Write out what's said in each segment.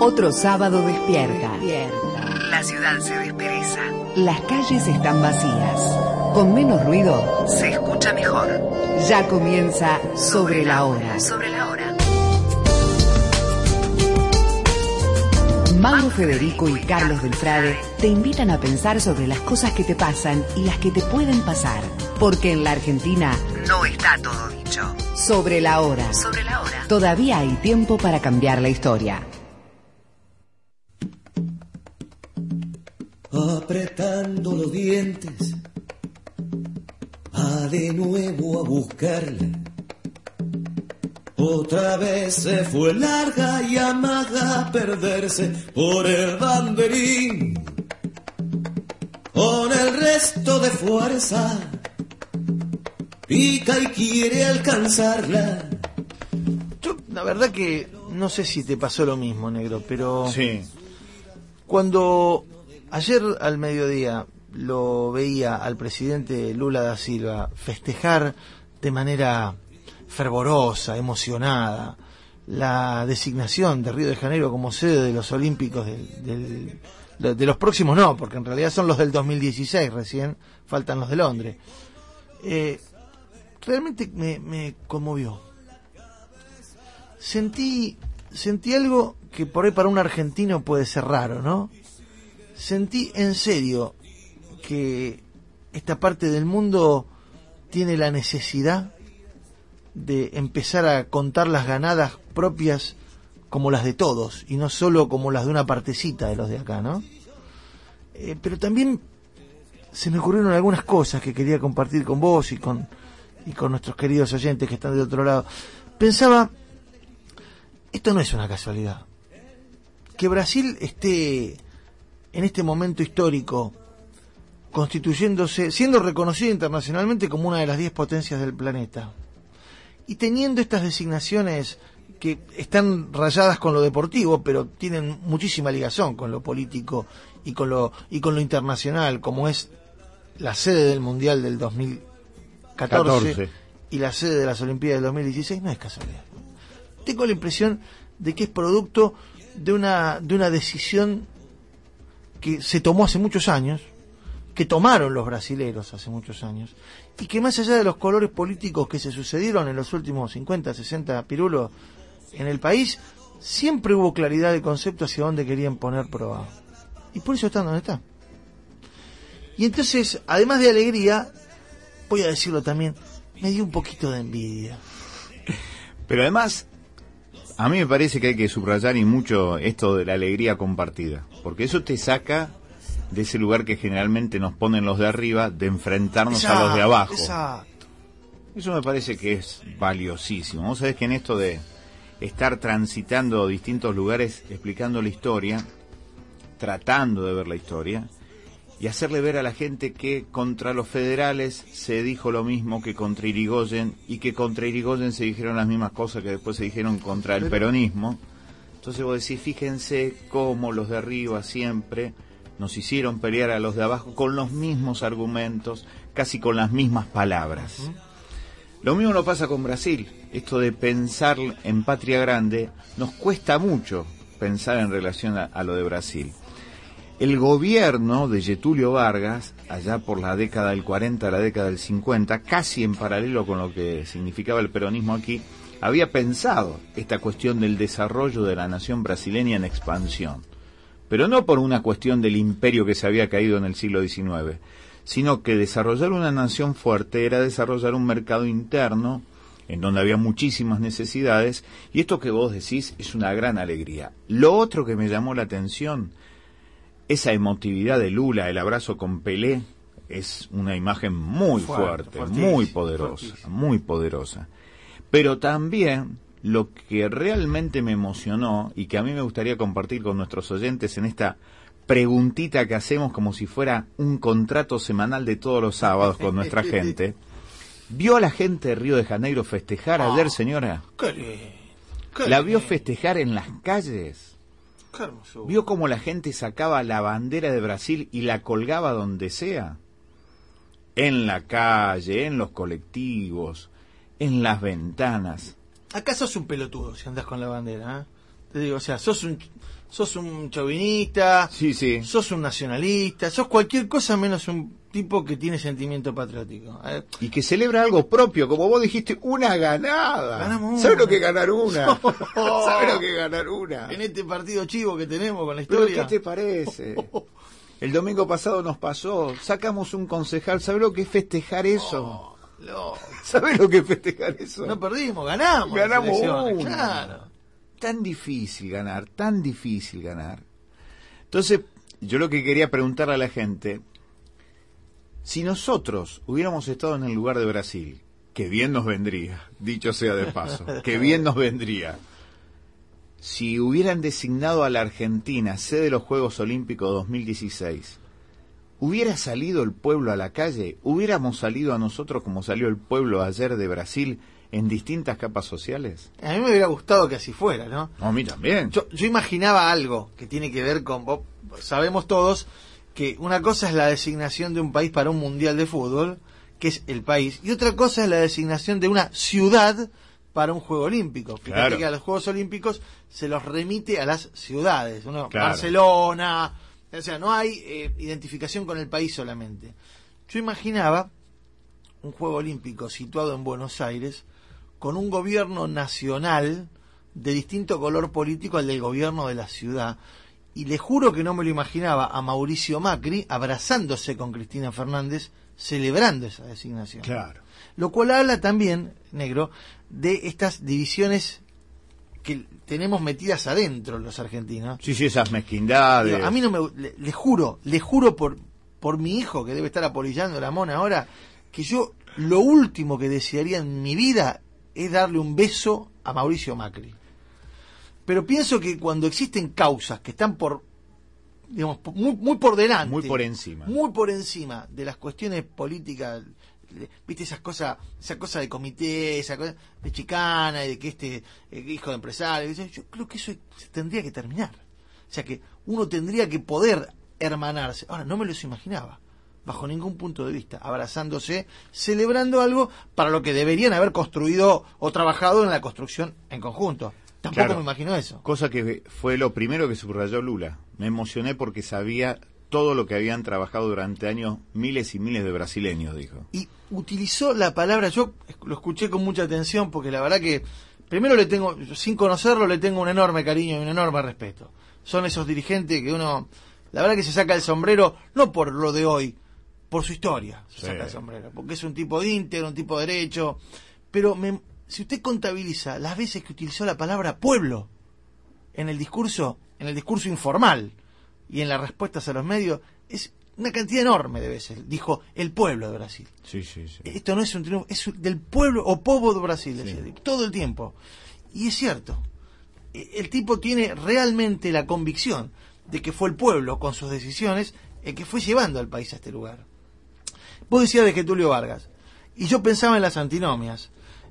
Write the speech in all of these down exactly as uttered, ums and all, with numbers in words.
Otro sábado despierta. La ciudad se despereza. Las calles están vacías. Con menos ruido Se escucha mejor. ya comienza Sobre la Hora. Sobre la hora. Mauro Federico y Carlos del Frade te invitan a pensar sobre las cosas que te pasan y las que te pueden pasar. Porque en la Argentina No está todo dicho. Sobre la Hora. Sobre la hora. Todavía hay tiempo para cambiar la historia. Apretando los dientes, va de nuevo a buscarla. Otra vez se fue larga y amaga a perderse por el banderín. Con el resto de fuerza, pica y quiere alcanzarla. Yo, la verdad que no sé si te pasó lo mismo, negro, pero Sí. cuando ayer al mediodía lo veía al presidente Lula da Silva festejar de manera fervorosa, emocionada, la designación de Río de Janeiro como sede de los Olímpicos del, del, de, de los próximos no, porque en realidad son los del dos mil dieciséis recién, faltan los de Londres. Eh, realmente me, me conmovió. Sentí, sentí algo que por ahí para un argentino puede ser raro, ¿no? Sentí en serio que esta parte del mundo tiene la necesidad de empezar a contar las ganadas propias como las de todos y no solo como las de una partecita de los de acá, ¿no? Eh, pero también se me ocurrieron algunas cosas que quería compartir con vos y con y con nuestros queridos oyentes que están de otro lado. Pensaba, esto no es una casualidad. Que Brasil esté en este momento histórico constituyéndose, siendo reconocido internacionalmente como una de las diez potencias del planeta, y teniendo estas designaciones que están rayadas con lo deportivo, pero tienen muchísima ligación con lo político y con lo y con lo internacional, como es la sede del Mundial del dos mil catorce, catorce y la sede de las Olimpiadas del dos mil dieciséis, no es casualidad. Tengo la impresión de que es producto de una de una decisión que se tomó hace muchos años, que tomaron los brasileros hace muchos años, y que más allá de los colores políticos que se sucedieron en los últimos cincuenta, sesenta pirulos en el país, siempre hubo claridad de concepto hacia dónde querían poner Proa. Y por eso están donde están. Y entonces, además de alegría, voy a decirlo también, me dio un poquito de envidia. Pero además, a mí me parece que hay que subrayar y mucho esto de la alegría compartida, porque eso te saca de ese lugar que generalmente nos ponen los de arriba, de enfrentarnos Exacto, a los de abajo. Exacto. Eso me parece que es valiosísimo. Vos sabés que en esto de estar transitando distintos lugares, explicando la historia, tratando de ver la historia, y hacerle ver a la gente que contra los federales se dijo lo mismo que contra Irigoyen, y que contra Irigoyen se dijeron las mismas cosas que después se dijeron contra el peronismo. Entonces vos decís, fíjense cómo los de arriba siempre nos hicieron pelear a los de abajo con los mismos argumentos, casi con las mismas palabras. Uh-huh. Lo mismo no pasa con Brasil. Esto de pensar en patria grande, nos cuesta mucho pensar en relación a, a lo de Brasil. El gobierno de Getúlio Vargas, allá por la década del cuarenta, la década del cincuenta, casi en paralelo con lo que significaba el peronismo aquí, había pensado esta cuestión del desarrollo de la nación brasileña en expansión. Pero no por una cuestión del imperio que se había caído en el siglo diecinueve, sino que desarrollar una nación fuerte era desarrollar un mercado interno en donde había muchísimas necesidades, y esto que vos decís es una gran alegría. Lo otro que me llamó la atención, esa emotividad de Lula, el abrazo con Pelé, es una imagen muy fuerte, fuerte muy poderosa, fuertísimo. muy poderosa. Pero también lo que realmente me emocionó y que a mí me gustaría compartir con nuestros oyentes en esta preguntita que hacemos como si fuera un contrato semanal de todos los sábados con nuestra gente. ¿Vio a la gente de Río de Janeiro festejar oh, ayer, señora? Qué, qué ¿La vio festejar en las calles? Qué hermoso. ¿Vio cómo la gente sacaba la bandera de Brasil y la colgaba donde sea? En la calle, en los colectivos, en las ventanas. Acá sos un pelotudo si andás con la bandera, ¿eh? Te digo, o sea, sos un sos un chauvinista, Sí, sí. sos un nacionalista, sos cualquier cosa menos un tipo que tiene sentimiento patriótico. A ver, Y que celebra algo propio, como vos dijiste, una ganada. Ganamos ¿Sabes una. lo que es ganar una? ¿Sabes lo que es ganar una? en este partido chivo que tenemos con la ¿Pero historia. qué te parece? El domingo pasado nos pasó, sacamos un concejal, ¿sabes lo que es festejar eso? No, ¿Sabes lo que es festejar eso? no perdimos, ganamos. las Ganamos elecciones, una. claro. Tan difícil ganar, tan difícil ganar. Entonces, yo lo que quería preguntarle a la gente, si nosotros hubiéramos estado en el lugar de Brasil, que bien nos vendría, dicho sea de paso, que bien nos vendría, si hubieran designado a la Argentina sede de los Juegos Olímpicos dos mil dieciséis, ¿hubiera salido el pueblo a la calle? ¿Hubiéramos salido a nosotros como salió el pueblo ayer de Brasil en distintas capas sociales? A mí me hubiera gustado que así fuera, ¿no? No, a mí también. Yo, yo imaginaba algo que tiene que ver con... vos- sabemos todos que una cosa es la designación de un país para un mundial de fútbol, que es el país, y otra cosa es la designación de una ciudad para un juego olímpico. Fíjate Claro. que a los Juegos Olímpicos se los remite a las ciudades. Uno, Claro. Barcelona, o sea, no hay eh, identificación con el país solamente. Yo imaginaba un juego olímpico situado en Buenos Aires con un gobierno nacional de distinto color político al del gobierno de la ciudad. Y le juro que no me lo imaginaba a Mauricio Macri abrazándose con Cristina Fernández, celebrando esa designación. Claro. Lo cual habla también, negro, de estas divisiones que tenemos metidas adentro los argentinos. Sí, sí, esas mezquindades. Digo, a mí no me... Le, le juro, le juro por, por mi hijo que debe estar apolillando la mona ahora, que yo lo último que desearía en mi vida es darle un beso a Mauricio Macri. Pero pienso que cuando existen causas que están por, digamos, muy, muy por delante, Muy por encima. muy por encima de las cuestiones políticas, viste esas cosas, esa cosa de comité, esa cosa de chicana y de que este eh, hijo de empresario, yo creo que eso se tendría que terminar. O sea que uno tendría que poder hermanarse. Ahora, no me los imaginaba, bajo ningún punto de vista, abrazándose, celebrando algo para lo que deberían haber construido o trabajado en la construcción en conjunto. Tampoco Claro. me imagino eso. Cosa que fue lo primero que subrayó Lula. Me emocioné porque sabía todo lo que habían trabajado durante años miles y miles de brasileños, dijo. Y utilizó la palabra, yo lo escuché con mucha atención porque la verdad que, primero le tengo, sin conocerlo, le tengo un enorme cariño y un enorme respeto. Son esos dirigentes que uno, la verdad que se saca el sombrero, no por lo de hoy, por su historia se Sí. saca el sombrero, porque es un tipo íntegro, un tipo derecho, pero me, si usted contabiliza las veces que utilizó la palabra pueblo en el discurso, en el discurso informal y en las respuestas a los medios, es una cantidad enorme de veces. Dijo el pueblo de Brasil. Sí, sí, sí. Esto no es un triunfo, es del pueblo o povo de Brasil, Sí. decía, todo el tiempo. Y es cierto, el tipo tiene realmente la convicción de que fue el pueblo, con sus decisiones, el que fue llevando al país a este lugar. Vos decías de Getúlio Vargas, y yo pensaba en las antinomias.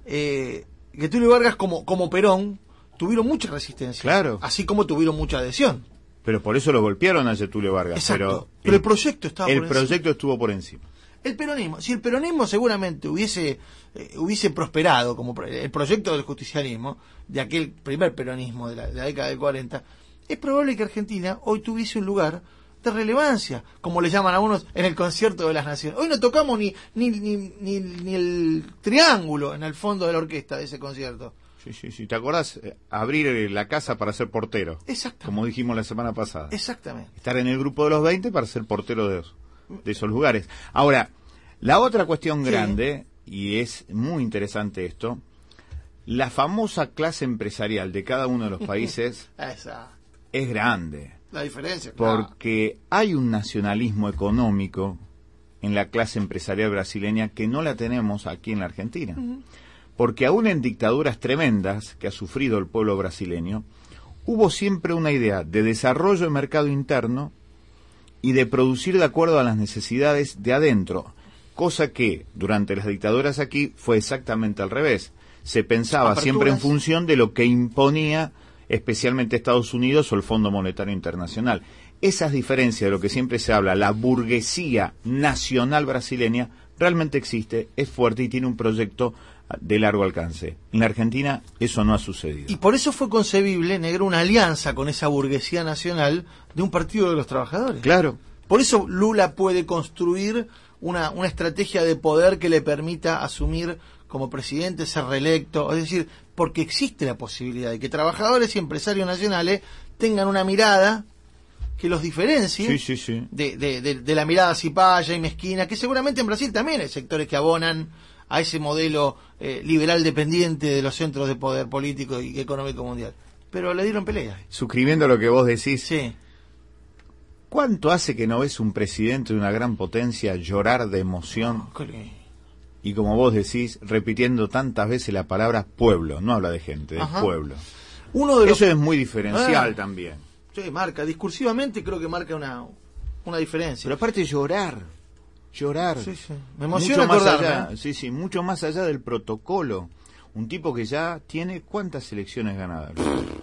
Eh, Getúlio Vargas, como, como Perón, tuvieron mucha resistencia. Claro. Así como tuvieron mucha adhesión. Pero por eso lo golpearon a Getúlio Vargas. Exacto. Pero, Pero el proyecto estaba el por encima. proyecto estuvo por encima. El peronismo, si el peronismo seguramente hubiese eh, hubiese prosperado como pro- el proyecto del justicialismo, de aquel primer peronismo de la, de la década del cuarenta, es probable que Argentina hoy tuviese un lugar de relevancia, como le llaman a unos en el concierto de las naciones. Hoy no tocamos ni ni, ni, ni, ni el triángulo en el fondo de la orquesta de ese concierto. Sí, sí, sí. ¿Te acordás? Eh, abrir eh, la casa para ser portero. Exactamente. Como dijimos la semana pasada. Exactamente. Estar en el grupo de los veinte para ser portero de, esos- de esos lugares. Ahora, la otra cuestión Sí. grande, y es muy interesante esto, la famosa clase empresarial de cada uno de los países Esa, es grande. la diferencia. claro. Porque hay un nacionalismo económico en la clase empresarial brasileña que no la tenemos aquí en la Argentina. Porque aún en dictaduras tremendas que ha sufrido el pueblo brasileño, hubo siempre una idea de desarrollo de mercado interno y de producir de acuerdo a las necesidades de adentro, cosa que durante las dictaduras aquí fue exactamente al revés. Se pensaba Aperturas. siempre en función de lo que imponía especialmente Estados Unidos o el Fondo Monetario Internacional. Esas diferencias de lo que siempre se habla, la burguesía nacional brasileña, realmente existe, es fuerte y tiene un proyecto de largo alcance. En la Argentina eso no ha sucedido. Y por eso fue concebible, negro, una alianza con esa burguesía nacional de un partido de los trabajadores. Claro. Por eso Lula puede construir una, una estrategia de poder que le permita asumir como presidente, ser reelecto, es decir, porque existe la posibilidad de que trabajadores y empresarios nacionales tengan una mirada que los diferencie sí, sí, sí. De, de, de, de la mirada cipaya y mezquina, que seguramente en Brasil también hay sectores que abonan a ese modelo eh, liberal dependiente de los centros de poder político y económico mundial. Pero le dieron pelea. Suscribiendo lo que vos decís, sí. ¿Cuánto hace que no ves un presidente de una gran potencia llorar de emoción? Oh, qué... Y como vos decís, repitiendo tantas veces la palabra pueblo, no habla de gente, de Ajá. pueblo. Uno de los... Eso es muy diferencial ah, también. Sí, marca, discursivamente creo que marca una, una diferencia. Pero aparte llorar, llorar. Sí, sí. Me emociona mucho más acordarme. allá, sí, sí, mucho más allá del protocolo. Un tipo que ya tiene ¿cuántas elecciones ganadas?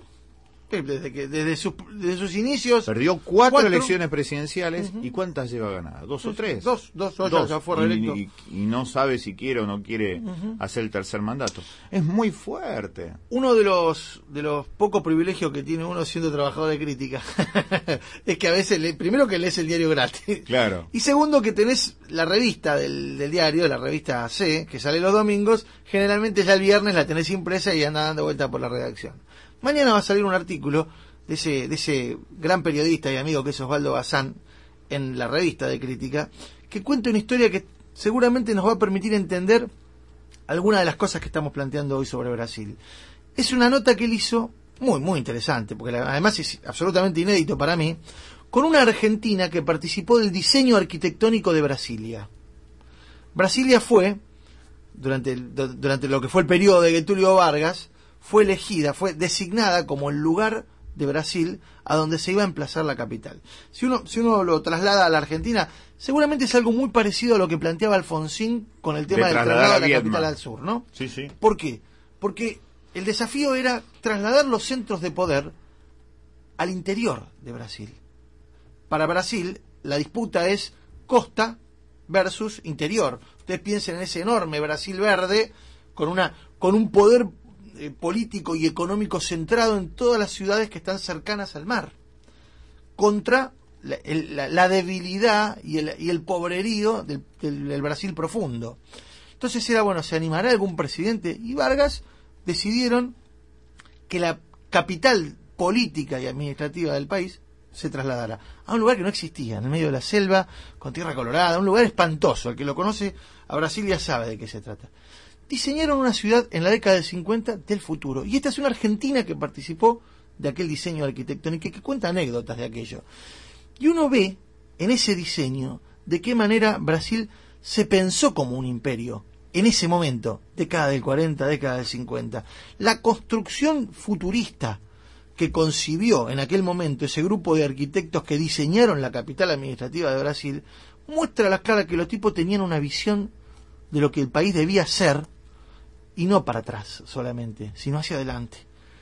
Desde, que, desde, sus, desde sus inicios... Perdió cuatro, cuatro. elecciones presidenciales. Uh-huh. ¿Y cuántas lleva ganadas? ¿Dos o tres? Dos, dos, dos, dos. Ya, ya fue reelecto. Y, y, y no sabe si quiere o no quiere uh-huh. hacer el tercer mandato. Es muy fuerte. Uno de los de los pocos privilegios que tiene uno siendo trabajador de crítica es que a veces, le, primero que lees el diario gratis. Claro. Y segundo que tenés la revista del, del diario, la revista C, que sale los domingos, generalmente ya el viernes la tenés impresa y anda dando vuelta por la redacción. Mañana va a salir un artículo de ese, de ese gran periodista y amigo que es Osvaldo Bazán en la revista de crítica, que cuenta una historia que seguramente nos va a permitir entender algunas de las cosas que estamos planteando hoy sobre Brasil. Es una nota que él hizo muy, muy interesante, porque la, además es absolutamente inédito para mí, con una argentina que participó del diseño arquitectónico de Brasilia. Brasilia fue, durante, el, durante lo que fue el periodo de Getúlio Vargas, fue elegida, fue designada como el lugar de Brasil a donde se iba a emplazar la capital. Si uno, si uno lo traslada a la Argentina, seguramente es algo muy parecido a lo que planteaba Alfonsín con el tema de del traslado de la Viedma. capital al sur, ¿no? Sí, sí. ¿Por qué? Porque el desafío era trasladar los centros de poder al interior de Brasil. Para Brasil, la disputa es costa versus interior. Ustedes piensen en ese enorme Brasil verde con una con un poder eh, político y económico centrado en todas las ciudades que están cercanas al mar, contra la, el, la, la debilidad y el, y el pobrerío del, del, del Brasil profundo. Entonces era, bueno, ¿se animará algún presidente? Y Vargas decidieron que la capital política y administrativa del país se trasladara a un lugar que no existía, en el medio de la selva, con tierra colorada, un lugar espantoso. El que lo conoce a Brasil ya sabe de qué se trata. Diseñaron una ciudad en la década del cincuenta del futuro. Y esta es una argentina que participó de aquel diseño arquitectónico y que cuenta anécdotas de aquello. Y uno ve en ese diseño de qué manera Brasil se pensó como un imperio en ese momento, década del cuarenta, década del cincuenta. La construcción futurista que concibió en aquel momento ese grupo de arquitectos que diseñaron la capital administrativa de Brasil muestra a las claras que los tipos tenían una visión de lo que el país debía ser, y no para atrás solamente, sino hacia adelante.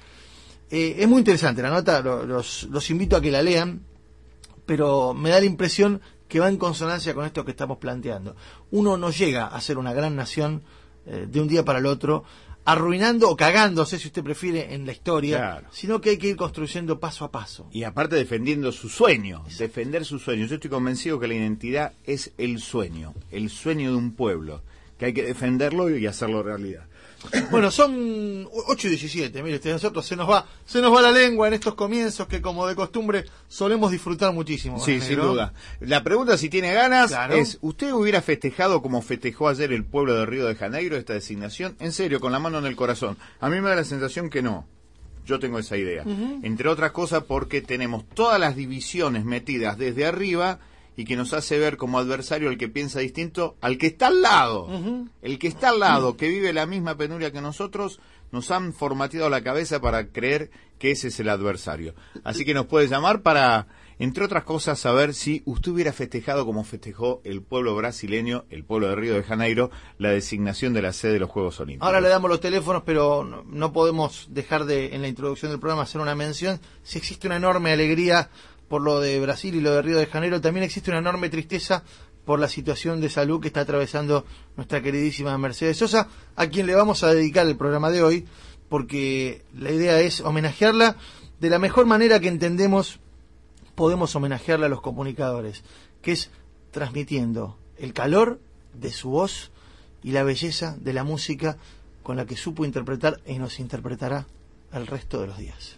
Eh, es muy interesante la nota, los, los invito a que la lean, pero me da la impresión que va en consonancia con esto que estamos planteando. Uno no llega a ser una gran nación eh, de un día para el otro, arruinando o cagándose, si usted prefiere, en la historia, claro, sino que hay que ir construyendo paso a paso. Y aparte defendiendo su sueño, defender su sueño. Yo estoy convencido que la identidad es el sueño, el sueño de un pueblo, que hay que defenderlo y hacerlo realidad. Bueno, son ocho y diecisiete, mire, este, nosotros se nos va se nos va la lengua en estos comienzos que, como de costumbre, solemos disfrutar muchísimo. Sí, sin duda. La pregunta, si tiene ganas, claro, es, ¿usted hubiera festejado como festejó ayer el pueblo de Río de Janeiro esta designación? En serio, con la mano en el corazón. A mí me da la sensación que no. Yo tengo esa idea. Uh-huh. Entre otras cosas porque tenemos todas las divisiones metidas desde arriba y que nos hace ver como adversario al que piensa distinto, al que está al lado. Uh-huh. El que está al lado, que vive la misma penuria que nosotros, nos han formateado la cabeza para creer que ese es el adversario. Así que nos puede llamar para, entre otras cosas, saber si usted hubiera festejado como festejó el pueblo brasileño, el pueblo de Río de Janeiro, la designación de la sede de los Juegos Olímpicos. Ahora le damos los teléfonos, pero no, no podemos dejar de, en la introducción del programa, hacer una mención. Si existe una enorme alegría por lo de Brasil y lo de Río de Janeiro, también existe una enorme tristeza por la situación de salud que está atravesando nuestra queridísima Mercedes Sosa, a quien le vamos a dedicar el programa de hoy, porque la idea es homenajearla de la mejor manera que entendemos podemos homenajearla a los comunicadores, que es transmitiendo el calor de su voz y la belleza de la música con la que supo interpretar y nos interpretará el resto de los días.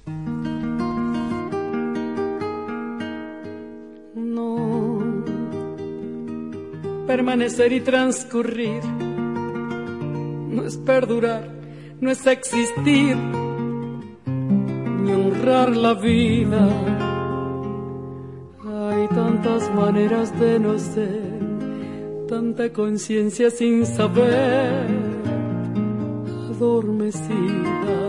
No, permanecer y transcurrir no es perdurar, no es existir, ni honrar la vida. Hay tantas maneras de no ser, tanta conciencia sin saber, adormecida.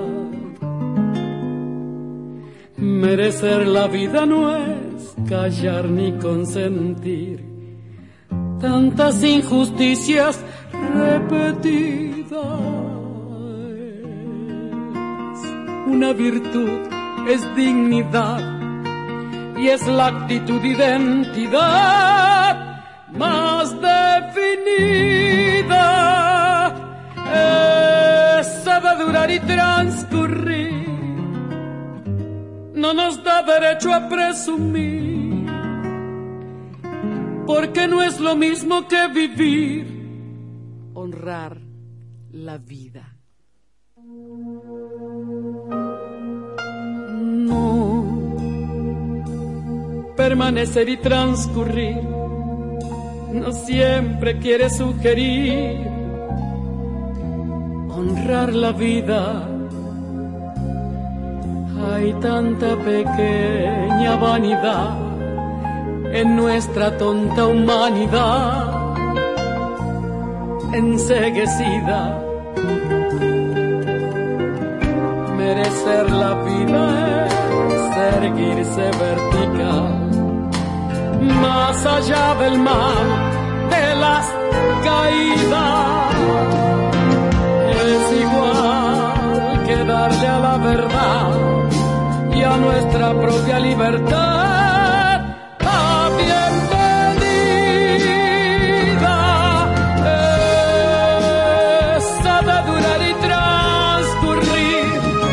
Merecer la vida no es callar ni consentir tantas injusticias repetidas. Una virtud es dignidad y es la actitud identidad más definida. Esa de durar y transcurrir no nos da derecho a presumir, porque no es lo mismo que vivir, honrar la vida. No, permanecer y transcurrir no siempre quiere sugerir honrar la vida. Hay tanta pequeña vanidad en nuestra tonta humanidad enceguecida. Merecer la vida es erguirse vertical, más allá del mal de las caídas. Es igual que darle a la verdad y a nuestra propia libertad la bienvenida. Esa de durar y transcurrir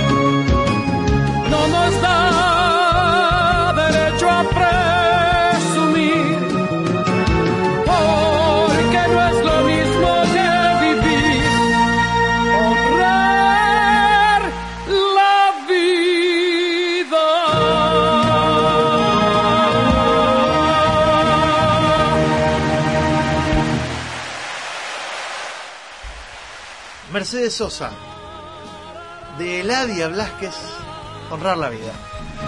no nos da derecho a presumir, porque no es lo mismo que vivir, honrar la vida. Mercedes Sosa, de Eladia Blasquez, honrar la vida.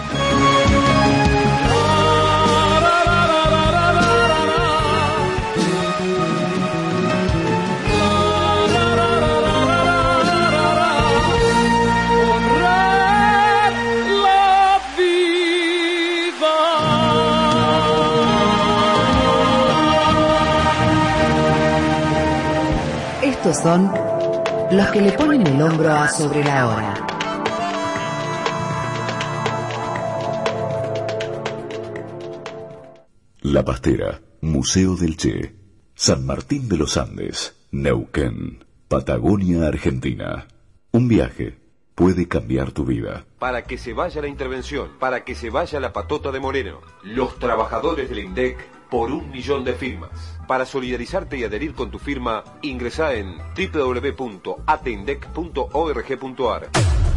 Honrar la vida. Estos son los que le ponen el hombro a Sobre la Hora. La Pastera, Museo del Che, San Martín de los Andes, Neuquén, Patagonia, Argentina. Un viaje puede cambiar tu vida. Para que se vaya la intervención, para que se vaya la patota de Moreno. Los trabajadores del INDEC por un millón de firmas. Para solidarizarte y adherir con tu firma, ingresá en doble u doble u doble u punto atindec punto org punto ar.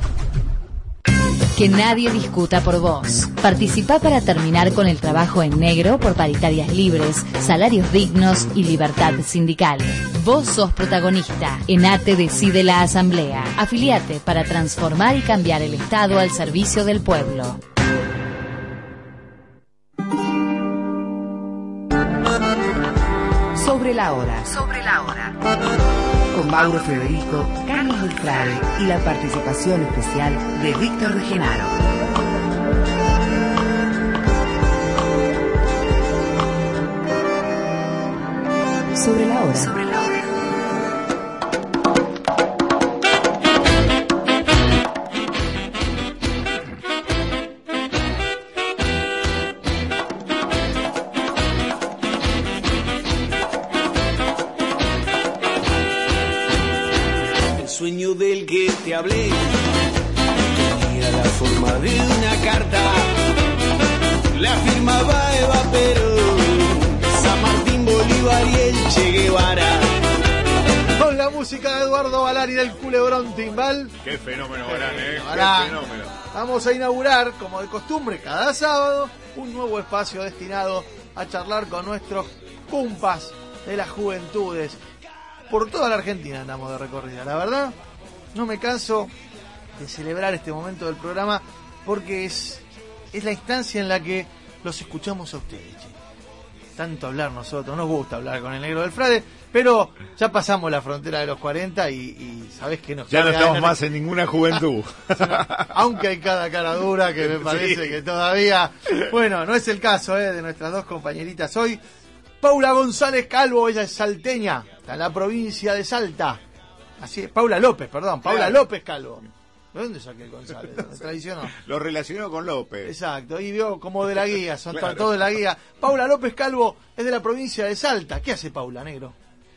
Que nadie discuta por vos. Participá para terminar con el trabajo en negro por paritarias libres, salarios dignos y libertad sindical. Vos sos protagonista. ENATE decide la asamblea. Afiliate para transformar y cambiar el Estado al servicio del pueblo. Sobre la Hora. Sobre la Hora. Con Mauro Federico, Carlos del Frade y la participación especial de Víctor de Genaro. Sobre la Hora. Sobre la Hora. Tenía la forma de una carta, la firmaba Eva Perón, San Martín, Bolívar y el Che Guevara. Con la música de Eduardo Balán y del Culebrón Timbal. Qué fenómeno, Balán, eh. Balán. Qué fenómeno. Vamos a inaugurar, como de costumbre, cada sábado, un nuevo espacio destinado a charlar con nuestros cumpas de las juventudes. Por toda la Argentina andamos de recorrida, la verdad. No me canso de celebrar este momento del programa porque es, es la instancia en la que los escuchamos a ustedes, che. Tanto hablar nosotros, nos gusta hablar con el Negro del Frade, pero ya pasamos la frontera de los cuarenta y, y sabés que nos ya no estamos ganas, más en ninguna juventud. aunque hay cada cara dura que me parece sí. que todavía, bueno, no es el caso eh, de nuestras dos compañeritas hoy. Paula González Calvo, ella es salteña, está en la provincia de Salta. Así es, Paula López, perdón, Paula claro. López Calvo. ¿De dónde saqué el González? ¿Me traicionó? Lo relacionó con López. Exacto, y vio como de la guía, son claro. todos de la guía. Paula López Calvo es de la provincia de Salta. ¿Qué hace Paula, negro?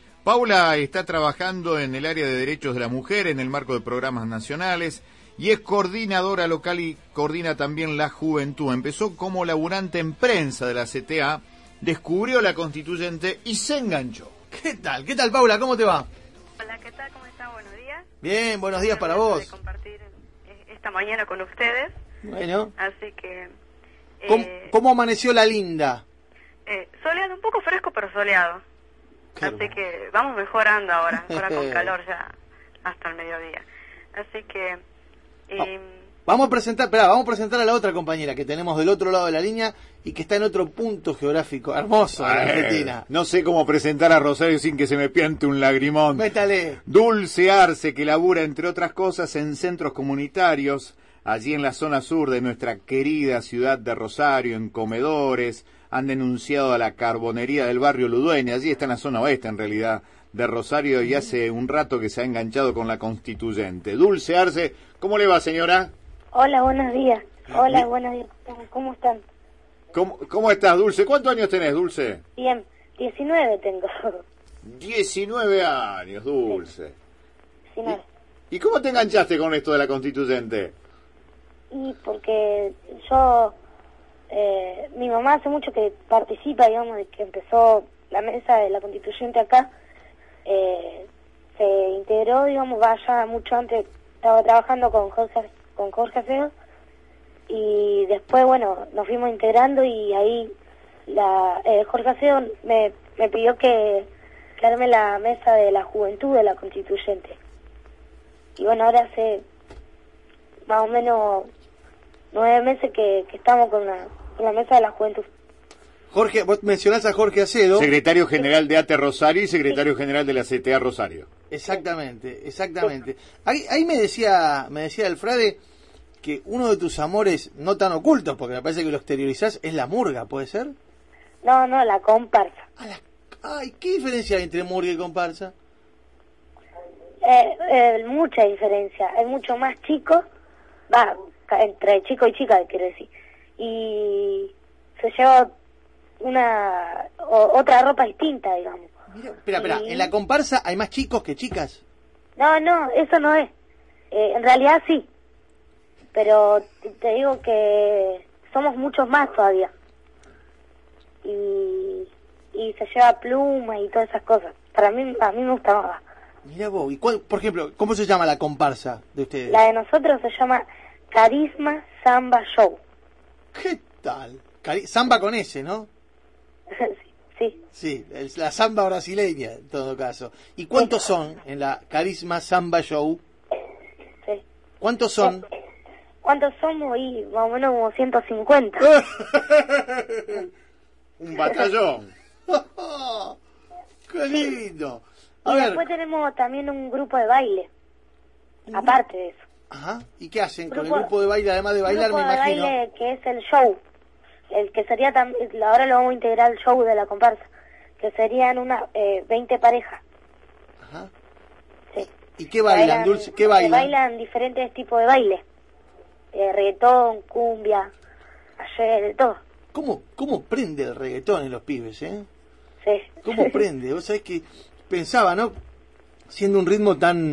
Paula está trabajando en el área de derechos de la mujer en el marco de programas nacionales y es coordinadora local y coordina también la juventud. Empezó como laburante en prensa de la C T A, descubrió la constituyente y se enganchó. ¿Qué tal? ¿Qué tal, Paula? ¿Cómo te va? Hola, ¿qué tal? ¿Cómo están? Buenos días. Bien, buenos días para vos. De compartir esta mañana con ustedes. Bueno. Así que... Eh, ¿Cómo, ¿Cómo amaneció la linda? Eh, soleado, un poco fresco, pero soleado. Qué Así hermoso. Que vamos mejorando ahora, ahora con calor ya hasta el mediodía. Así que... Eh, vamos a presentar, esperá, vamos a presentar a la otra compañera que tenemos del otro lado de la línea y que está en otro punto geográfico hermoso de la Argentina. No sé cómo presentar a Rosario sin que se me piante un lagrimón. Métale. Dulce Arce, que labura, entre otras cosas, en centros comunitarios, allí en la zona sur de nuestra querida ciudad de Rosario, en comedores. Han denunciado a la carbonería del barrio Ludueña, allí está en la zona oeste, en realidad, de Rosario, y hace un rato que se ha enganchado con la constituyente. Dulce Arce, ¿cómo le va, señora? Hola, buenos días. Hola, Bien. buenos días. ¿Cómo están? ¿Cómo, ¿Cómo estás, Dulce? ¿Cuántos años tenés, Dulce? Bien, diecinueve tengo. diecinueve años, Dulce. Sí. diecinueve. ¿Y, ¿Y cómo te enganchaste con esto de la constituyente? Y porque yo, eh, mi mamá hace mucho que participa, digamos, de que empezó la mesa de la constituyente acá, eh, se integró, digamos, vaya mucho antes, estaba trabajando con Jorge, con Jorge Feo, y después, bueno, nos fuimos integrando y ahí la eh, Jorge Feo me, me pidió que, que arme la mesa de la juventud de la constituyente. Y bueno, ahora hace más o menos nueve meses que, que estamos con la, con la mesa de la juventud. Jorge, vos mencionás a Jorge Acedo, secretario general de A T E Rosario y secretario sí. general de la C T A Rosario. Exactamente, exactamente. Ahí, ahí me decía, me decía el Frade que uno de tus amores no tan ocultos, porque me parece que lo exteriorizás, es la murga, ¿puede ser? No, no, la comparsa. Ah, la... Ay, ¿qué diferencia hay entre murga y comparsa? Eh, eh, mucha diferencia, es mucho más chico, va, entre chico y chica, quiero decir, y se lleva una o, otra ropa distinta, digamos. Mira, espera, espera, y... ¿en la comparsa hay más chicos que chicas? No, no, eso no es. Eh, en realidad sí, pero te, te digo que somos muchos más todavía. Y, y se lleva plumas y todas esas cosas. Para mí, a mí me gusta más. Mira vos, ¿y cuál, por ejemplo, cómo se llama la comparsa de ustedes? La de nosotros se llama Carisma Samba Show. ¿Qué tal? Cari- samba con S, ¿no? Sí. Sí, es la samba brasileña, en todo caso. ¿Y cuántos sí. son en la Carisma Samba Show? Sí. ¿Cuántos son? ¿Cuántos somos? Y más o menos como ciento cincuenta. Un batallón. ¡Qué lindo! A y ver. Después tenemos también un grupo de baile, ¿Mm? aparte de eso. Ajá. ¿Y qué hacen grupo, con el grupo de baile, además de bailar, me imagino? Un grupo de baile que es el show, el que sería también, ahora lo vamos a integrar al show de la comparsa, que serían unas eh, veinte parejas. Ajá. Sí. ¿Y qué bailan, bailan Dulce? ¿Qué bailan? Bailan diferentes tipos de baile, eh, reggaetón, cumbia, ayer, de todo. ¿Cómo, ¿Cómo prende el reggaetón en los pibes, eh? Sí. ¿Cómo prende? Vos sabés que pensaba, ¿no? Siendo un ritmo tan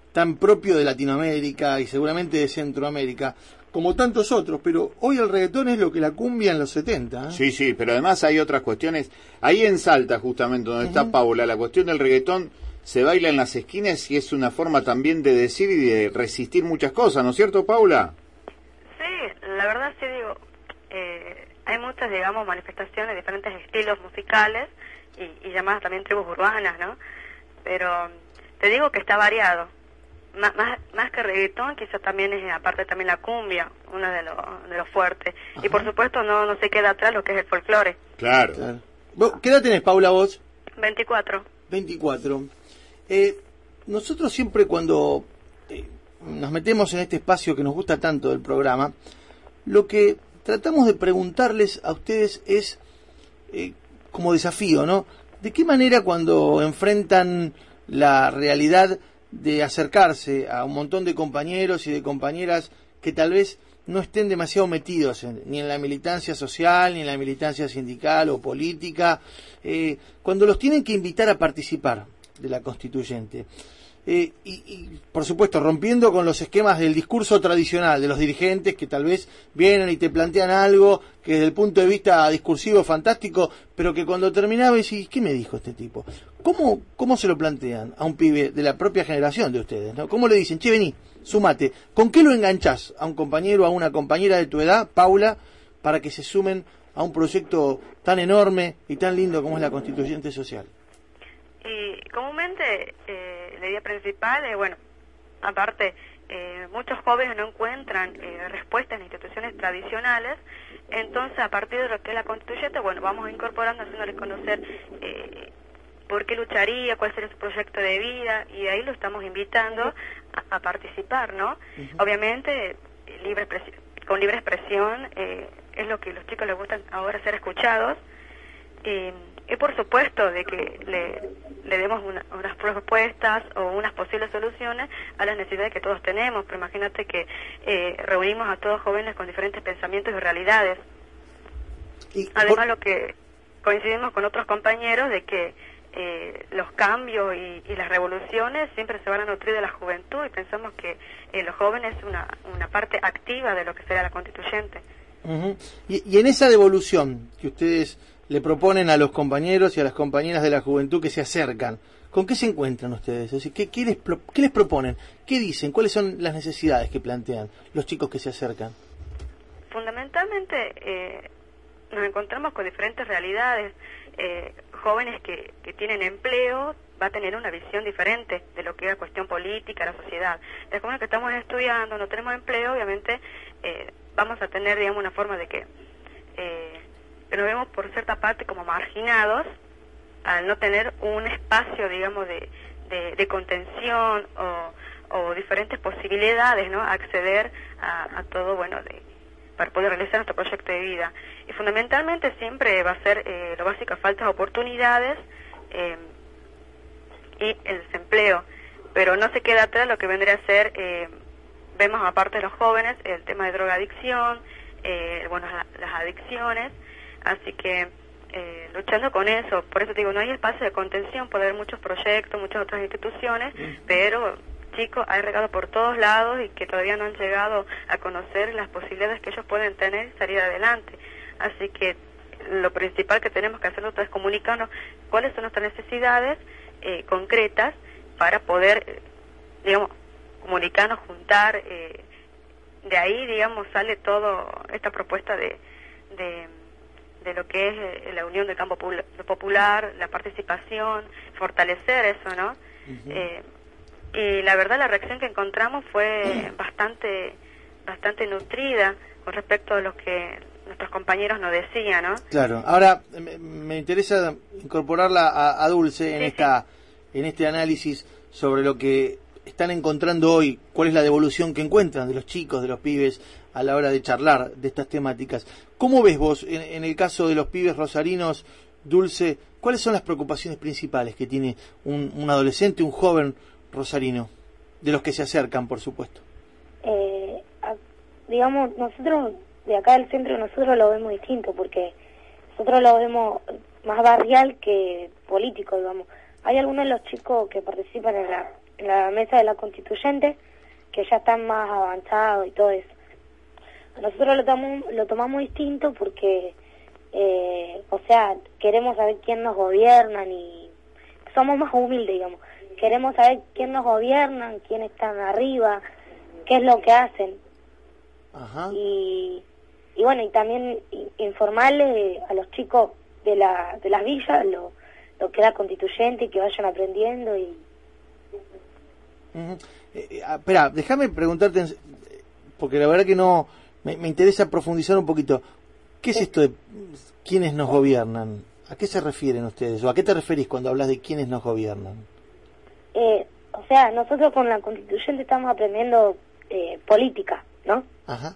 tan propio de Latinoamérica y seguramente de Centroamérica, como tantos otros, pero hoy el reggaetón es lo que la cumbia en los setenta. ¿eh? Sí, sí, pero además hay otras cuestiones. Ahí en Salta, justamente, donde uh-huh. está Paula, la cuestión del reggaetón se baila en las esquinas y es una forma también de decir y de resistir muchas cosas, ¿no es cierto, Paula? Sí, la verdad sí digo, eh, hay muchas, digamos, manifestaciones, diferentes estilos musicales y, y llamadas también tribus urbanas, ¿no? Pero te digo que está variado. Más, más, más que reggaetón, quizás también es, aparte también la cumbia, uno de los de los fuertes. Ajá. Y por supuesto no no se queda atrás lo que es el folclore. Claro. claro. ¿Qué edad tenés, Paula, vos? veinticuatro. veinticuatro. Eh, nosotros siempre cuando eh, nos metemos en este espacio que nos gusta tanto del programa, lo que tratamos de preguntarles a ustedes es, eh, como desafío, ¿no? ¿De qué manera cuando enfrentan la realidad de acercarse a un montón de compañeros y de compañeras que tal vez no estén demasiado metidos en, ni en la militancia social, ni en la militancia sindical o política, eh, cuando los tienen que invitar a participar de la constituyente? Eh, y, y, por supuesto, rompiendo con los esquemas del discurso tradicional de los dirigentes que tal vez vienen y te plantean algo que desde el punto de vista discursivo fantástico, pero que cuando terminaba decís, ¿qué me dijo este tipo? ¿Cómo, cómo se lo plantean a un pibe de la propia generación de ustedes, ¿no? ¿Cómo le dicen, che, vení, sumate? ¿Con qué lo enganchás a un compañero, a una compañera de tu edad, Paula, para que se sumen a un proyecto tan enorme y tan lindo como es la Constituyente Social? Y comúnmente eh, la idea principal es, bueno, aparte, eh, muchos jóvenes no encuentran eh, respuestas en instituciones tradicionales, entonces a partir de lo que es la Constituyente, bueno, vamos incorporando, haciéndoles conocer eh, por qué lucharía, cuál sería su proyecto de vida, y ahí lo estamos invitando a, a participar, ¿no? Uh-huh. Obviamente, libre con libre expresión, eh, es lo que a los chicos les gusta ahora ser escuchados, eh, y por supuesto de que le, le demos una, unas propuestas o unas posibles soluciones a las necesidades que todos tenemos, pero imagínate que eh, reunimos a todos jóvenes con diferentes pensamientos y realidades. Y además por... lo que coincidimos con otros compañeros de que eh, los cambios y, y las revoluciones siempre se van a nutrir de la juventud, y pensamos que eh, los jóvenes es una, una parte activa de lo que será la constituyente. Uh-huh. y, y en esa devolución que ustedes le proponen a los compañeros y a las compañeras de la juventud que se acercan, ¿con qué se encuentran ustedes? O sea, ¿qué, qué, les, ¿Qué les proponen? ¿Qué dicen? ¿Cuáles son las necesidades que plantean los chicos que se acercan? Fundamentalmente eh, nos encontramos con diferentes realidades. Eh, jóvenes que, que tienen empleo va a tener una visión diferente de lo que es la cuestión política, la sociedad. Los jóvenes que estamos estudiando, no tenemos empleo, obviamente eh, vamos a tener, digamos, una forma de que eh, nos vemos por cierta parte como marginados al no tener un espacio, digamos, de, de, de contención o, o diferentes posibilidades, ¿no?, a acceder a, a todo, bueno, de, para poder realizar nuestro proyecto de vida. Y fundamentalmente siempre va a ser eh, lo básico, faltas de oportunidades eh, y el desempleo, pero no se queda atrás lo que vendría a ser, eh, vemos aparte de los jóvenes, el tema de drogadicción, eh, bueno, las adicciones, así que eh, luchando con eso. Por eso te digo, no hay espacio de contención, puede haber muchos proyectos, muchas otras instituciones, mm. pero chicos hay regado por todos lados y que todavía no han llegado a conocer las posibilidades que ellos pueden tener y salir adelante. Así que lo principal que tenemos que hacer nosotros es comunicarnos cuáles son nuestras necesidades eh, concretas para poder, eh, digamos, comunicarnos, juntar. Eh, de ahí, digamos, sale todo esta propuesta de, de, de lo que es eh, la unión del campo popular, la participación, fortalecer eso, ¿no? Uh-huh. eh, y la verdad la reacción que encontramos fue bastante bastante nutrida con respecto a lo que nuestros compañeros nos decían, ¿no? Claro. Ahora me, me interesa incorporarla a, a Dulce en sí, esta sí. en este análisis sobre lo que están encontrando hoy, cuál es la devolución que encuentran de los chicos, de los pibes a la hora de charlar de estas temáticas. ¿Cómo ves vos en, en el caso de los pibes rosarinos, Dulce, cuáles son las preocupaciones principales que tiene un, un adolescente, un joven rosarino, de los que se acercan, por supuesto? Eh, a, digamos, nosotros de acá del centro nosotros lo vemos distinto, porque nosotros lo vemos más barrial que político, digamos. Hay algunos de los chicos que participan en la en la mesa de la constituyente, que ya están más avanzados y todo eso. Nosotros lo tomamos, lo tomamos distinto porque, eh, o sea, queremos saber quién nos gobierna y somos más humildes, digamos. Queremos saber quién nos gobierna, quién están arriba, qué es lo que hacen. Ajá. Y, y bueno, y también informarles a los chicos de la de las villas lo, lo que era constituyente y que vayan aprendiendo y... Uh-huh. eh, eh, espera, déjame preguntarte, porque la verdad que no me, me interesa profundizar un poquito. ¿Qué es esto de quiénes nos gobiernan? ¿A qué se refieren ustedes? ¿O a qué te referís cuando hablas de quiénes nos gobiernan? Eh, o sea, nosotros con la constituyente estamos aprendiendo eh, política, ¿no? Ajá.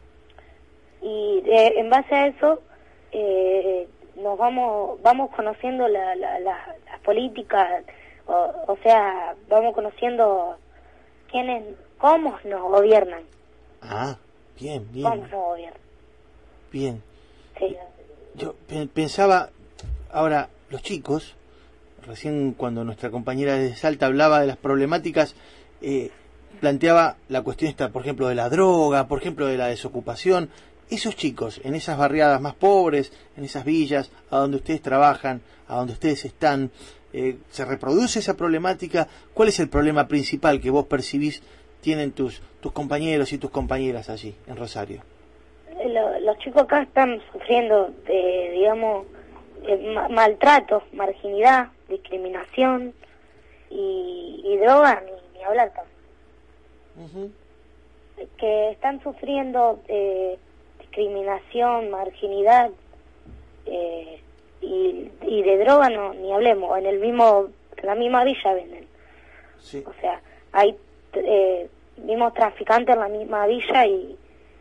Y de, en base a eso eh, nos vamos vamos conociendo la, la, la, las políticas, o, o sea, vamos conociendo quiénes, cómo nos gobiernan. Ah, bien, bien. Cómo nos gobiernan. Bien. Sí. Yo pe- pensaba, ahora, los chicos, recién cuando nuestra compañera de Salta hablaba de las problemáticas, eh, planteaba la cuestión esta, por ejemplo, de la droga, por ejemplo, de la desocupación. Esos chicos, en esas barriadas más pobres, en esas villas, a donde ustedes trabajan, a donde ustedes están, eh, ¿se reproduce esa problemática? ¿Cuál es el problema principal que vos percibís tienen tus, tus compañeros y tus compañeras allí, en Rosario? Lo, los chicos acá están sufriendo de, digamos, eh, ma- maltrato, marginidad, discriminación y, y droga, ni, ni hablar también. Uh-huh. Que están sufriendo eh, discriminación, marginidad eh, y, y de droga no ni hablemos. En el mismo, en la misma villa venden. Sí. O sea, hay eh, mismos traficantes en la misma villa y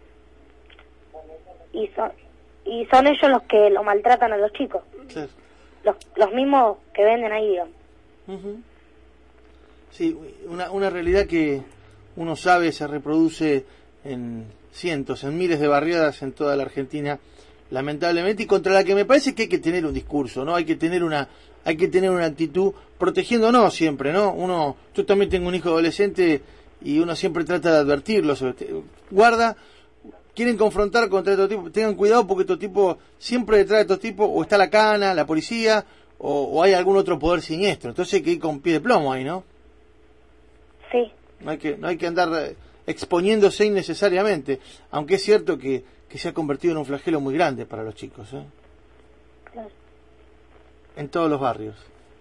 y son y son ellos los que lo maltratan a los chicos. Claro. Los los mismos que venden ahí, digamos. Uh-huh. Sí, una, una realidad que uno sabe se reproduce en cientos, en miles de barriadas en toda la Argentina, lamentablemente, y contra la que me parece que hay que tener un discurso, ¿no? Hay que tener una, hay que tener una actitud protegiéndonos siempre, ¿no? Uno, yo también tengo un hijo adolescente y uno siempre trata de advertirlo sobre este, guarda, quieren confrontar contra estos tipos, tengan cuidado porque estos tipos, siempre detrás de estos tipos, o está la cana, la policía, o, o hay algún otro poder siniestro, entonces hay que ir con pie de plomo ahí, ¿no? Sí. No hay que, no hay que andar exponiéndose innecesariamente, aunque es cierto que, que se ha convertido en un flagelo muy grande para los chicos, ¿eh? Claro. En todos los barrios.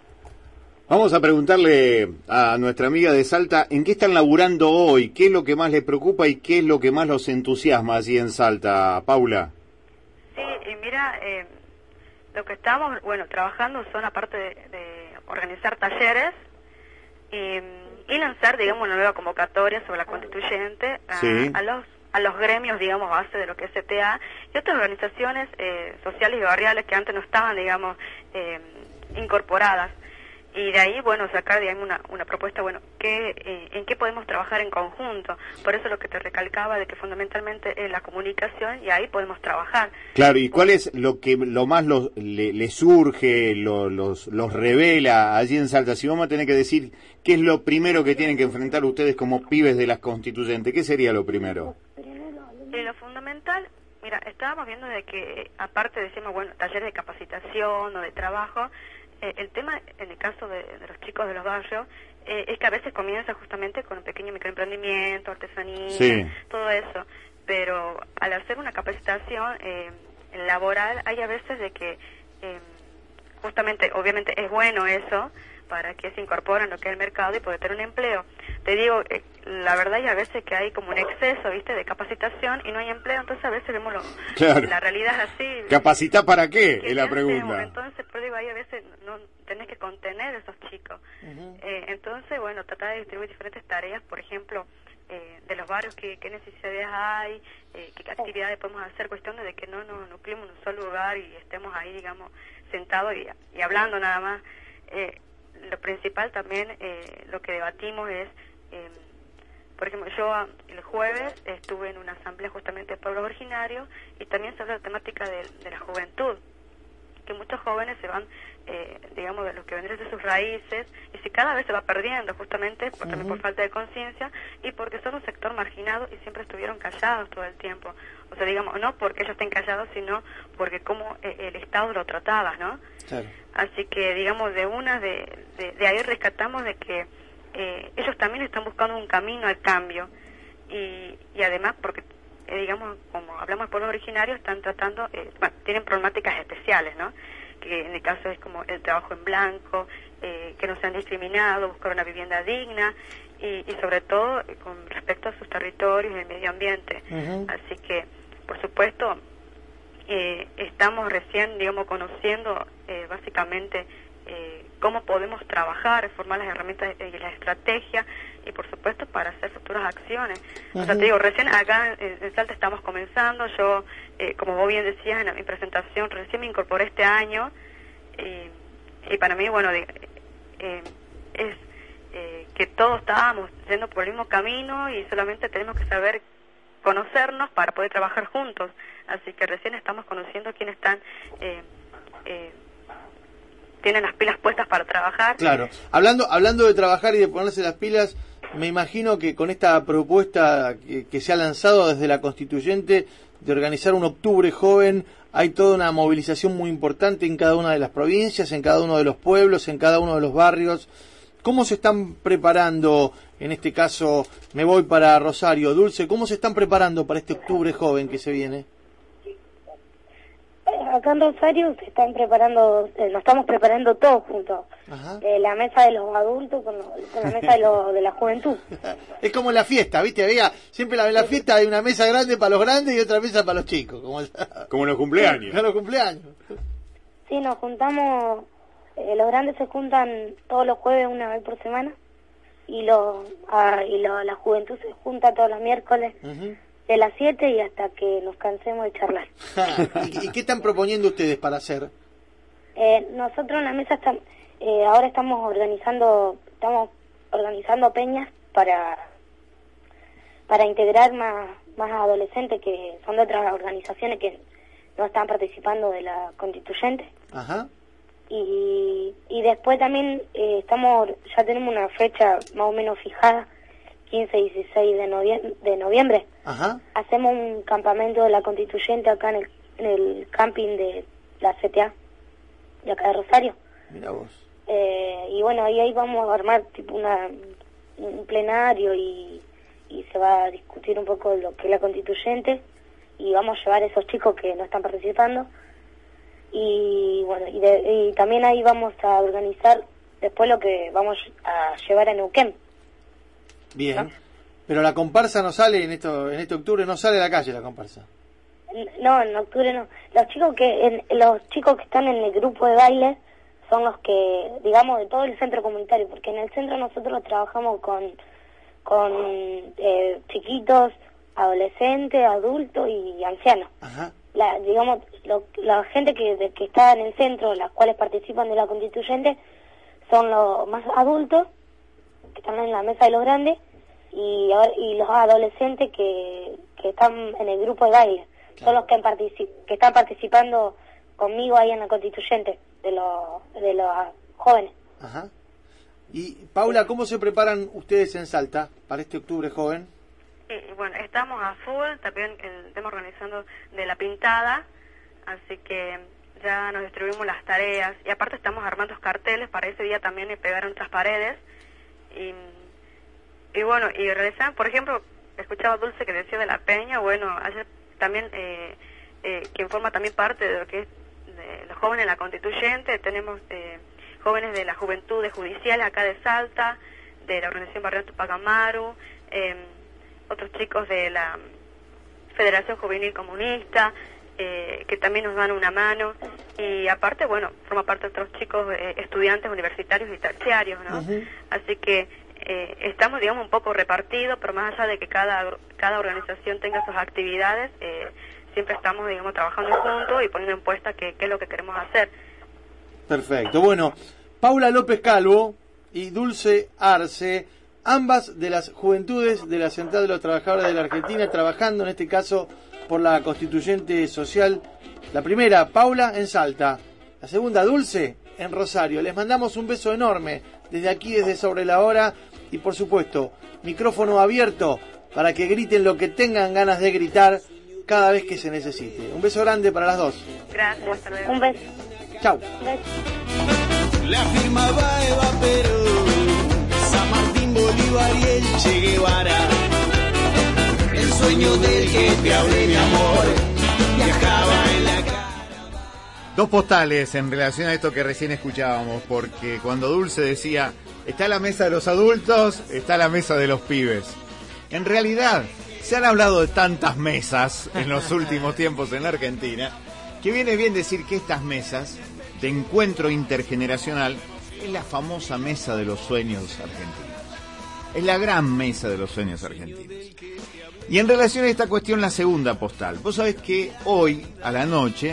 Vamos a preguntarle a nuestra amiga de Salta, ¿en qué están laburando hoy? ¿Qué es lo que más les preocupa y qué es lo que más los entusiasma allí en Salta, Paula? Sí, y mira, eh, lo que estamos, bueno, trabajando son, aparte de, de organizar talleres y, y lanzar, digamos, una nueva convocatoria sobre la constituyente a, Sí. a los a los gremios, digamos, base de lo que es C T A y otras organizaciones eh, sociales y barriales que antes no estaban, digamos, eh, incorporadas. Y de ahí, bueno, sacar, digamos, una, una propuesta, bueno, ¿qué, eh, en qué podemos trabajar en conjunto. Por eso lo que te recalcaba de que fundamentalmente es la comunicación y ahí podemos trabajar. Claro, ¿y cuál es lo que lo más los, le, le surge, lo, los, los revela allí en Salta? Si vamos a tener que decir qué es lo primero que tienen que enfrentar ustedes como pibes de las constituyentes, ¿qué sería lo primero? Y lo fundamental, mira, estábamos viendo de que, aparte decimos, bueno, talleres de capacitación o de trabajo, eh, el tema, en el caso de, de los chicos de los barrios, eh, es que a veces comienza justamente con un pequeño microemprendimiento, artesanía, Sí. todo eso, pero al hacer una capacitación eh, laboral, hay a veces de que, eh, justamente, obviamente es bueno eso, para que se incorporen lo que es el mercado y poder tener un empleo. Te digo, eh, la verdad hay a veces que hay como un exceso, ¿viste?, de capacitación y no hay empleo, entonces a veces vemos lo, Claro. la realidad es así. ¿Capacitar para qué? ¿Qué Es la hacemos? pregunta. Entonces, pero digo, ahí a veces no tenés que contener a esos chicos. Uh-huh. Eh, entonces, bueno, tratar de distribuir diferentes tareas, por ejemplo, eh, de los barrios, qué, qué necesidades hay, eh, qué actividades podemos hacer, cuestión de que no nos nucleemos en un solo lugar y estemos ahí, digamos, sentados y, y hablando nada más. Eh, lo principal también, eh, lo que debatimos es, eh, por ejemplo, yo el jueves estuve en una asamblea justamente de pueblos originarios y también se habló de la temática de, de la juventud, que muchos jóvenes se van, eh, digamos, de lo que vendría de sus raíces, y si cada vez se va perdiendo, justamente por, uh-huh. también por falta de conciencia, y porque son un sector marginado y siempre estuvieron callados todo el tiempo. O sea, digamos, no porque ellos estén callados, sino porque como eh, el Estado lo trataba, ¿no? Claro. Así que, digamos, de una, de, de, de ahí rescatamos de que eh, ellos también están buscando un camino al cambio, y, y además porque, eh, digamos, como hablamos de pueblos originarios, están tratando, eh, bueno, tienen problemáticas especiales, ¿no? Que en el caso es como el trabajo en blanco, eh, que no sean discriminados, buscar una vivienda digna, y, y sobre todo eh, con respecto a sus territorios y el medio ambiente. Uh-huh. Así que, por supuesto, eh, estamos recién, digamos, conociendo eh, básicamente eh, cómo podemos trabajar, formar las herramientas y las estrategias, y por supuesto para hacer futuras acciones. Uh-huh. O sea, te digo, recién acá en, en Salta estamos comenzando. Yo, eh, como vos bien decías en mi presentación, recién me incorporé este año, y, y para mí, bueno, de, eh, es eh, que todos estábamos yendo por el mismo camino, y solamente tenemos que saber conocernos para poder trabajar juntos. Así que recién estamos conociendo quiénes están eh, eh, tienen las pilas puestas para trabajar. Claro. Hablando hablando de trabajar y de ponerse las pilas, me imagino que con esta propuesta que, que se ha lanzado desde la Constituyente de organizar un octubre joven, hay toda una movilización muy importante en cada una de las provincias, en cada uno de los pueblos, en cada uno de los barrios. ¿Cómo se están preparando, en este caso me voy para Rosario, Dulce, cómo se están preparando para este octubre joven que se viene? Acá en Rosario se están preparando, eh, nos estamos preparando todos juntos. Eh, la mesa de los adultos con, lo, con la mesa de, lo, de la juventud. Es como la fiesta, ¿viste? Había, siempre en la, la fiesta hay una mesa grande para los grandes y otra mesa para los chicos. Como, el, como los cumpleaños. Como los cumpleaños. Sí, nos juntamos, eh, los grandes se juntan todos los jueves una vez por semana, y, lo, ah, y lo, la juventud se junta todos los miércoles. Uh-huh. De las siete y hasta que nos cansemos de charlar. ¿Y, ¿Y qué están proponiendo ustedes para hacer? Eh, nosotros en la mesa están, eh, ahora estamos organizando estamos organizando peñas para para integrar más más adolescentes que son de otras organizaciones que no están participando de la Constituyente. Ajá. Y, y después también eh, estamos ya tenemos una fecha más o menos fijada, quince y dieciséis de noviembre, de noviembre. Ajá. Hacemos un campamento de la Constituyente acá en el, en el camping de la C T A de acá de Rosario. Mira vos. Eh, y bueno, y ahí vamos a armar tipo una un plenario, y, y se va a discutir un poco lo que es la Constituyente, y vamos a llevar a esos chicos que no están participando, y bueno, y, de, y también ahí vamos a organizar después lo que vamos a llevar a Neuquén. Bien, ¿no? Pero la comparsa no sale en esto en este octubre, no sale a la calle la comparsa. No, en octubre no. Los chicos que en, los chicos que están en el grupo de baile son los que, digamos, de todo el centro comunitario, porque en el centro nosotros trabajamos con con eh, chiquitos, adolescentes, adultos y ancianos. Ajá. La, digamos, lo, la gente que de, que está en el centro, las cuales participan de la Constituyente, son los más adultos, que están en la mesa de los grandes, y, y los adolescentes que, que están en el grupo de baile. Claro. Son los que, particip que están participando conmigo ahí en la Constituyente, de los, de los jóvenes. Ajá. Y Paula, ¿cómo se preparan ustedes en Salta para este octubre joven? Sí, bueno, estamos a full, también el tema organizando de la pintada, así que ya nos distribuimos las tareas, y aparte estamos armando carteles para ese día también pegar en otras paredes. Y, y bueno, y realizar, por ejemplo, escuchaba Dulce que decía de la peña. Bueno, ayer también, eh, eh, quien forma también parte de lo que es de los jóvenes de la Constituyente, tenemos eh, jóvenes de la Juventud de Judicial acá de Salta, de la Organización Barrio Tupac Amaru, eh, otros chicos de la Federación Juvenil Comunista, eh, que también nos dan una mano, y aparte, bueno, forma parte de otros chicos eh, estudiantes universitarios y terciarios, ¿no? Uh-huh. Así que eh, estamos, digamos, un poco repartidos, pero más allá de que cada cada organización tenga sus actividades, eh, siempre estamos, digamos, trabajando juntos y poniendo en puesta qué es lo que queremos hacer. Perfecto. Bueno, Paula López Calvo y Dulce Arce, ambas de las juventudes de la Central de los Trabajadores de la Argentina, trabajando en este caso por la Constituyente Social. La primera, Paula, en Salta, La segunda, Dulce, en Rosario. Les mandamos un beso enorme desde aquí, desde Sobre la Hora. Y por supuesto, micrófono abierto para que griten lo que tengan ganas de gritar cada vez que se necesite. Un beso grande para las dos. Gracias, hasta luego. Un beso. Chau. Un beso. La firmaba Eva Perón, San Martín, Bolívar y el Che Guevara. El sueño del que te hablé, mi amor, viajaba en la cara. Dos postales en relación a esto que recién escuchábamos, porque cuando Dulce decía, está la mesa de los adultos, está la mesa de los pibes. En realidad, se han hablado de tantas mesas en los últimos tiempos en la Argentina, que viene bien decir que estas mesas de encuentro intergeneracional es la famosa mesa de los sueños argentinos. Es la gran mesa de los sueños argentinos. Y en relación a esta cuestión, la segunda postal. Vos sabés que hoy, a la noche,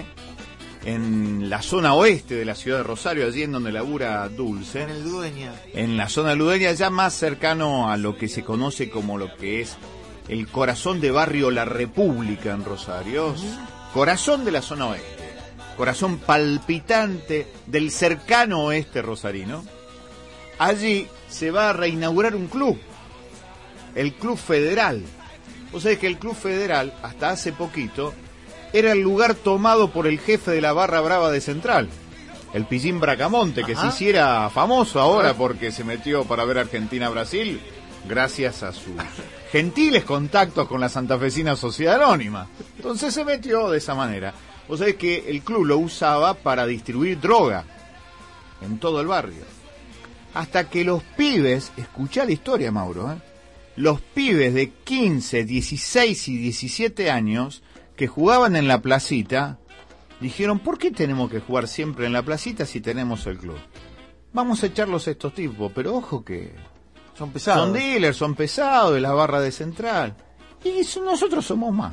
en la zona oeste de la ciudad de Rosario, allí en donde labura Dulce, En el Dueña. en la zona ludeña, ya más cercano a lo que se conoce como lo que es el corazón de barrio La República en Rosario, uh-huh. Corazón de la zona oeste, corazón palpitante del cercano oeste rosarino. Allí se va a reinaugurar un club, el Club Federal. Vos sabés que el Club Federal, hasta hace poquito, era el lugar tomado por el jefe de la barra brava de Central, el Pillín Bracamonte, que Ajá. se hiciera famoso ahora porque se metió para ver Argentina-Brasil gracias a sus gentiles contactos con la santafesina Sociedad Anónima. Entonces se metió de esa manera. Vos sabés que el club lo usaba para distribuir droga en todo el barrio. Hasta que los pibes, escuchá la historia, Mauro, ¿eh? los pibes de quince, dieciséis y diecisiete años que jugaban en la placita, dijeron, ¿por qué tenemos que jugar siempre en la placita si tenemos el club? Vamos a echarlos a estos tipos, pero ojo que son pesados. Son dealers, son pesados de la barra de Central. Y eso, nosotros somos más.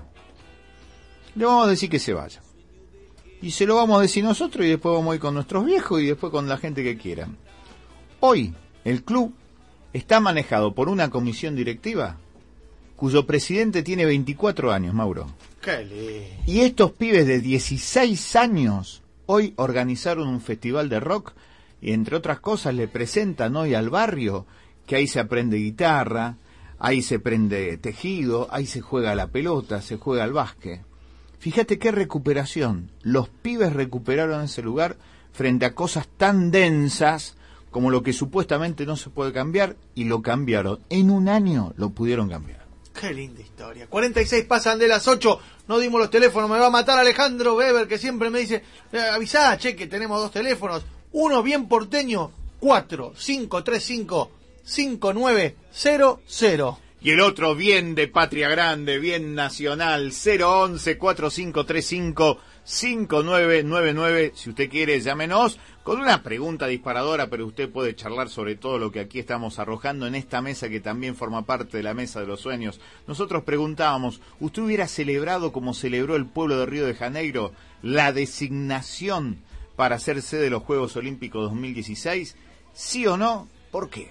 Le vamos a decir que se vaya. Y se lo vamos a decir nosotros y después vamos a ir con nuestros viejos y después con la gente que quieran. Hoy, el club está manejado por una comisión directiva cuyo presidente tiene veinticuatro años, Mauro. ¡Qué lindo! Y estos pibes de dieciséis años hoy organizaron un festival de rock y entre otras cosas le presentan hoy al barrio que ahí se aprende guitarra, ahí se aprende tejido, ahí se juega la pelota, se juega al básquet. Fíjate qué recuperación. Los pibes recuperaron ese lugar frente a cosas tan densas como lo que supuestamente no se puede cambiar, y lo cambiaron. En un año lo pudieron cambiar. Qué linda historia. cuarenta y seis pasan de las ocho. No dimos los teléfonos. Me va a matar Alejandro Weber, que siempre me dice, eh, avisá, che, que tenemos dos teléfonos. Uno bien porteño, cuatro cinco tres cinco cinco nueve cero cero. Y el otro bien de patria grande, bien nacional, cero once cuatro cinco tres cinco cinco nueve nueve nueve. Si usted quiere, llámenos con una pregunta disparadora, pero usted puede charlar sobre todo lo que aquí estamos arrojando en esta mesa que también forma parte de la mesa de los sueños. Nosotros preguntábamos, ¿usted hubiera celebrado como celebró el pueblo de Río de Janeiro la designación para ser sede de los Juegos Olímpicos dos mil dieciséis? ¿Sí o no? ¿Por qué?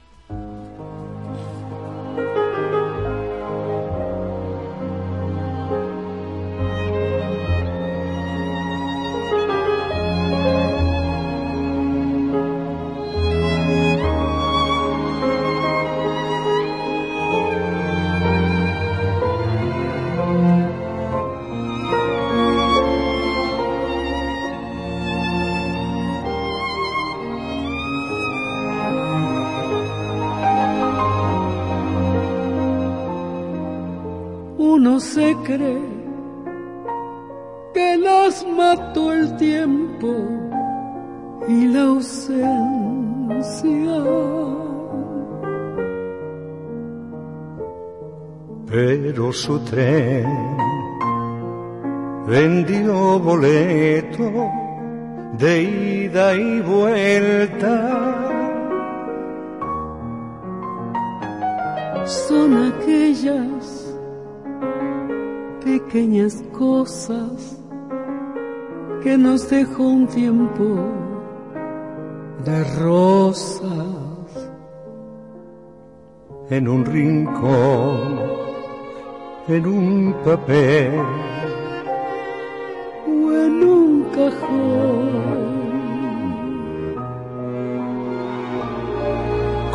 Uno se cree que las mató el tiempo y la ausencia, pero su tren vendió boleto de ida y vuelta. Son aquellas pequeñas cosas que nos dejó un tiempo de rosas en un rincón, en un papel o en un cajón.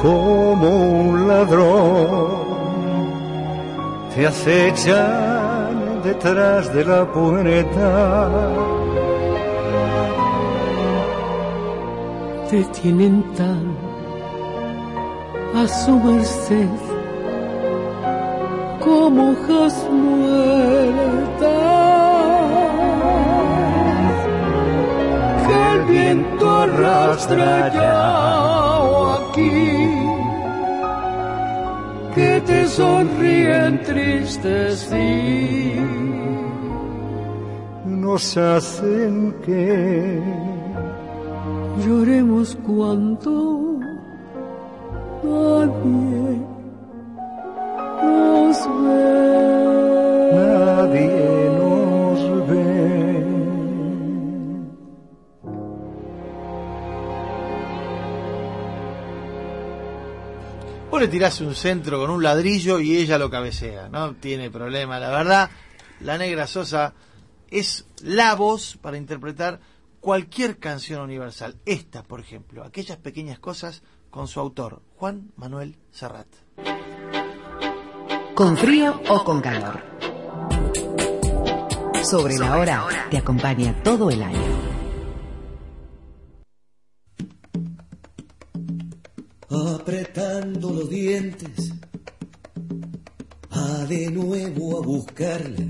como un ladrón, te acechan detrás de la puerta. Te tienen tan a su merced como hojas muertas que el viento arrastra ya o aquí, que te sonríen tristes sí, nos hacen que lloremos cuando nadie nos ve. Nadie nos ve. Vos le tirás un centro con un ladrillo y ella lo cabecea, no tiene problema. La verdad, la Negra Sosa es la voz para interpretar cualquier canción universal. Esta, por ejemplo, Aquellas pequeñas cosas, con su autor, Juan Manuel Serrat. Con frío o con calor. Sobre la hora te acompaña todo el año. Apretando los dientes, va de nuevo a buscarle.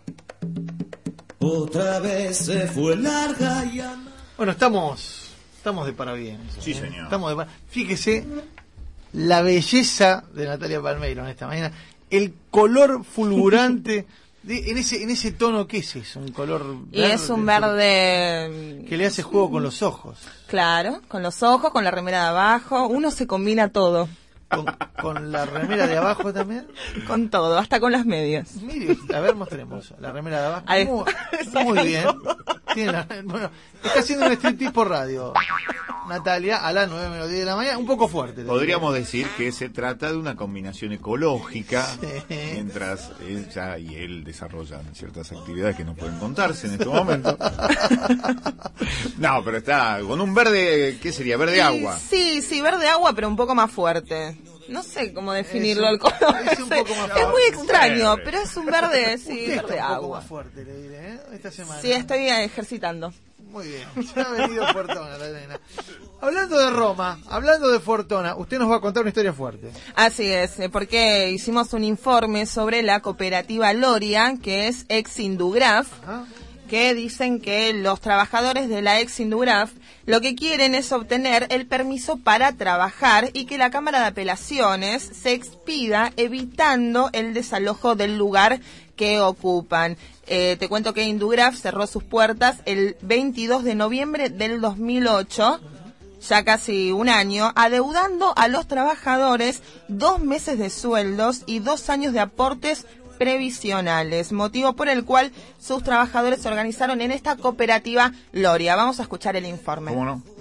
Otra vez se fue larga y ama. Bueno, estamos estamos de parabienes. Sí, ¿eh? señor. Estamos de par... Fíjese la belleza de Natalia Palmeiro en esta mañana, el color fulgurante de, en ese en ese tono. ¿Qué es eso? Un color y verde, es un verde que le hace juego con los ojos. Claro, con los ojos, con la remera de abajo, uno se combina todo. ¿Con, con la remera de abajo también? Con todo, hasta con las medias. Mire, a ver, mostremos la remera de abajo. Ahí. Muy, muy bien. Tiene la, bueno, está haciendo un striptease por radio, Natalia, a las nueve menos diez de la mañana, un poco fuerte. Podríamos decir que se trata de una combinación ecológica, sí, mientras ella y él desarrollan ciertas actividades que no pueden contarse en este momento. No, pero está con un verde, ¿qué sería? Verde sí, agua. Sí, sí, verde agua, pero un poco más fuerte. No sé cómo definirlo un, el color. Es, un poco más es muy extraño, verde. pero es un verde, sí, Usted verde está un agua. poco más fuerte, le diré, ¿eh? Esta semana. Sí, estoy ejercitando. Muy bien, ya ha venido Fortona, la nena. Hablando de Roma, hablando de Fortona, usted nos va a contar una historia fuerte. Así es, porque hicimos un informe sobre la cooperativa Loria, que es ex Indugraf, Ajá. que dicen que los trabajadores de la ex Indugraf lo que quieren es obtener el permiso para trabajar y que la Cámara de Apelaciones se expida evitando el desalojo del lugar que ocupan. Eh, te cuento que Indugraf cerró sus puertas el veintidós de noviembre del dos mil ocho, ya casi un año, adeudando a los trabajadores dos meses de sueldos y dos años de aportes previsionales, motivo por el cual sus trabajadores se organizaron en esta cooperativa Loria. Vamos a escuchar el informe. ¿Cómo no?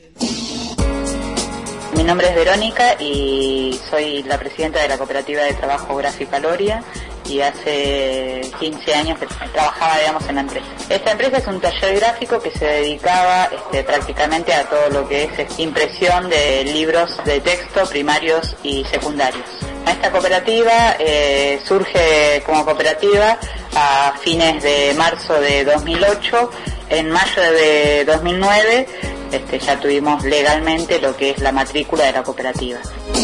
Mi nombre es Verónica y soy la presidenta de la cooperativa de trabajo gráfica Loria y hace quince años que trabajaba, digamos, en la empresa. Esta empresa es un taller gráfico que se dedicaba este, prácticamente a todo lo que es este, impresión de libros de texto primarios y secundarios. Esta cooperativa eh, surge como cooperativa a fines de marzo de dos mil ocho. En mayo de dos mil nueve este, ya tuvimos legalmente lo que es la matrícula de la cooperativa.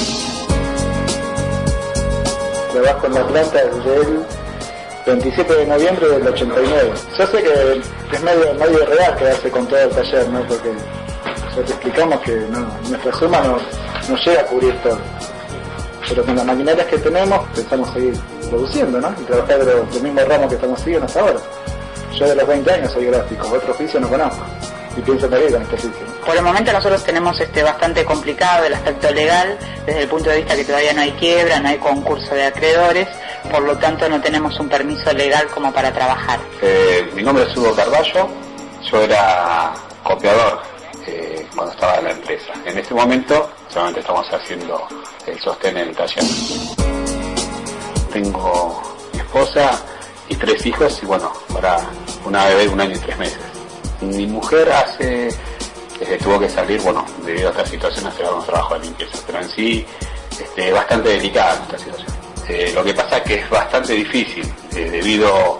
Trabajo en la planta desde el veintisiete de noviembre del ochenta y nueve. Yo sé que es medio, medio real quedarse con todo el taller, ¿no? Porque ya te explicamos que no, nuestra suma no, no llega a cubrir todo. Pero con las maquinarias que tenemos pensamos seguir produciendo, ¿no? Y trabajar de los, del mismo ramo que estamos siguiendo hasta ahora. Yo de los veinte años soy gráfico, otro oficio no conozco. Y pienso que con este oficio, ¿no? Por el momento nosotros tenemos este bastante complicado el aspecto legal, desde el punto de vista que todavía no hay quiebra, no hay concurso de acreedores, por lo tanto no tenemos un permiso legal como para trabajar. Eh, mi nombre es Hugo Carballo, yo era copiador eh, cuando estaba en la empresa. En este momento solamente estamos haciendo el sostén en el taller. Tengo mi esposa y tres hijos y bueno, ahora una bebé de un año y tres meses. Mi mujer hace este, tuvo que salir, bueno, debido a esta situación, a hacer algunos trabajos de limpieza. Pero en sí, este, es bastante delicada esta situación. Eh, lo que pasa es que es bastante difícil, eh, debido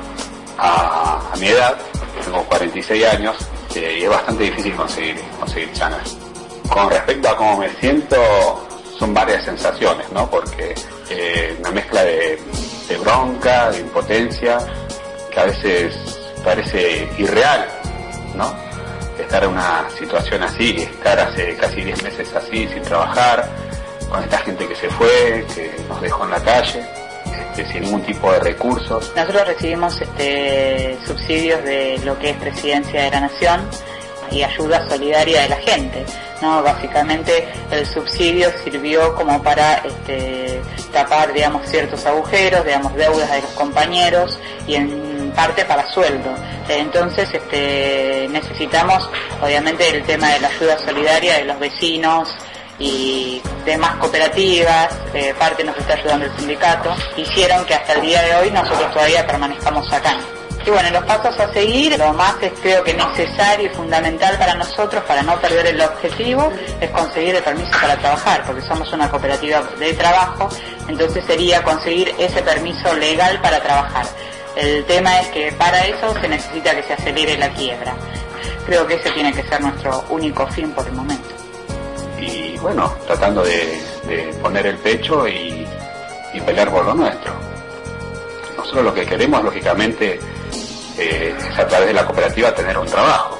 a, a mi edad, tengo cuarenta y seis años, eh, y es bastante difícil conseguir, conseguir chanas. Con respecto a cómo me siento, son varias sensaciones, ¿no? Porque eh, una mezcla de, de bronca, de impotencia, que a veces parece irreal, ¿no? Estar en una situación así, estar hace casi diez meses así, sin trabajar, con esta gente que se fue, que nos dejó en la calle, este, sin ningún tipo de recursos. Nosotros recibimos este, subsidios de lo que es Presidencia de la Nación y ayuda solidaria de la gente, ¿no? Básicamente el subsidio sirvió como para este, tapar, digamos, ciertos agujeros, digamos, deudas de los compañeros y en parte para sueldo. Entonces este, necesitamos, obviamente, el tema de la ayuda solidaria de los vecinos y demás cooperativas, eh, parte nos está ayudando el sindicato, hicieron que hasta el día de hoy nosotros todavía permanezcamos acá. Y bueno, los pasos a seguir, lo más es, creo que necesario y fundamental para nosotros, para no perder el objetivo, es conseguir el permiso para trabajar, porque somos una cooperativa de trabajo, entonces sería conseguir ese permiso legal para trabajar. El tema es que para eso se necesita que se acelere la quiebra. Creo que ese tiene que ser nuestro único fin por el momento. Y bueno, tratando de, de poner el pecho y, y pelear por lo nuestro. Nosotros lo que queremos, lógicamente, eh, es a través de la cooperativa tener un trabajo.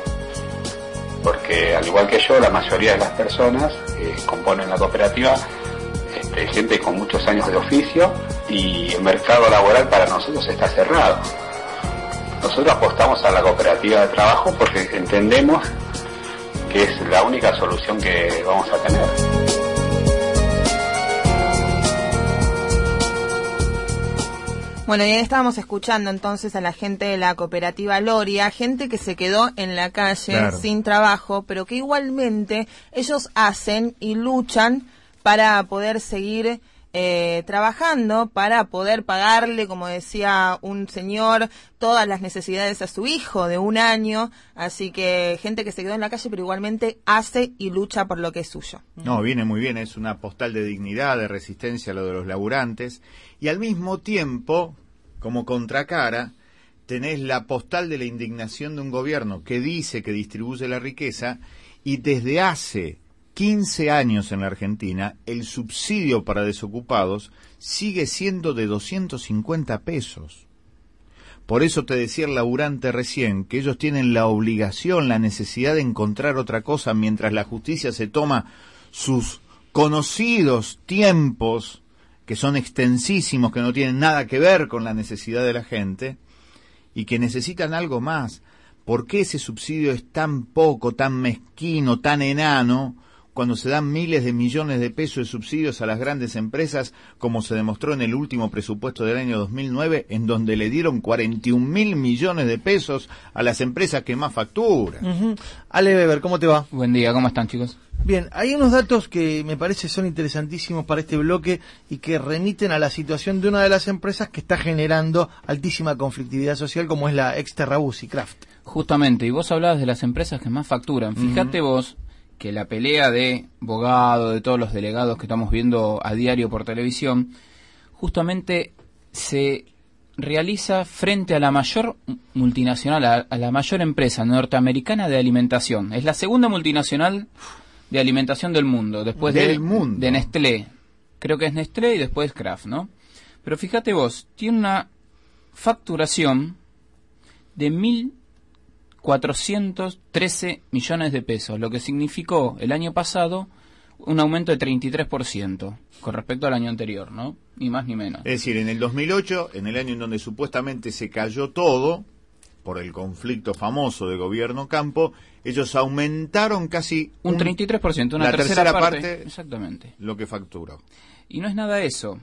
Porque al igual que yo, la mayoría de las personas que componen la cooperativa, este, gente con muchos años de oficio, y el mercado laboral para nosotros está cerrado. Nosotros apostamos a la cooperativa de trabajo porque entendemos que es la única solución que vamos a tener. Bueno, y ahí estábamos escuchando entonces a la gente de la cooperativa Loria, gente que se quedó en la calle, claro, sin trabajo, pero que igualmente ellos hacen y luchan para poder seguir eh, trabajando, para poder pagarle, como decía un señor, todas las necesidades a su hijo de un año. Así que gente que se quedó en la calle, pero igualmente hace y lucha por lo que es suyo. No, viene muy bien, es una postal de dignidad, de resistencia a lo de los laburantes, y al mismo tiempo, como contracara, tenés la postal de la indignación de un gobierno que dice que distribuye la riqueza, y desde hace quince años en la Argentina el subsidio para desocupados sigue siendo de doscientos cincuenta pesos. Por eso te decía el laburante recién que ellos tienen la obligación, la necesidad de encontrar otra cosa mientras la justicia se toma sus conocidos tiempos, que son extensísimos, que no tienen nada que ver con la necesidad de la gente, y que necesitan algo más. ¿Por qué ese subsidio es tan poco, tan mezquino, tan enano, cuando se dan miles de millones de pesos de subsidios a las grandes empresas, como se demostró en el último presupuesto del año dos mil nueve, en donde le dieron cuarenta y un mil millones de pesos a las empresas que más facturan? Uh-huh. Ale Weber, ¿cómo te va? Buen día, ¿cómo están, chicos? Bien, hay unos datos que me parece son interesantísimos para este bloque y que remiten a la situación de una de las empresas que está generando altísima conflictividad social, como es la Exterrabus y Kraft. Justamente, y vos hablabas de las empresas que más facturan. Fíjate uh-huh. vos que la pelea de Bogado, de todos los delegados que estamos viendo a diario por televisión, justamente se realiza frente a la mayor multinacional, a, a la mayor empresa norteamericana de alimentación. Es la segunda multinacional de alimentación del mundo, después del de, mundo. de Nestlé. Creo que es Nestlé y después Kraft, ¿no? Pero fíjate vos, tiene una facturación de mil cuatrocientos trece millones de pesos, lo que significó el año pasado un aumento de treinta y tres por ciento con respecto al año anterior, ¿no? Ni más ni menos. Es decir, en el dos mil ocho, en el año en donde supuestamente se cayó todo, por el conflicto famoso de gobierno-campo, ellos aumentaron casi un, un treinta y tres por ciento, una la tercera, tercera parte, parte, exactamente, lo que facturó. Y no es nada eso.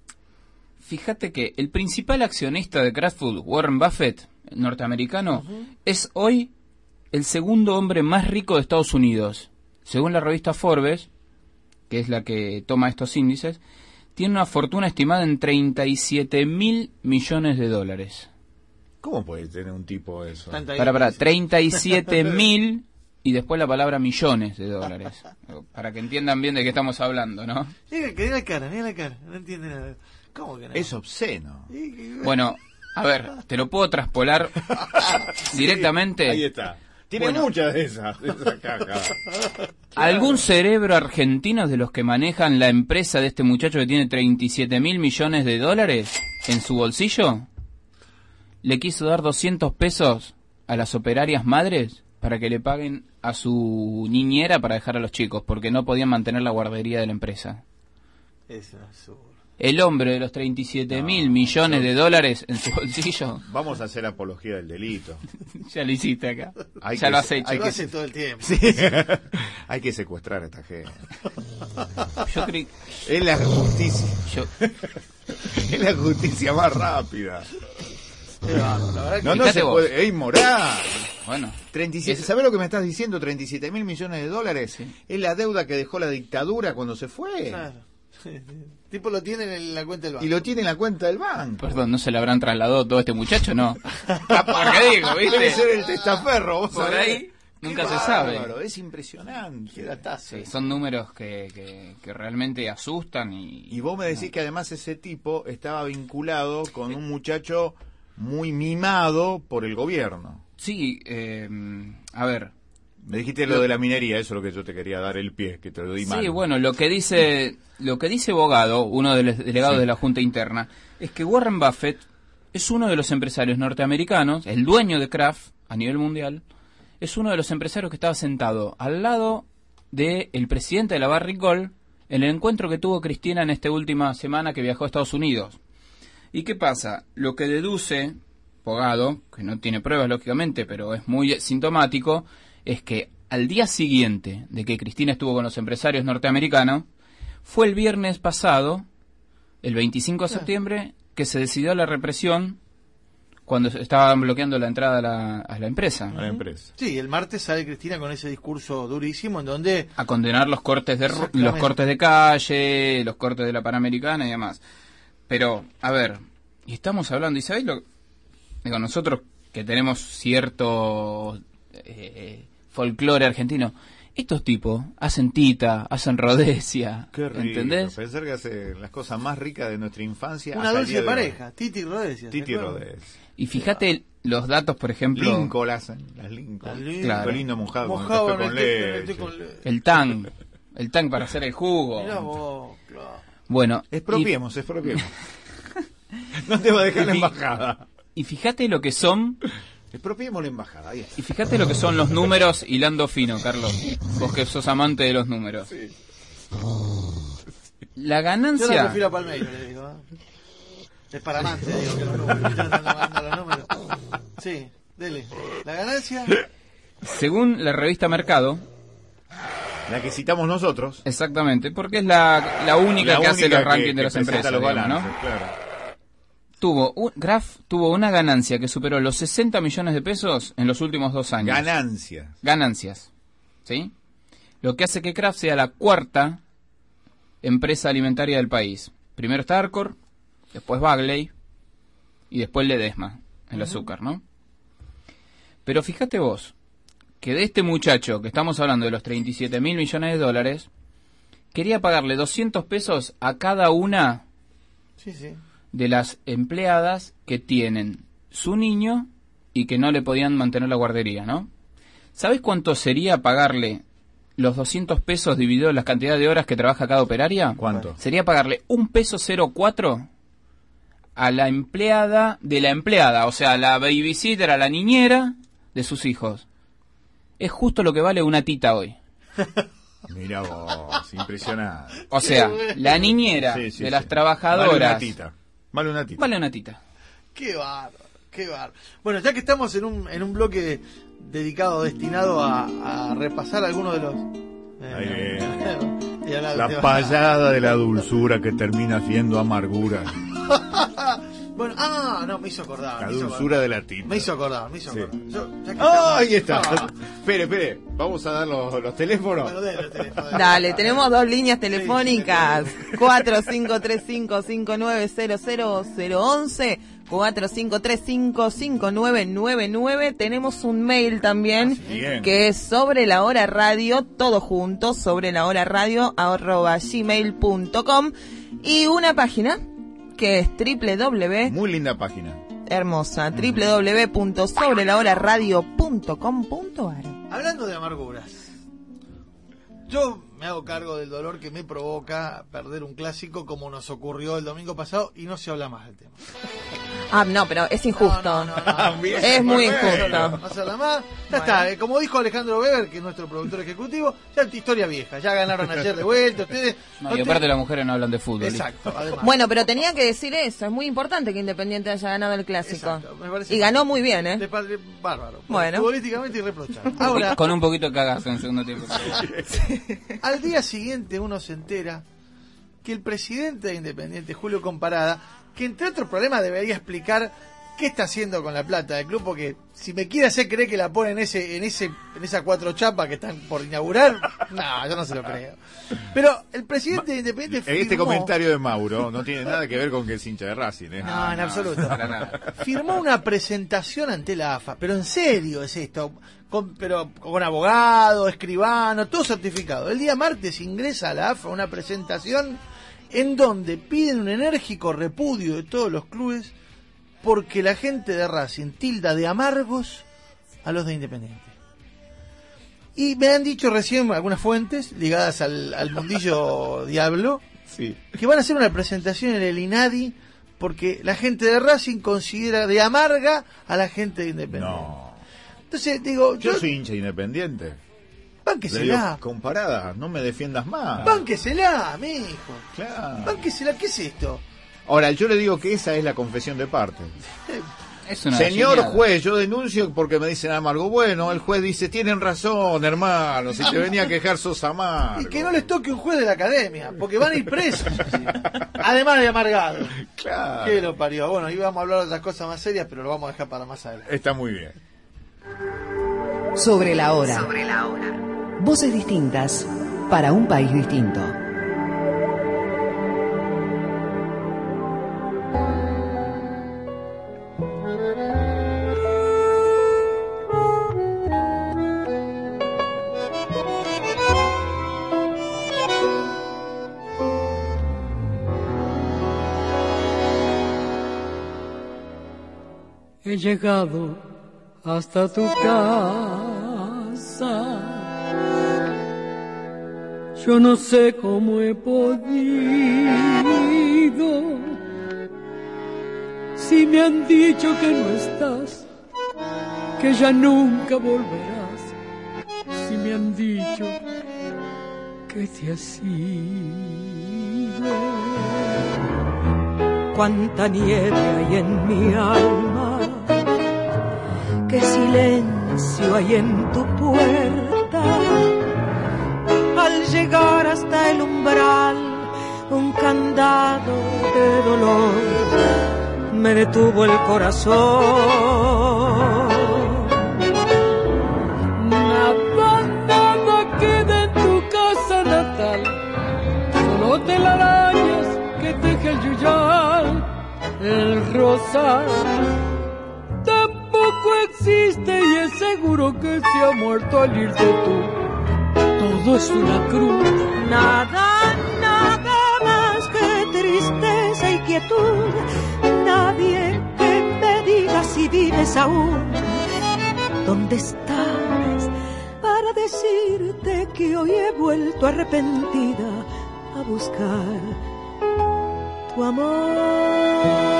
Fíjate que el principal accionista de Kraft Foods, Warren Buffett, norteamericano, uh-huh. es hoy el segundo hombre más rico de Estados Unidos. Según la revista Forbes, que es la que toma estos índices, tiene una fortuna estimada en treinta y siete mil millones de dólares. ¿Cómo puede tener un tipo eso? Para, para, treinta y siete mil y después la palabra millones de dólares. Para que entiendan bien de qué estamos hablando, ¿no? Mira, que la cara, mira la cara, no entiende nada. ¿Cómo que no? Es obsceno. Bueno, a ver, te lo puedo traspolar directamente. Ahí está. Tiene Bueno. muchas de esas, de esas cajas. ¿Algún cerebro argentino de los que manejan la empresa de este muchacho que tiene treinta y siete mil millones de dólares en su bolsillo le quiso dar doscientos pesos a las operarias madres para que le paguen a su niñera para dejar a los chicos, porque no podían mantener la guardería de la empresa? Es absurdo. El hombre de los treinta y siete mil millones de dólares en su bolsillo. Vamos a hacer apología del delito. Ya lo hiciste acá. Hay ya que- lo has hecho. hay Lo que- hace todo el tiempo. Sí. Hay que secuestrar a esta gente. Yo creí... Es la justicia. Yo... Es la justicia más rápida. La verdad que No, no Fíjate se vos. puede. Es inmoral. Bueno, treinta y siete, Es- ¿sabés lo que me estás diciendo? treinta y siete mil millones de dólares. Es la deuda que dejó la dictadura cuando se fue. Claro. Tipo lo tiene en la cuenta del banco. Y lo tiene en la cuenta del banco. perdón, ¿no se le habrán trasladado todo este muchacho? No. Porque digo, ¿viste? Debe ser el testaferro. vos Por sabés. ahí nunca Qué se sabe. bárbaro, es impresionante. Sí, son números que, que, que realmente asustan y... Y vos me decís que además ese tipo estaba vinculado con un muchacho muy mimado por el gobierno. Sí, eh, a ver... Me dijiste lo de la minería, eso es lo que yo te quería dar el pie, que te lo di mal. Sí, bueno, lo que dice lo que dice Bogado, uno de los delegados Sí. de la Junta Interna, es que Warren Buffett es uno de los empresarios norteamericanos, el dueño de Kraft a nivel mundial, es uno de los empresarios que estaba sentado al lado del presidente de la Barrick Gold en el encuentro que tuvo Cristina en esta última semana que viajó a Estados Unidos. ¿Y qué pasa? Lo que deduce Bogado, que no tiene pruebas lógicamente, pero es muy sintomático, es que al día siguiente de que Cristina estuvo con los empresarios norteamericanos, fue el viernes pasado, el veinticinco de septiembre, que se decidió la represión cuando se estaban bloqueando la entrada a la, a la empresa. A la empresa. Sí, el martes sale Cristina con ese discurso durísimo en donde... A condenar los cortes de ru- Exactamente. los cortes de calle, los cortes de la Panamericana y demás. Pero, a ver, y estamos hablando, ¿y sabéis lo? Digo, nosotros que tenemos cierto eh, folclore argentino, estos tipos hacen tita, hacen rodesia, Qué rico. ¿entendés? Pensar que hace las cosas más ricas de nuestra infancia. Una hasta el dulce día de hoy. pareja, Titi y Rodesia. ¿se Titi acuerdan? Rodés. Y fíjate los datos, por ejemplo, Lincoln hacen. Las Lincoln. Las Lincoln. Claro. Qué lindo mojado, Mojado con, café en con el té- en el té leche. con le- el tang, el tang para hacer el jugo. Mirá vos, claro. Bueno, Expropiemos, expropiemos. No te va a dejar la Y- embajada. y fíjate lo que son Expropiemos la embajada. Ahí está. Y fíjate lo que son los números hilando fino, Carlos. Vos que sos amante de los números. La Yo la ganancia... prefiero a Palmeiro, le digo. ¿eh? Es para amante, digo, que los números. Yo no ando mandando los números. Sí, dele. La ganancia... Según la revista Mercado... La que citamos nosotros. Exactamente, porque es la, la única La que hace única los rankings que- de que las presenta empresas, los digamos, ¿no? balances, claro. Tuvo, un, Graf tuvo una ganancia que superó los sesenta millones de pesos en los últimos dos años. Ganancias. Ganancias. ¿Sí? Lo que hace que Kraft sea la cuarta empresa alimentaria del país. Primero está Arcor, después Bagley y después Ledesma, el Ujú. azúcar, ¿no? Pero fíjate vos, que de este muchacho que estamos hablando de los treinta y siete mil millones de dólares, quería pagarle doscientos pesos a cada una Sí, sí. de las empleadas que tienen su niño y que no le podían mantener la guardería, ¿no? ¿Sabes cuánto sería pagarle los doscientos pesos dividido en la cantidad de horas que trabaja cada operaria? ¿Cuánto? Sería pagarle un peso cero cuatro a la empleada de la empleada, o sea, la babysitter, a la niñera de sus hijos. Es justo lo que vale una tita hoy. Mira vos, impresionante. O sea, la niñera Sí, sí, de sí. las trabajadoras... Vale una tita. Vale una tita. Vale una tita. Qué bárbaro, qué bárbaro. Bueno, ya que estamos en un, en un bloque dedicado, destinado a, a repasar algunos de los... Ahí viene. y a la- La de- payada de la dulzura que termina siendo amargura. Bueno, ah, no, me hizo acordar. La me hizo dulzura acordar. de la tita. Me hizo acordar, me hizo Sí. acordar. Yo, ya que ¡Ah, estamos- ahí está! Ah, Espere, espere. Vamos a dar los, los teléfonos. bueno, dele el teléfono, dele. Dale, tenemos dos líneas telefónicas, cuatro cinco tres cinco cinco nueve cero cero cero once, cuatro cinco tres cinco, cinco nueve nueve nueve. Tenemos un mail también que es sobre la hora radio, todo junto, sobre la hora radio arroba gmail punto com, y una página que es www. Muy linda página. Hermosa, doble u doble u doble u punto sobre la hora radio punto com punto a r. Hablando de amarguras, yo me hago cargo del dolor que me provoca perder un clásico como nos ocurrió el domingo pasado y no se habla más del tema. Ah, no, pero es injusto. No, no, no, no. Es muy injusto. No se habla más. Ya está, eh, como dijo Alejandro Weber, que es nuestro productor ejecutivo, ya es historia vieja. Ya ganaron ayer de vuelta. Ustedes. No, y aparte las mujeres no hablan de fútbol. Exacto, además. Bueno, pero tenía que decir eso. Es muy importante que Independiente haya ganado el clásico. Exacto, me parece y ganó muy bien, ¿eh? De padre, bárbaro. Bueno. Futbolísticamente irreprochable. Ahora, con un poquito de cagazo en el segundo tiempo. Al día siguiente uno se entera que el presidente de Independiente, Julio Comparada, que entre otros problemas debería explicar qué está haciendo con la plata del club, porque si me quiere hacer creer que la pone en ese en ese en esa cuatro chapas que están por inaugurar, no, yo no se lo creo. Pero el presidente de Independiente firmó, este comentario de Mauro no tiene nada que ver con que es hincha de Racing, ¿eh? No, en no, absoluto. Para nada. Firmó una presentación ante la A F A, pero en serio es esto, con, pero con abogado, escribano, todo certificado. El día martes ingresa a la A F A una presentación en donde piden un enérgico repudio de todos los clubes porque la gente de Racing tilda de amargos a los de Independiente. Y me han dicho recién algunas fuentes ligadas al, al mundillo Diablo, sí, que van a hacer una presentación en el INADI porque la gente de Racing considera de amarga a la gente de Independiente. No. Entonces digo, yo, yo soy hincha de Independiente. Bánquesela. Comparada, no me defiendas más. Bánquesela, mijo. Claro. Bánquesela, ¿qué es esto? Ahora, yo le digo que esa es la confesión de parte. Es una Señor genial. juez, yo denuncio porque me dicen amargo. Bueno, el juez dice, tienen razón, hermano, si te venía a quejar sos amargo. Y que no les toque un juez de la academia, porque van a ir presos. ¿Sí? Además de amargados. Claro. Que lo parió. Bueno, ahí vamos a hablar de otras cosas más serias, pero lo vamos a dejar para más adelante. Está muy bien. Sobre la hora. Sobre la hora. Voces distintas para un país distinto. He llegado hasta tu casa. Yo no sé cómo he podido. Si me han dicho que no estás, que ya nunca volverás. Si me han dicho que te has ido. Cuánta nieve hay en mi alma, qué silencio hay en tu puerta. Al llegar hasta el umbral, un candado de dolor me detuvo el corazón. Nada, nada queda en tu casa natal, solo telarañas que teje el yuyal, el rosal. Tampoco existe y es seguro que se ha muerto al irte tú. Todo es una cruz. Nada, nada más que tristeza y quietud. Nadie que me diga si vives aún. ¿Dónde estás? Para decirte que hoy he vuelto arrepentida a buscar tu amor.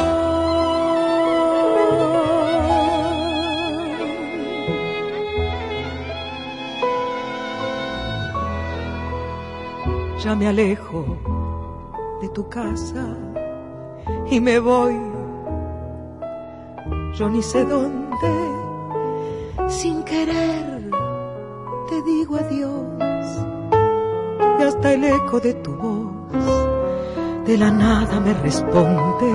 Ya me alejo de tu casa y me voy, yo ni sé dónde, sin querer te digo adiós, y hasta el eco de tu voz de la nada me responde.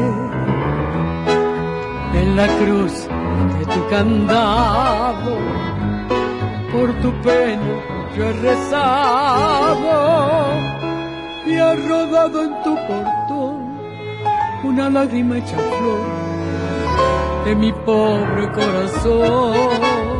En la cruz de tu candado, por tu pena yo he rezado, y ha rodado en tu portón una lágrima hecha flor de mi pobre corazón.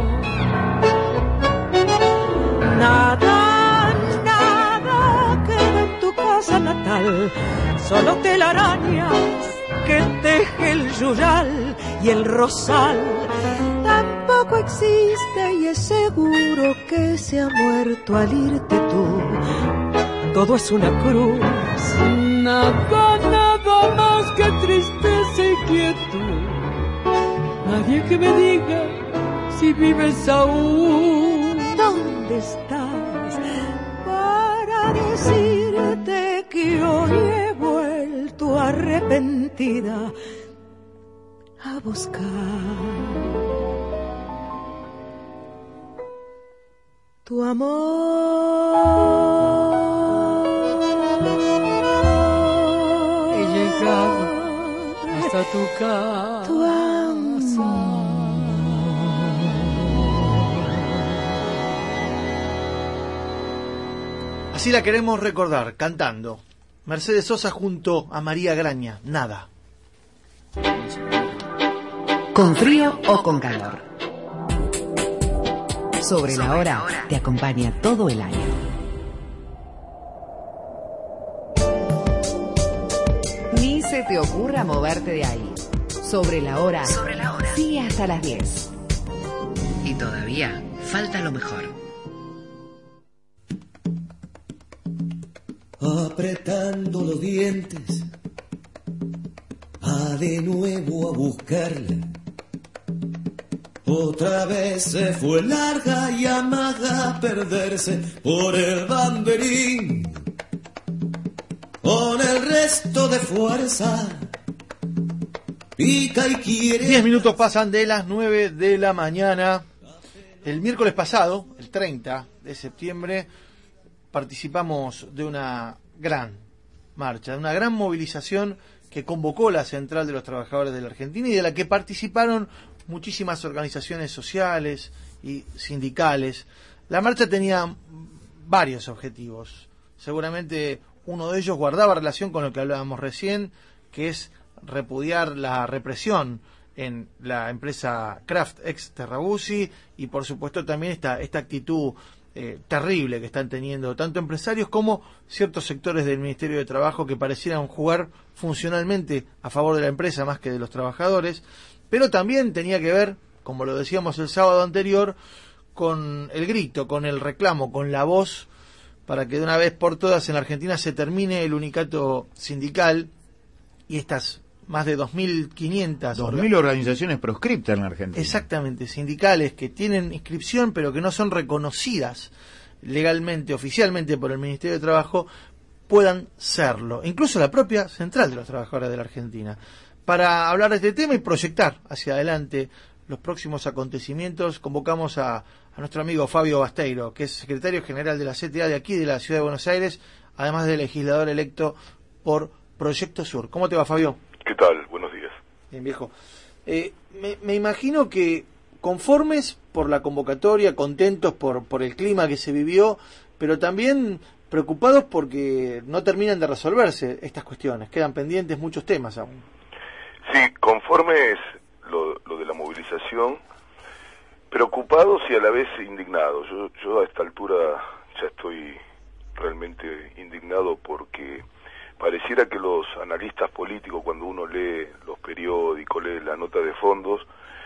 Nada, nada queda en tu casa natal, solo telarañas que teje el yuyal y el rosal. Tampoco existe y es seguro que se ha muerto al irte tú. Todo es una cruz, nada, nada más que tristeza y quietud. Nadie que me diga si vives aún. ¿Dónde estás para decirte que hoy he vuelto arrepentida a buscar tu amor? He llegado hasta tu casa. Tu amor. Así la queremos recordar, cantando. Mercedes Sosa junto a María Graña, Nada. Con frío o con calor. Sobre la hora te acompaña todo el año. Ni se te ocurra moverte de ahí. Sobre la hora, Sobre la hora. sigue hasta las diez. Y todavía falta lo mejor. Apretando los dientes, va de nuevo a buscarla. Otra vez se fue larga y amaga a perderse por el banderín. Con el resto de fuerza, pica y quiere. Diez minutos pasan de las nueve de la mañana. El miércoles pasado, el treinta de septiembre, participamos de una gran marcha, de una gran movilización que convocó la Central de los Trabajadores de la Argentina y de la que participaron muchísimas organizaciones sociales y sindicales. La marcha tenía varios objetivos. Seguramente uno de ellos guardaba relación con lo que hablábamos recién, que es repudiar la represión en la empresa Kraft ex Terrabusi y por supuesto también esta, esta actitud eh, terrible que están teniendo tanto empresarios como ciertos sectores del Ministerio de Trabajo que parecieran jugar funcionalmente a favor de la empresa más que de los trabajadores, pero también tenía que ver, como lo decíamos el sábado anterior, con el grito, con el reclamo, con la voz para que de una vez por todas en la Argentina se termine el unicato sindical y estas más de dos mil quinientas dos mil organizaciones proscriptas en la Argentina. Exactamente, sindicales que tienen inscripción pero que no son reconocidas legalmente, oficialmente por el Ministerio de Trabajo, puedan serlo. Incluso la propia Central de los Trabajadores de la Argentina. Para hablar de este tema y proyectar hacia adelante los próximos acontecimientos, convocamos a, a nuestro amigo Fabio Basteiro, que es secretario general de la C T A de aquí, de la Ciudad de Buenos Aires, además de legislador electo por Proyecto Sur. ¿Cómo te va, Fabio? ¿Qué tal? Buenos días. Bien, viejo. Eh, me, me imagino que conformes por la convocatoria, contentos por, por el clima que se vivió, pero también preocupados porque no terminan de resolverse estas cuestiones. Quedan pendientes muchos temas aún. Sí, conformes lo, lo de la movilización, preocupados y a la vez indignados. Yo, yo a esta altura ya estoy realmente indignado porque pareciera que los analistas políticos, cuando uno lee los periódicos, lee la nota de fondos,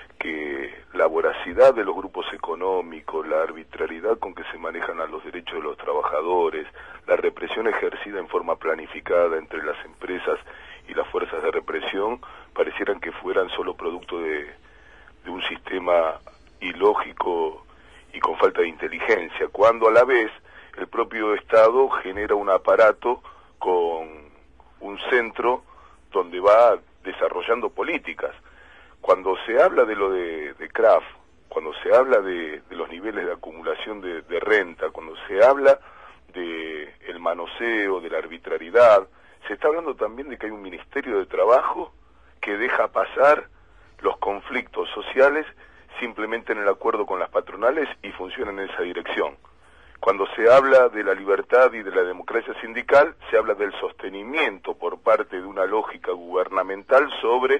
que la voracidad de los grupos económicos, la arbitrariedad con que se manejan a los derechos de los trabajadores, la represión ejercida en forma planificada entre las empresas y las fuerzas de represión, parecieran que fueran solo producto de, de un sistema ilógico y con falta de inteligencia, cuando a la vez el propio Estado genera un aparato con un centro donde va desarrollando políticas. Cuando se habla de lo de, de Kraft, cuando se habla de, de los niveles de acumulación de, de renta, cuando se habla de el manoseo, de la arbitrariedad, se está hablando también de que hay un Ministerio de Trabajo que deja pasar los conflictos sociales simplemente en el acuerdo con las patronales y funciona en esa dirección. Cuando se habla de la libertad y de la democracia sindical, se habla del sostenimiento por parte de una lógica gubernamental sobre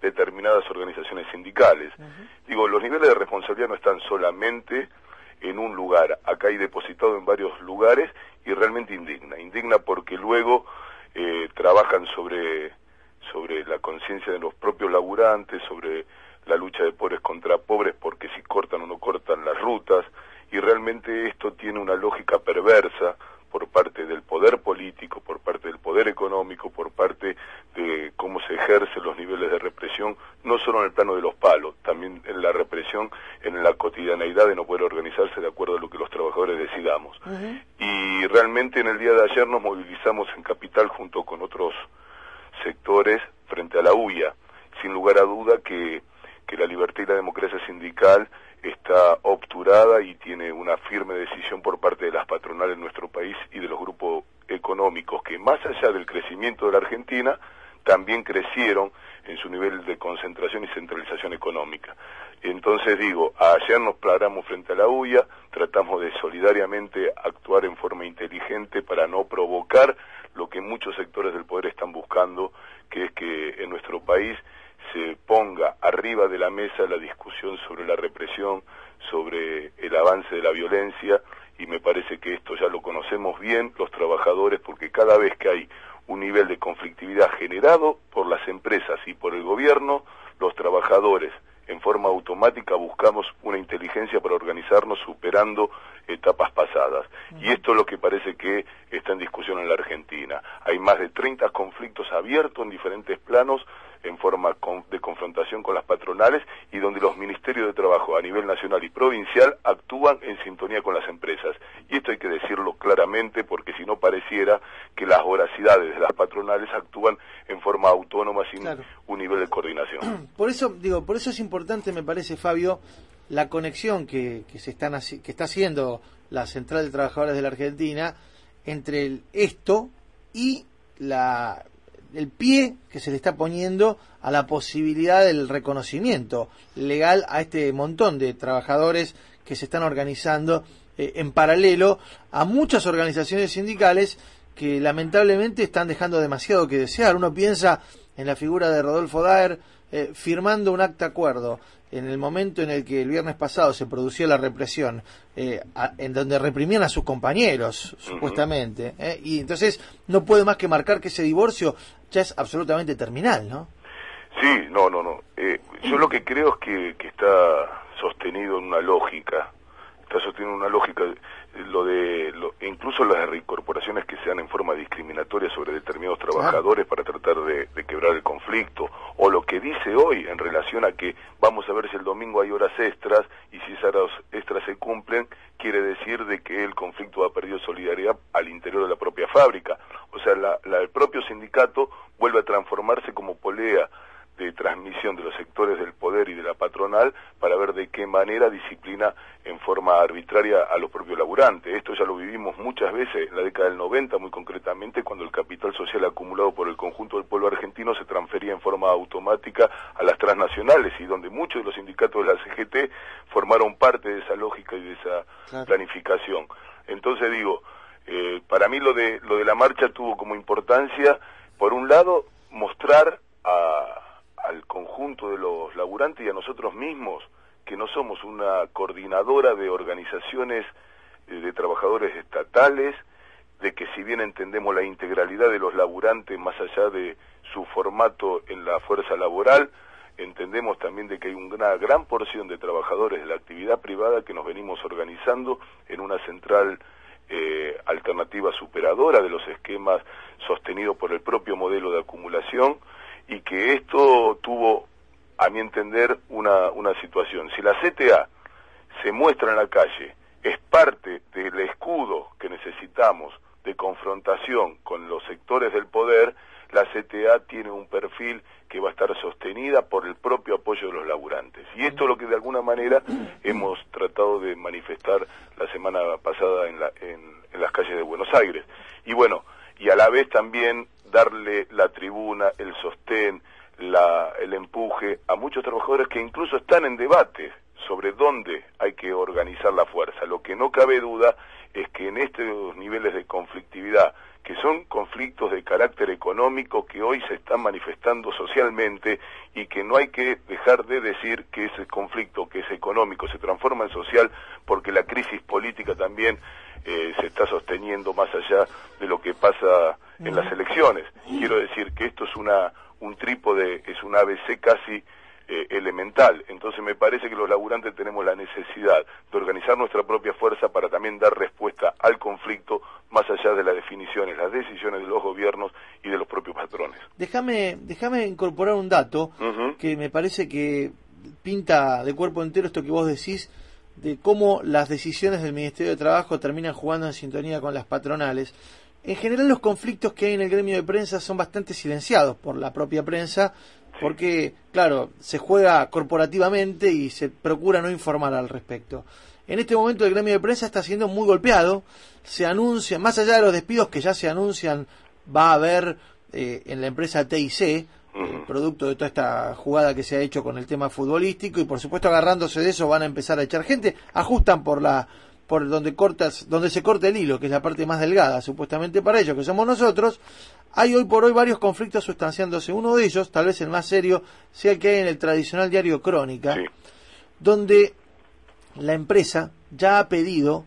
determinadas organizaciones sindicales. Uh-huh. Digo, los niveles de responsabilidad no están solamente en un lugar, acá hay depositado en varios lugares y realmente indigna, indigna porque luego eh, trabajan sobre, sobre la conciencia de los propios laburantes, sobre la lucha de pobres contra pobres, porque si cortan o no cortan las rutas, y realmente esto tiene una lógica perversa por parte del poder político, por parte del poder económico, por parte de cómo se ejercen los niveles de represión, no solo en el plano de los palos, también en la represión, en la cotidianeidad de no poder organizarse de acuerdo a lo que los trabajadores decidamos. Uh-huh. Y realmente en el día de ayer nos movilizamos en Capital junto con otros sectores frente a la U I A, sin lugar a duda que, que la libertad y la democracia sindical está obturada y tiene una firme decisión por parte de las patronales en nuestro país y de los grupos económicos que, más allá del crecimiento de la Argentina, también crecieron en su nivel de concentración y centralización económica. Entonces digo, ayer nos paramos frente a la U I A, tratamos de solidariamente actuar en forma inteligente para no provocar lo que muchos sectores del poder están buscando, que es que en nuestro país se ponga arriba de la mesa la discusión sobre la represión, sobre el avance de la violencia, y me parece que esto ya lo conocemos bien los trabajadores, porque cada vez que hay un nivel de conflictividad generado por las empresas y por el gobierno, los trabajadores en forma automática buscamos una inteligencia para organizarnos superando etapas pasadas. Y esto es lo que parece que está en discusión en la Argentina. Hay más de treinta conflictos abiertos en diferentes planos en forma de confrontación con las patronales y donde los ministerios de trabajo a nivel nacional y provincial actúan en sintonía con las empresas. Y esto hay que decirlo claramente porque si no pareciera que las voracidades de las patronales actúan en forma autónoma sin claro. un nivel de coordinación. Por eso, digo, por eso es importante, me parece, Fabio, la conexión que, que se están que está haciendo la Central de Trabajadores de la Argentina entre el, esto y la el pie que se le está poniendo a la posibilidad del reconocimiento legal a este montón de trabajadores que se están organizando eh, en paralelo a muchas organizaciones sindicales que lamentablemente están dejando demasiado que desear. Uno piensa en la figura de Rodolfo Daer eh, firmando un acta acuerdo en el momento en el que el viernes pasado se produció la represión, eh, a, en donde reprimían a sus compañeros, uh-huh. supuestamente, eh, y entonces no puede más que marcar que ese divorcio ya es absolutamente terminal, ¿no? Sí, no, no, no. Eh, yo lo que creo es que, que está sostenido en una lógica, está sostenido en una lógica, lo de, lo, incluso las reincorporaciones que se dan en forma discriminatoria sobre determinados trabajadores para tratar de, de quebrar el conflicto, o lo que dice hoy en relación a que vamos a ver si el domingo hay horas extras y si esas horas extras se cumplen, quiere decir de que el conflicto ha perdido solidaridad al interior de la propia fábrica. O sea, la, la, el propio sindicato vuelve a transformarse como polea de transmisión de los sectores del poder y de la patronal para ver de qué manera disciplina en forma arbitraria a los propios laburantes. Esto ya lo vivimos muchas veces en la década del noventa, muy concretamente, cuando el capital social acumulado por el conjunto del pueblo argentino se transfería en forma automática a las transnacionales y donde muchos de los sindicatos de la C G T formaron parte de esa lógica y de esa claro. planificación. Entonces digo, eh, para mí lo de, lo de la marcha tuvo como importancia, por un lado, mostrar a al conjunto de los laburantes y a nosotros mismos, que no somos una coordinadora de organizaciones eh, de trabajadores estatales, de que si bien entendemos la integralidad de los laburantes más allá de su formato en la fuerza laboral, entendemos también de que hay una gran porción de trabajadores de la actividad privada que nos venimos organizando en una central eh, alternativa superadora de los esquemas sostenidos por el propio modelo de acumulación, y que esto tuvo, a mi entender, una, una situación. Si la C T A se muestra en la calle, es parte del escudo que necesitamos de confrontación con los sectores del poder, la C T A tiene un perfil que va a estar sostenida por el propio apoyo de los laburantes. Y esto es lo que de alguna manera hemos tratado de manifestar la semana pasada en, la, en, en las calles de Buenos Aires. Y bueno, y a la vez también darle la tribuna, el sostén, la, el empuje a muchos trabajadores que incluso están en debate sobre dónde hay que organizar la fuerza. Lo que no cabe duda es que en estos niveles de conflictividad, que son conflictos de carácter económico que hoy se están manifestando socialmente y que no hay que dejar de decir que ese conflicto que es económico se transforma en social porque la crisis política también eh, se está sosteniendo más allá de lo que pasa en las elecciones. Quiero decir que esto es una un trípode, es un A B C casi Eh, elemental. Entonces me parece que los laburantes tenemos la necesidad de organizar nuestra propia fuerza para también dar respuesta al conflicto más allá de las definiciones, las decisiones de los gobiernos y de los propios patrones. Déjame déjame incorporar un dato Uh-huh. que me parece que pinta de cuerpo entero esto que vos decís de cómo las decisiones del Ministerio de Trabajo terminan jugando en sintonía con las patronales. En general los conflictos que hay en el gremio de prensa son bastante silenciados por la propia prensa, porque, claro, se juega corporativamente y se procura no informar al respecto. En este momento el gremio de prensa está siendo muy golpeado, se anuncia, más allá de los despidos que ya se anuncian, va a haber eh, en la empresa T I C, eh, producto de toda esta jugada que se ha hecho con el tema futbolístico, y por supuesto agarrándose de eso van a empezar a echar gente, ajustan por la por donde cortas, donde se corta el hilo, que es la parte más delgada, supuestamente para ellos, que somos nosotros. Hay hoy por hoy varios conflictos sustanciándose. Uno de ellos, tal vez el más serio, sea el que hay en el tradicional diario Crónica, sí, donde la empresa ya ha pedido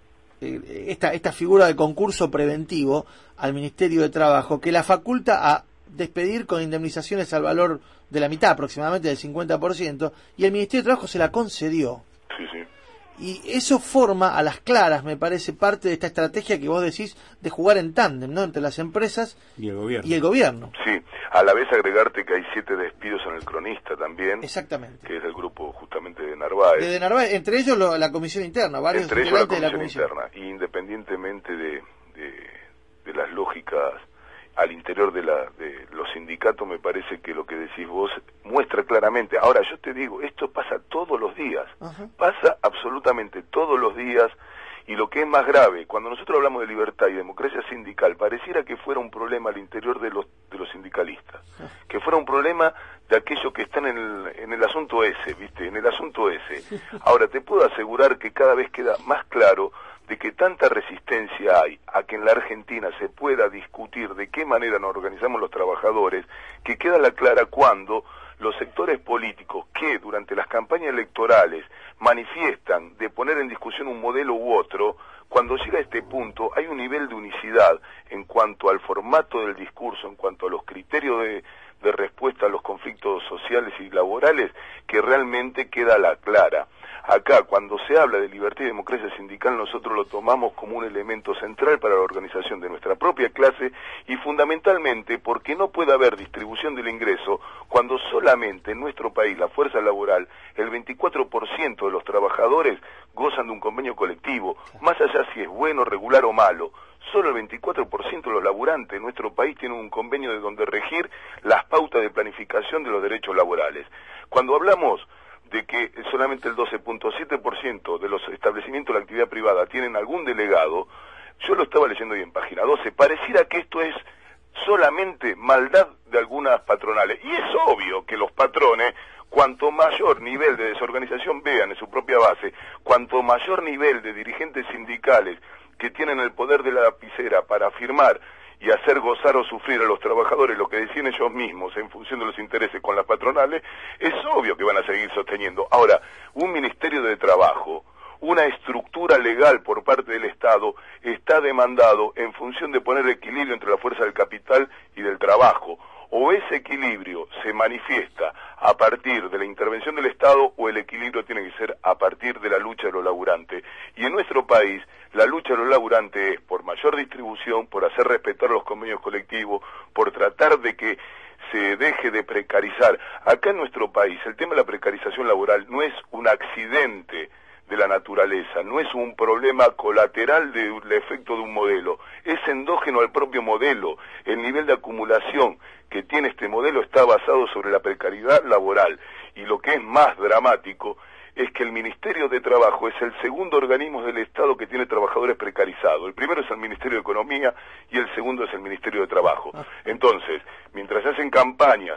eh, esta, esta figura de concurso preventivo al Ministerio de Trabajo, que la faculta a despedir con indemnizaciones al valor de la mitad, aproximadamente del cincuenta por ciento, y el Ministerio de Trabajo se la concedió. Sí, sí. Y eso forma a las claras, me parece, parte de esta estrategia que vos decís de jugar en tándem, ¿no?, entre las empresas y el gobierno. Y el gobierno. Sí, a la vez agregarte que hay siete despidos en el Cronista también. Exactamente. Que es del grupo justamente de Narváez. De, de Narváez, entre ellos lo, la comisión interna, varios entre ellos la comisión, de la comisión interna. Y independientemente de, de, de las lógicas al interior de, la, de los sindicatos, me parece que lo que decís vos muestra claramente. Ahora, yo te digo, esto pasa todos los días. Ajá. Pasa absolutamente todos los días. Y lo que es más grave, cuando nosotros hablamos de libertad y democracia sindical, pareciera que fuera un problema al interior de los de los sindicalistas, que fuera un problema de aquellos que están en el, en el asunto ese, ¿viste? En el asunto ese. Ahora, te puedo asegurar que cada vez queda más claro de que tanta resistencia hay a que en la Argentina se pueda discutir de qué manera nos organizamos los trabajadores, que queda la clara cuando los sectores políticos que durante las campañas electorales manifiestan de poner en discusión un modelo u otro, cuando llega a este punto hay un nivel de unicidad en cuanto al formato del discurso, en cuanto a los criterios de, de respuesta a los conflictos sociales y laborales, que realmente queda a la clara. Acá, cuando se habla de libertad y democracia sindical, nosotros lo tomamos como un elemento central para la organización de nuestra propia clase y fundamentalmente porque no puede haber distribución del ingreso cuando solamente en nuestro país, la fuerza laboral, el veinticuatro por ciento de los trabajadores gozan de un convenio colectivo, más allá si es bueno, regular o malo. Solo el veinticuatro por ciento de los laburantes en nuestro país tienen un convenio de donde regir las pautas de planificación de los derechos laborales. Cuando hablamos de que solamente el doce punto siete por ciento de los establecimientos de la actividad privada tienen algún delegado, yo lo estaba leyendo hoy en página doce, pareciera que esto es solamente maldad de algunas patronales. Y es obvio que los patrones, cuanto mayor nivel de desorganización vean en su propia base, cuanto mayor nivel de dirigentes sindicales que tienen el poder de la lapicera para firmar y hacer gozar o sufrir a los trabajadores lo que deciden ellos mismos en función de los intereses con las patronales, es obvio que van a seguir sosteniendo. Ahora, un Ministerio de Trabajo, una estructura legal por parte del Estado, está demandado en función de poner equilibrio entre la fuerza del capital y del trabajo. O ese equilibrio se manifiesta a partir de la intervención del Estado o el equilibrio tiene que ser a partir de la lucha de los laburantes. Y en nuestro país, la lucha de los laburantes es por mayor distribución, por hacer respetar los convenios colectivos, por tratar de que se deje de precarizar. Acá en nuestro país, el tema de la precarización laboral no es un accidente de la naturaleza, no es un problema colateral del efecto de un modelo, es endógeno al propio modelo. El nivel de acumulación que tiene este modelo está basado sobre la precariedad laboral, y lo que es más dramático es que el Ministerio de Trabajo es el segundo organismo del Estado que tiene trabajadores precarizados. El primero es el Ministerio de Economía y el segundo es el Ministerio de Trabajo. Entonces, mientras se hacen campañas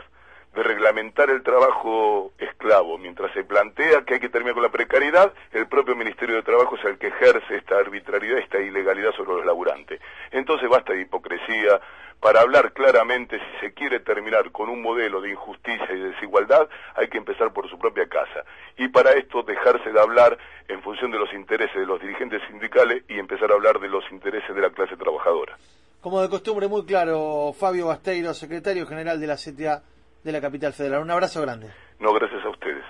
de reglamentar el trabajo esclavo. Mientras se plantea que hay que terminar con la precariedad, el propio Ministerio de Trabajo es el que ejerce esta arbitrariedad, esta ilegalidad sobre los laburantes. Entonces basta de hipocresía. Para hablar claramente, si se quiere terminar con un modelo de injusticia y desigualdad, hay que empezar por su propia casa. Y para esto dejarse de hablar en función de los intereses de los dirigentes sindicales y empezar a hablar de los intereses de la clase trabajadora. Como de costumbre, muy claro, Fabio Basteiro, secretario general de la C T A de la Capital Federal. Un abrazo grande. No, gracias a ustedes.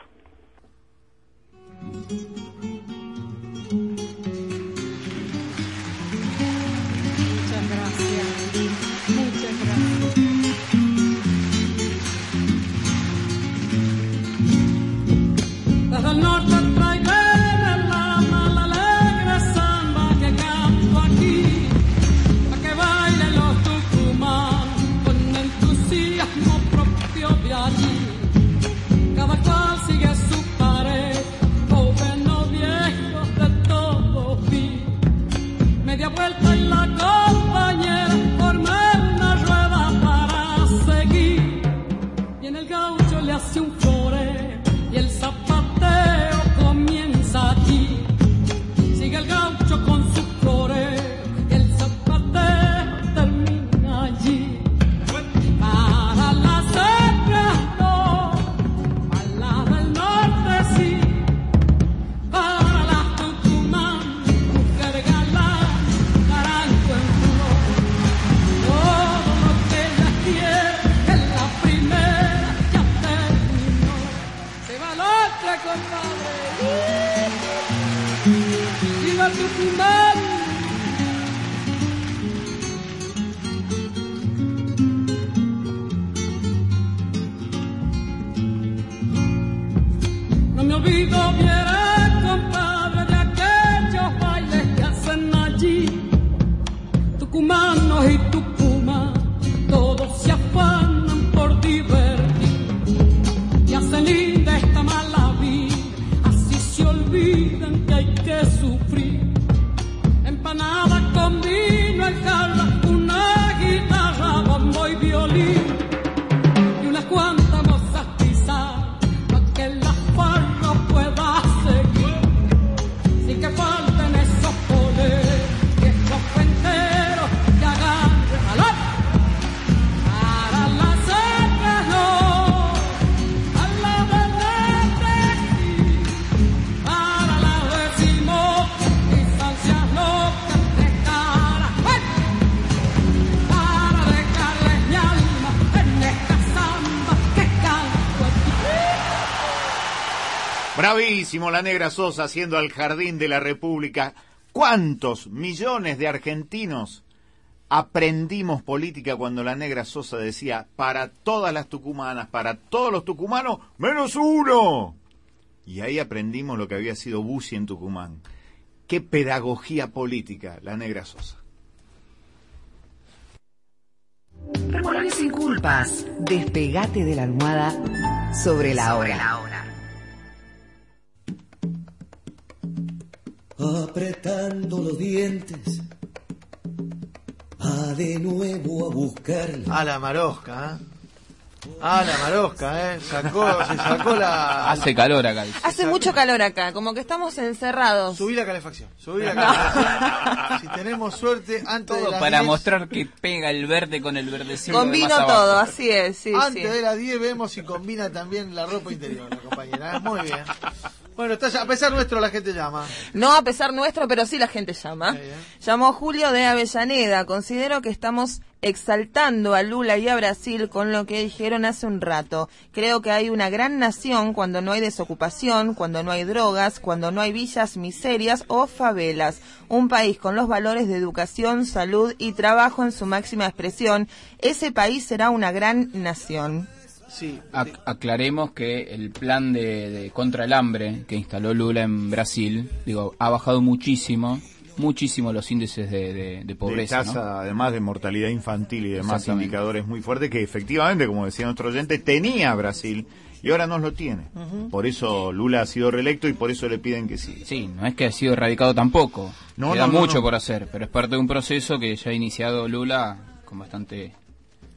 Muchas gracias. Muchas gracias. Desde el norte traigo el alma la alegre samba que canto aquí, a que bailen los tucumanos con entusiasmo propio de allí. Cada cual sigue su pared, joven o viejo, de todo vi. Media vuelta y la compañera forma una rueda para seguir. Y en el gaucho le hace un floreo y el zapateo comienza aquí. Sigue el gaucho con su floreo y el zapateo termina allí. Para la sierra no, para la del norte sí, para las Tucumán, mujer galán, naranjo en flor. Todo lo que ella quiere es la primera ya terminó. Se va la otra, compadre. ¡Viva Tucumán! No me olvido bien, compadre, de aquellos bailes que hacen allí. Tucumanos y Tucumán, todos se afanan por divertir y hacen linda esta mala vida. Así se olvidan que hay que sufrir. Empanada con vino en jarra, una guitarra, bombo y violín y unas cuantas mozas pisadas para que la farra pueda seguir. Sin que falten esos poderes y esos cuenteros que agarren valor. Para la sierra no, a la verdad sí, para la decimos distancias locas de cara, para dejarles mi alma en esta samba que canto aquí. Bravísimo la Negra Sosa haciendo al Jardín de la República. ¿Cuántos millones de argentinos aprendimos política cuando la Negra Sosa decía para todas las tucumanas, para todos los tucumanos, menos uno? Y ahí aprendimos lo que había sido Bussi en Tucumán. Qué pedagogía política, la Negra Sosa. Revolver sin culpas. Despegate de la almohada sobre la hora. Apretando los dientes, va de nuevo a buscarla. A la marosca, ¿eh? A la marosca, ¿eh? Sacó, se sacó la... Hace calor acá. Dice. Hace mucho calor acá, como que estamos encerrados. Subí la calefacción, subí la calefacción. Si tenemos suerte, antes todo de las para diez, mostrar que pega el verde con el verdecito. Combino todo, así es, sí, antes sí. de las diez vemos si combina también la ropa interior, la compañera. ¿eh? Muy bien. Bueno, está, a pesar nuestro la gente llama. No a pesar nuestro, pero sí la gente llama. Llamó Julio de Avellaneda. Considero que estamos exaltando a Lula y a Brasil con lo que dijeron hace un rato. Creo que hay una gran nación cuando no hay desocupación, cuando no hay drogas, cuando no hay villas miserias o favelas. Un país con los valores de educación, salud y trabajo en su máxima expresión. Ese país será una gran nación. Sí. Ac aclaremos que el plan de, de contra el hambre que instaló Lula en Brasil, digo, ha bajado muchísimo, muchísimo los índices de, de, de pobreza. De tasa, ¿no? además de mortalidad infantil y demás indicadores muy fuertes que efectivamente, como decía nuestro oyente, tenía Brasil y ahora no lo tiene. Uh-huh. Por eso Lula ha sido reelecto y por eso le piden que siga. Sí, no es que ha sido erradicado tampoco. No, Queda no, no, mucho no. por hacer, pero es parte de un proceso que ya ha iniciado Lula con bastante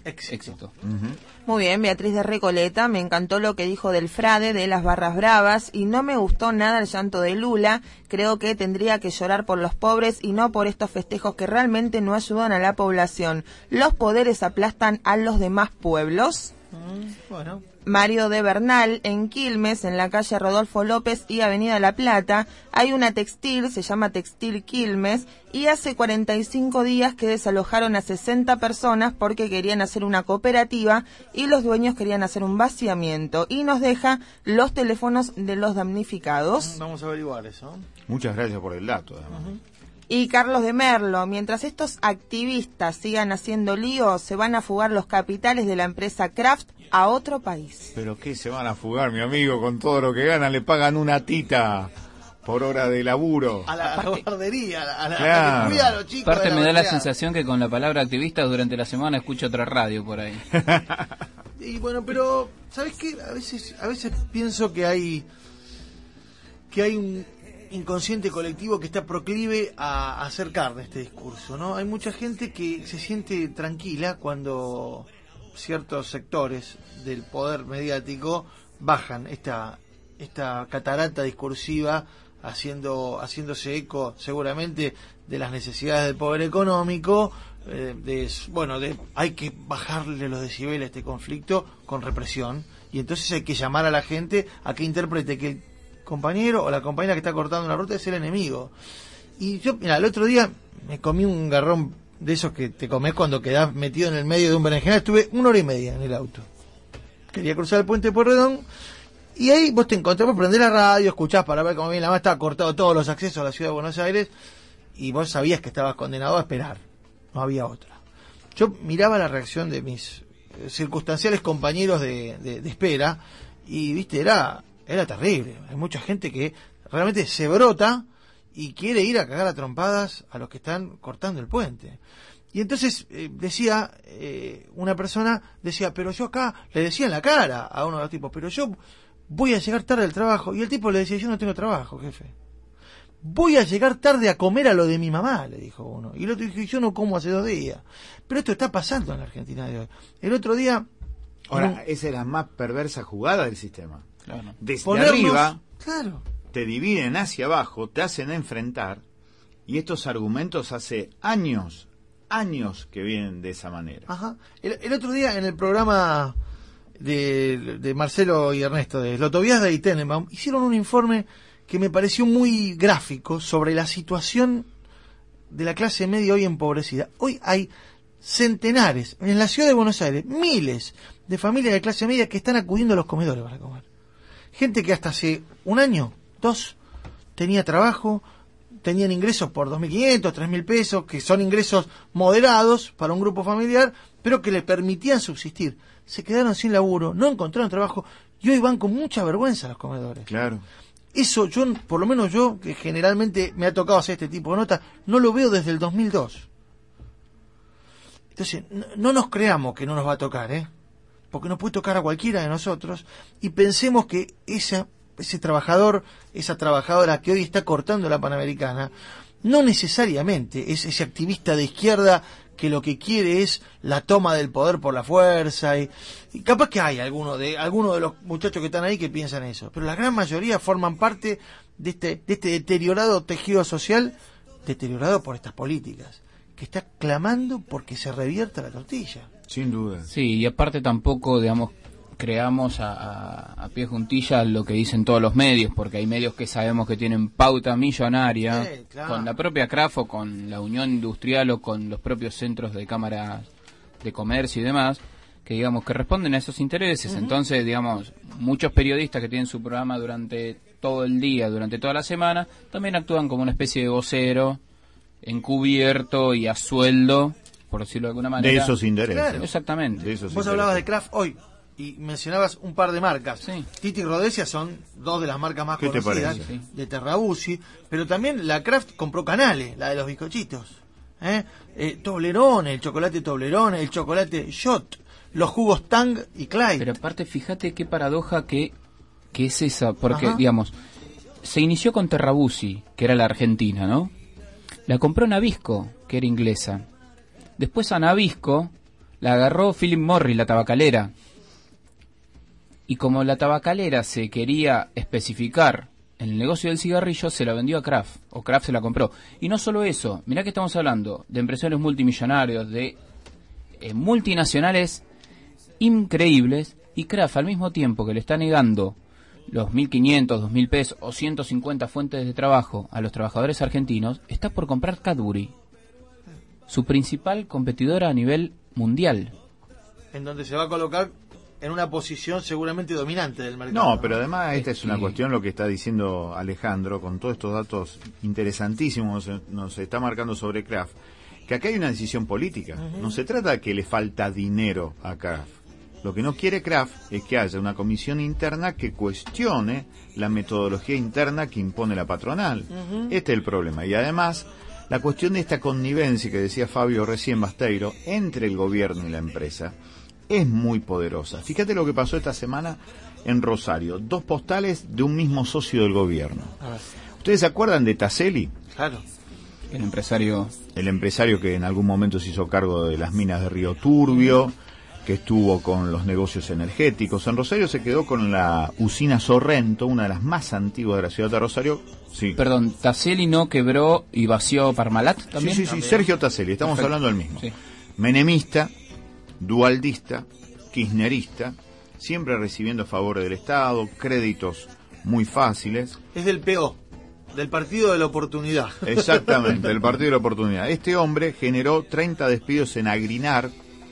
Éxito. Éxito. Ujú. Muy bien, Beatriz de Recoleta, me encantó lo que dijo del frade de las barras bravas y no me gustó nada el llanto de Lula. Creo que tendría que llorar por los pobres y no por estos festejos que realmente no ayudan a la población. Los poderes aplastan a los demás pueblos. Mm, bueno. Mario de Bernal, en Quilmes, en la calle Rodolfo López y Avenida La Plata, hay una textil, se llama Textil Quilmes, y hace cuarenta y cinco días que desalojaron a sesenta personas porque querían hacer una cooperativa y los dueños querían hacer un vaciamiento. Y nos deja los teléfonos de los damnificados. Vamos a averiguar eso. Muchas gracias por el dato, además. Uh-huh. Y Carlos de Merlo, mientras estos activistas sigan haciendo lío, se van a fugar los capitales de la empresa Kraft a otro país. Pero qué se van a fugar, mi amigo, con todo lo que ganan, le pagan una tita por hora de laburo. A la, a la guardería, a la, Claro. a la que cuida a los chicos. Aparte de me da la barriada. sensación que con la palabra activista durante la semana escucho otra radio por ahí. Y bueno, pero ¿sabes qué? A veces, a veces pienso que hay que hay un inconsciente colectivo que está proclive a hacer carne este discurso, ¿no? Hay mucha gente que se siente tranquila cuando ciertos sectores del poder mediático bajan esta esta catarata discursiva haciendo haciéndose eco seguramente de las necesidades del poder económico, eh, de bueno, de hay que bajarle los decibeles a este conflicto con represión, y entonces hay que llamar a la gente a que interprete que el compañero o la compañera que está cortando una ruta es el enemigo. Y yo, mira, el otro día me comí un garrón de esos que te comes cuando quedás metido en el medio de un berenjenal. Estuve una hora y media en el auto. Quería cruzar el puente Pueyrredón y ahí vos te encontrás, vos prendés la radio, escuchás para ver cómo viene la más, estaba cortado todos los accesos a la ciudad de Buenos Aires y vos sabías que estabas condenado a esperar. No había otra. Yo miraba la reacción de mis eh, circunstanciales compañeros de, de, de espera y, viste, era... Era terrible. Hay mucha gente que realmente se brota y quiere ir a cagar a trompadas a los que están cortando el puente. Y entonces eh, decía, eh, una persona decía, pero yo acá, le decía en la cara a uno de los tipos, pero yo voy a llegar tarde al trabajo. Y el tipo le decía, yo no tengo trabajo, jefe. Voy a llegar tarde a comer a lo de mi mamá, le dijo uno. Y el otro dijo, yo no como hace dos días. Pero esto está pasando en la Argentina de hoy. El otro día... Ahora, un... esa es la más perversa jugada del sistema. Claro. Desde Ponernos, arriba, claro. te dividen hacia abajo, te hacen enfrentar, y estos argumentos hace años, años que vienen de esa manera. Ajá. El, el otro día en el programa de, de Marcelo y Ernesto, de Slotoviazda y Tenenbaum, hicieron un informe que me pareció muy gráfico sobre la situación de la clase media hoy empobrecida. Hoy hay centenares, en la ciudad de Buenos Aires, miles de familias de clase media que están acudiendo a los comedores para comer. Gente que hasta hace un año, dos, tenía trabajo, tenían ingresos por dos mil quinientos, tres mil pesos, que son ingresos moderados para un grupo familiar, pero que le permitían subsistir. Se quedaron sin laburo, no encontraron trabajo y hoy van con mucha vergüenza a los comedores. Claro. Eso yo, por lo menos yo, que generalmente me ha tocado hacer este tipo de notas, no lo veo desde el dos mil dos. Entonces, no, no nos creamos que no nos va a tocar, ¿eh? Porque nos puede tocar a cualquiera de nosotros, y pensemos que esa, ese trabajador, esa trabajadora que hoy está cortando la Panamericana, no necesariamente es ese activista de izquierda que lo que quiere es la toma del poder por la fuerza, y, y capaz que hay alguno de alguno de los muchachos que están ahí que piensan eso, pero la gran mayoría forman parte de este, de este deteriorado tejido social, deteriorado por estas políticas, que está clamando porque se revierta la tortilla. Sin duda. Sí, y aparte tampoco, digamos, creamos a, a, a pie juntilla lo que dicen todos los medios, porque hay medios que sabemos que tienen pauta millonaria, Sí, claro. con la propia Kraft o con la Unión Industrial o con los propios centros de cámaras de comercio y demás, que digamos que responden a esos intereses. Ujú. Entonces, digamos, muchos periodistas que tienen su programa durante todo el día, durante toda la semana, también actúan como una especie de vocero, encubierto y a sueldo, por decirlo de alguna manera. De esos intereses. Claro. Exactamente. De esos Vos intereses. hablabas de Kraft hoy y mencionabas un par de marcas. Sí. Titi y Rhodesia son dos de las marcas más ¿Qué te conocidas parece? de Terrabuzzi, pero también la Kraft compró Canale, la de los bizcochitos. ¿Eh? Eh, Toblerone, el chocolate Toblerone, el chocolate Shot, los jugos Tang y Clyde. Pero aparte, fíjate qué paradoja que, que es esa, porque, Ajá. digamos, se inició con Terrabuzzi, que era la argentina, ¿no? La compró Nabisco, que era inglesa. Después a Nabisco La agarró Philip Morris, la tabacalera. Y como la tabacalera se quería especificar en el negocio del cigarrillo, se la vendió a Kraft, o Kraft se la compró. Y no solo eso, mirá que estamos hablando de empresarios multimillonarios, de eh, multinacionales increíbles, y Kraft, al mismo tiempo que le está negando los mil quinientos, dos mil pesos o ciento cincuenta fuentes de trabajo a los trabajadores argentinos, está por comprar Cadbury, su principal competidora a nivel mundial. En donde se va a colocar en una posición seguramente dominante del mercado. No, pero además esta es una cuestión, lo que está diciendo Alejandro, con todos estos datos interesantísimos nos está marcando sobre Kraft, que acá hay una decisión política. Uh-huh. No se trata de que le falta dinero a Kraft. Lo que no quiere Kraft es que haya una comisión interna que cuestione la metodología interna que impone la patronal. Uh-huh. Este es el problema. Y además, la cuestión de esta connivencia que decía Fabio recién, Basteiro, entre el gobierno y la empresa, es muy poderosa. Fíjate lo que pasó esta semana en Rosario. Dos postales de un mismo socio del gobierno. ¿Ustedes se acuerdan de Taselli? Claro. El empresario... El empresario que en algún momento se hizo cargo de las minas de Río Turbio, que estuvo con los negocios energéticos. En Rosario se quedó con la usina Sorrento, una de las más antiguas de la ciudad de Rosario. Sí. Perdón, ¿Taselli no quebró y vació Parmalat también? Sí, sí, sí, Sergio Taselli, estamos Perfecto. hablando del mismo. Sí. Menemista, dualdista, kirchnerista, siempre recibiendo favores del Estado, créditos muy fáciles. Es del P O, del Partido de la Oportunidad. Exactamente, del Partido de la Oportunidad. Este hombre generó treinta despidos en Agrinar,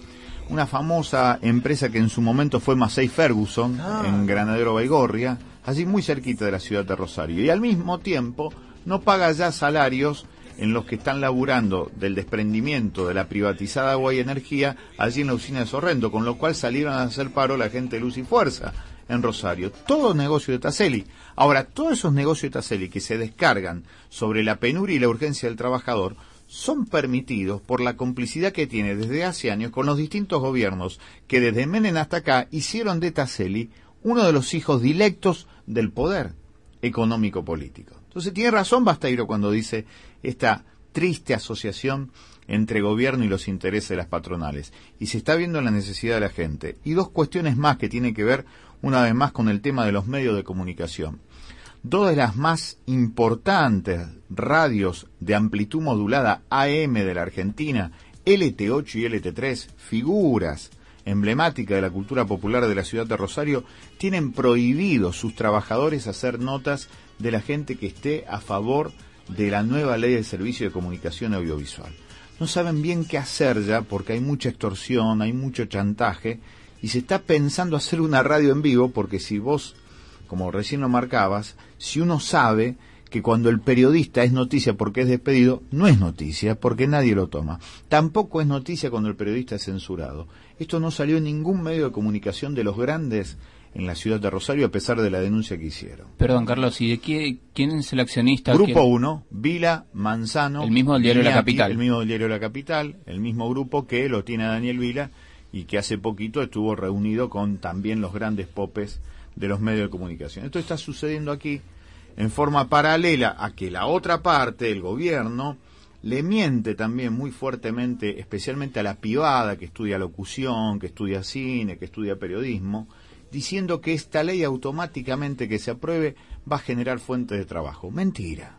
una famosa empresa que en su momento fue Massey Ferguson, ah. en Granadero Baigorria, así muy cerquita de la ciudad de Rosario. Y al mismo tiempo no paga ya salarios en los que están laburando del desprendimiento de la privatizada Agua y Energía allí en la usina de Sorrento, con lo cual salieron a hacer paro la gente de Luz y Fuerza en Rosario. Todo negocio de Taselli. Ahora, todos esos negocios de Taselli que se descargan sobre la penuria y la urgencia del trabajador son permitidos por la complicidad que tiene desde hace años con los distintos gobiernos que desde Menem hasta acá hicieron de Taselli uno de los hijos dilectos del poder económico-político. Entonces tiene razón Basteiro cuando dice esta triste asociación entre gobierno y los intereses de las patronales. Y se está viendo la necesidad de la gente. Y dos cuestiones más que tienen que ver, una vez más, con el tema de los medios de comunicación. Dos de las más importantes radios de amplitud modulada A M de la Argentina, L T ocho y L T tres, figuras emblemáticas de la cultura popular de la ciudad de Rosario, tienen prohibido sus trabajadores hacer notas de la gente que esté a favor de la nueva ley del servicio de comunicación audiovisual. No saben bien qué hacer ya porque hay mucha extorsión, hay mucho chantaje y se está pensando hacer una radio en vivo porque si vos, como recién lo marcabas, si uno sabe que cuando el periodista es noticia porque es despedido, no es noticia porque nadie lo toma. Tampoco es noticia cuando el periodista es censurado. Esto no salió en ningún medio de comunicación de los grandes en la ciudad de Rosario, a pesar de la denuncia que hicieron. Perdón, Carlos, ¿y de qué, quién es el accionista? Grupo uno, Vila, Manzano. El mismo del diario Iñaki, La Capital. El mismo del diario La Capital, el mismo grupo que lo tiene a Daniel Vila y que hace poquito estuvo reunido con también los grandes popes de los medios de comunicación. Esto está sucediendo aquí en forma paralela a que la otra parte, el gobierno, le miente también muy fuertemente, especialmente a la privada que estudia locución, que estudia cine, que estudia periodismo, diciendo que esta ley automáticamente que se apruebe va a generar fuentes de trabajo. Mentira,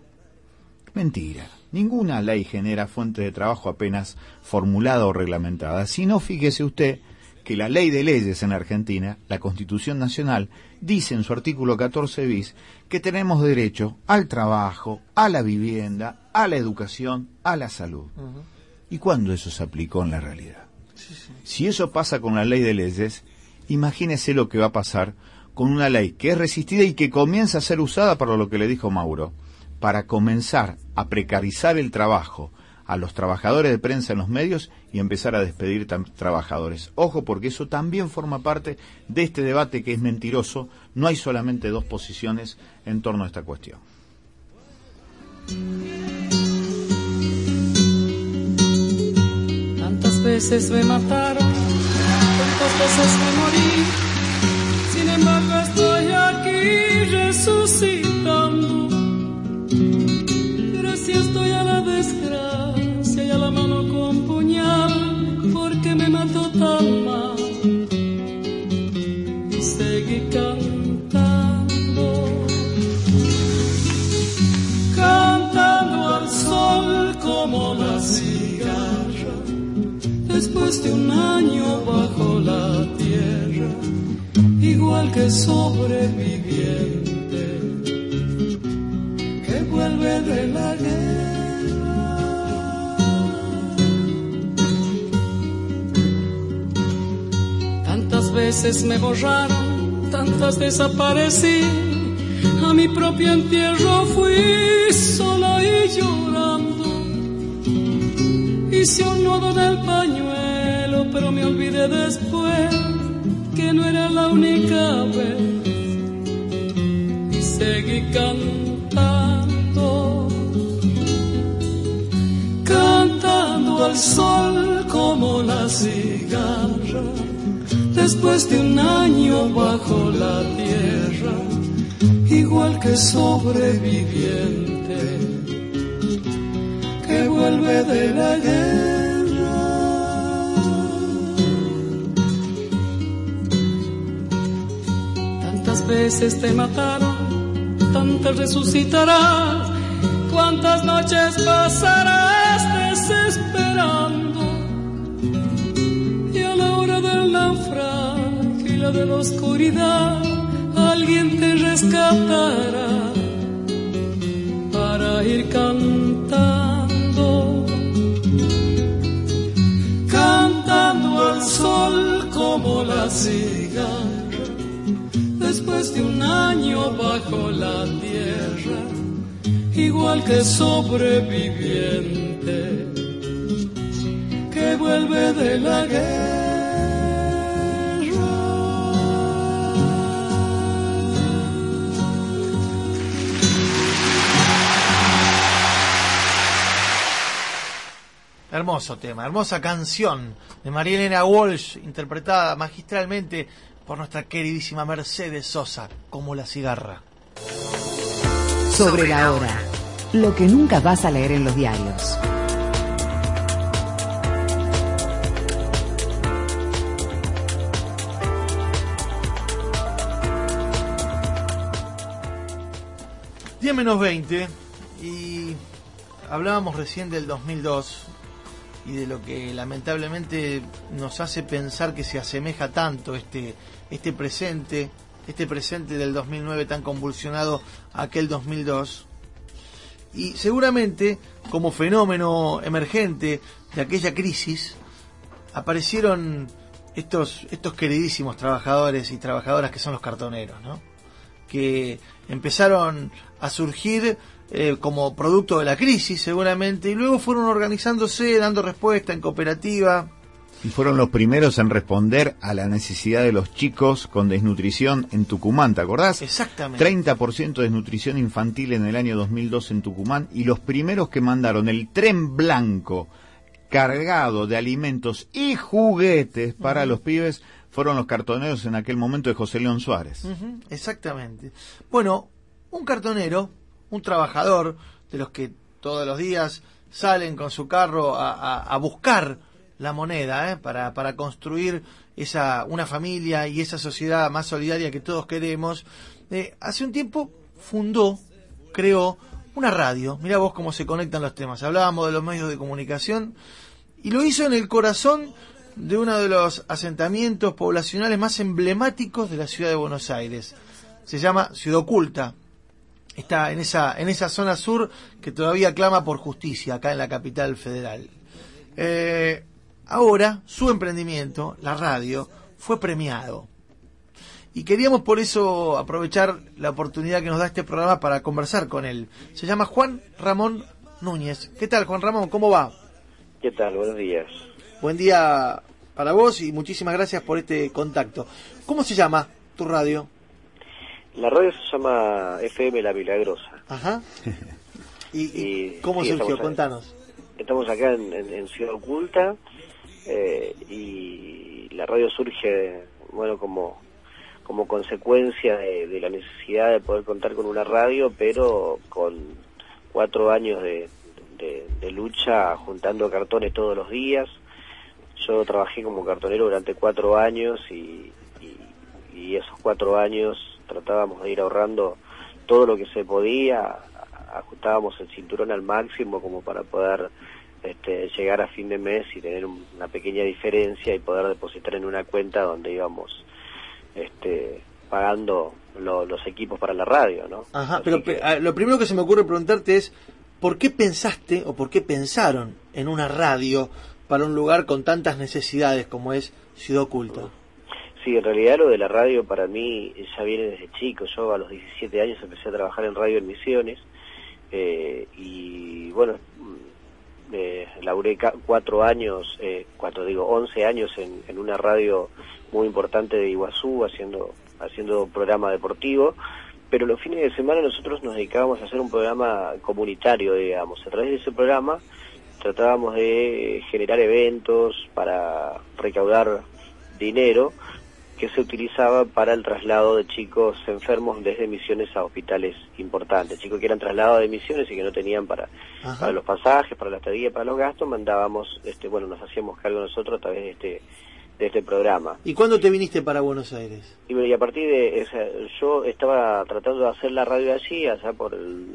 mentira. Ninguna ley genera fuentes de trabajo apenas formulada o reglamentada. Si no, fíjese usted que la ley de leyes en Argentina, la Constitución Nacional, dice en su artículo catorce bis que tenemos derecho al trabajo, a la vivienda, a la educación, a la salud. Uh-huh. ¿Y cuándo eso se aplicó en la realidad? Sí, sí. Si eso pasa con la ley de leyes, imagínese lo que va a pasar con una ley que es resistida y que comienza a ser usada para lo que le dijo Mauro, para comenzar a precarizar el trabajo a los trabajadores de prensa en los medios y empezar a despedir tam- trabajadores. Ojo, porque eso también forma parte de este debate que es mentiroso. No hay solamente dos posiciones en torno a esta cuestión. Tantas veces me mataron, tantas veces me morí, sin embargo estoy aquí resucitando. Gracias estoy a la desgracia y a la mano con puñal, porque me mató tanto después de un año bajo la tierra, igual que sobreviviente que vuelve de la guerra. Tantas veces me borraron, tantas desaparecí, a mi propio entierro fui sola y llorando. Hice un nudo del pañuelo, pero me olvidé después que no era la única vez. Y seguí cantando, cantando al sol como la cigarra, después de un año bajo la tierra, igual que sobreviviente que vuelve de la guerra. Tantas veces te mataron, tantas resucitarás, cuántas noches pasarás desesperando, y a la hora del naufragio y la de la oscuridad alguien te rescatará para ir cantando, cantando al sol como la cigarra, después de un año bajo la tierra, igual que sobreviviente que vuelve de la guerra. Hermoso tema, hermosa canción de María Elena Walsh, interpretada magistralmente por nuestra queridísima Mercedes Sosa, como la cigarra. Sobre la hora, lo que nunca vas a leer en los diarios. diez menos veinte, y hablábamos recién del dos mil dos y de lo que lamentablemente nos hace pensar que se asemeja tanto este este presente, este presente del dos mil nueve tan convulsionado a aquel dos mil dos. Y seguramente, como fenómeno emergente de aquella crisis, aparecieron estos estos queridísimos trabajadores y trabajadoras que son los cartoneros, ¿no? Que empezaron a surgir eh, como producto de la crisis, seguramente, y luego fueron organizándose, dando respuesta en cooperativa. Y fueron los primeros en responder a la necesidad de los chicos con desnutrición en Tucumán, ¿te acordás? Exactamente. treinta por ciento de desnutrición infantil en el año dos mil dos en Tucumán, y los primeros que mandaron el tren blanco cargado de alimentos y juguetes para uh-huh. los pibes fueron los cartoneros en aquel momento de José León Suárez. Uh-huh. Exactamente. Bueno, un cartonero, un trabajador de los que todos los días salen con su carro a, a, a buscar la moneda, ¿eh? para, para construir esa una familia y esa sociedad más solidaria que todos queremos, eh, hace un tiempo fundó, creó una radio. Mirá vos cómo se conectan los temas. Hablábamos de los medios de comunicación, y lo hizo en el corazón de uno de los asentamientos poblacionales más emblemáticos de la ciudad de Buenos Aires. Se llama Ciudad Oculta. Está en esa en esa zona sur que todavía clama por justicia, acá en la capital federal. Eh, ahora, su emprendimiento, la radio, fue premiado. Y queríamos por eso aprovechar la oportunidad que nos da este programa para conversar con él. Se llama Juan Ramón Núñez. ¿Qué tal, Juan Ramón? ¿Cómo va? ¿Qué tal? Buenos días. Buen día para vos y muchísimas gracias por este contacto. ¿Cómo se llama tu radio? La radio se llama F M La Milagrosa. Ajá. ¿Y, y, y cómo sí, surgió? Estamos, Contanos. Estamos acá en, en, en Ciudad Oculta, eh, y la radio surge, bueno, como como consecuencia de, de la necesidad de poder contar con una radio, pero con cuatro años de, de, de lucha juntando cartones todos los días. Yo trabajé como cartonero durante cuatro años y, y, y esos cuatro años tratábamos de ir ahorrando todo lo que se podía, ajustábamos el cinturón al máximo como para poder este, llegar a fin de mes y tener un, una pequeña diferencia y poder depositar en una cuenta donde íbamos este, pagando lo, los equipos para la radio, ¿no? Ajá, Así pero que, pe- lo primero que se me ocurre preguntarte es, ¿por qué pensaste o por qué pensaron en una radio para un lugar con tantas necesidades como es Ciudad Oculta? sí, en realidad lo de la radio para mí ya viene desde chico. Yo a los diecisiete años empecé a trabajar en radio en Misiones, eh, y bueno, eh, laburé ca- cuatro años, eh, cuatro digo, once años en, en una radio muy importante de Iguazú, haciendo haciendo programa deportivo, pero los fines de semana nosotros nos dedicábamos a hacer un programa comunitario, digamos. A través de ese programa tratábamos de generar eventos para recaudar dinero que se utilizaba para el traslado de chicos enfermos desde Misiones a hospitales importantes, chicos que eran trasladados de Misiones y que no tenían para, para los pasajes, para la estadía, para los gastos, mandábamos, este, bueno, nos hacíamos cargo nosotros a través de este de este programa. ¿Y cuándo te viniste para Buenos Aires? Y, y a partir de, o sea, yo estaba tratando de hacer la radio allí, allá por el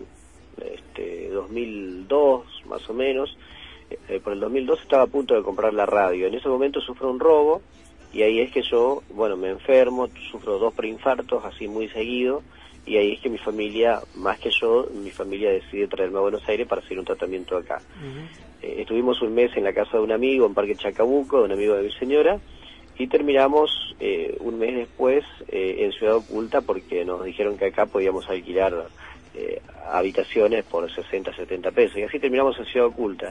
este, dos mil dos, más o menos. Eh, por el dos mil dos estaba a punto de comprar la radio. En ese momento sufro un robo, y ahí es que yo, bueno, me enfermo, sufro dos preinfartos, así muy seguido, y ahí es que mi familia, más que yo, mi familia decide traerme a Buenos Aires para hacer un tratamiento acá. Uh-huh. Eh, estuvimos un mes en la casa de un amigo, en Parque Chacabuco, de un amigo de mi señora, y terminamos eh, un mes después eh, en Ciudad Oculta, porque nos dijeron que acá podíamos alquilar eh, habitaciones por sesenta, setenta pesos, y así terminamos en Ciudad Oculta.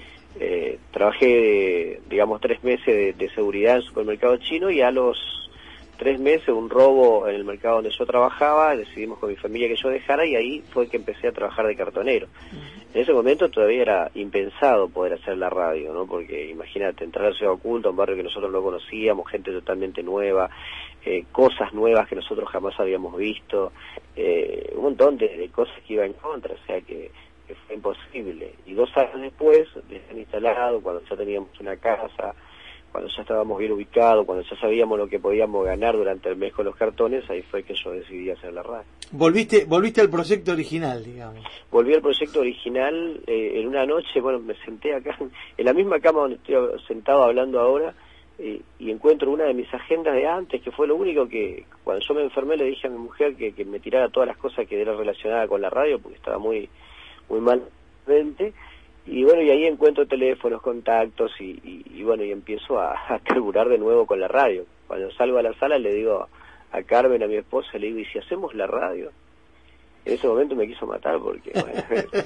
Eh, trabajé, digamos, tres meses de, de seguridad en supermercado chino, y a los tres meses un robo en el mercado donde yo trabajaba, decidimos con mi familia que yo dejara, y ahí fue que empecé a trabajar de cartonero. Uh-huh. En ese momento todavía era impensado poder hacer la radio, ¿no? Porque imagínate, entrar a Ciudad Oculta, un barrio que nosotros no conocíamos, gente totalmente nueva, eh, cosas nuevas que nosotros jamás habíamos visto, eh, un montón de, de cosas que iba en contra, o sea que, que fue imposible. Y dos años después, de estar instalado, cuando ya teníamos una casa, cuando ya estábamos bien ubicados, cuando ya sabíamos lo que podíamos ganar durante el mes con los cartones, ahí fue que yo decidí hacer la radio. Volviste volviste al proyecto original, digamos. Volví al proyecto original eh, en una noche, bueno, me senté acá, en la misma cama donde estoy sentado hablando ahora, eh, y encuentro una de mis agendas de antes, que fue lo único que, cuando yo me enfermé, le dije a mi mujer que, que me tirara todas las cosas que era relacionada con la radio, porque estaba muy, muy mal frente. Y bueno, y ahí encuentro teléfonos, contactos, y, y, y bueno, y empiezo a, a carburar de nuevo con la radio. Cuando salgo a la sala le digo a Carmen, a mi esposa, le digo, ¿y si hacemos la radio? En ese momento me quiso matar porque, bueno,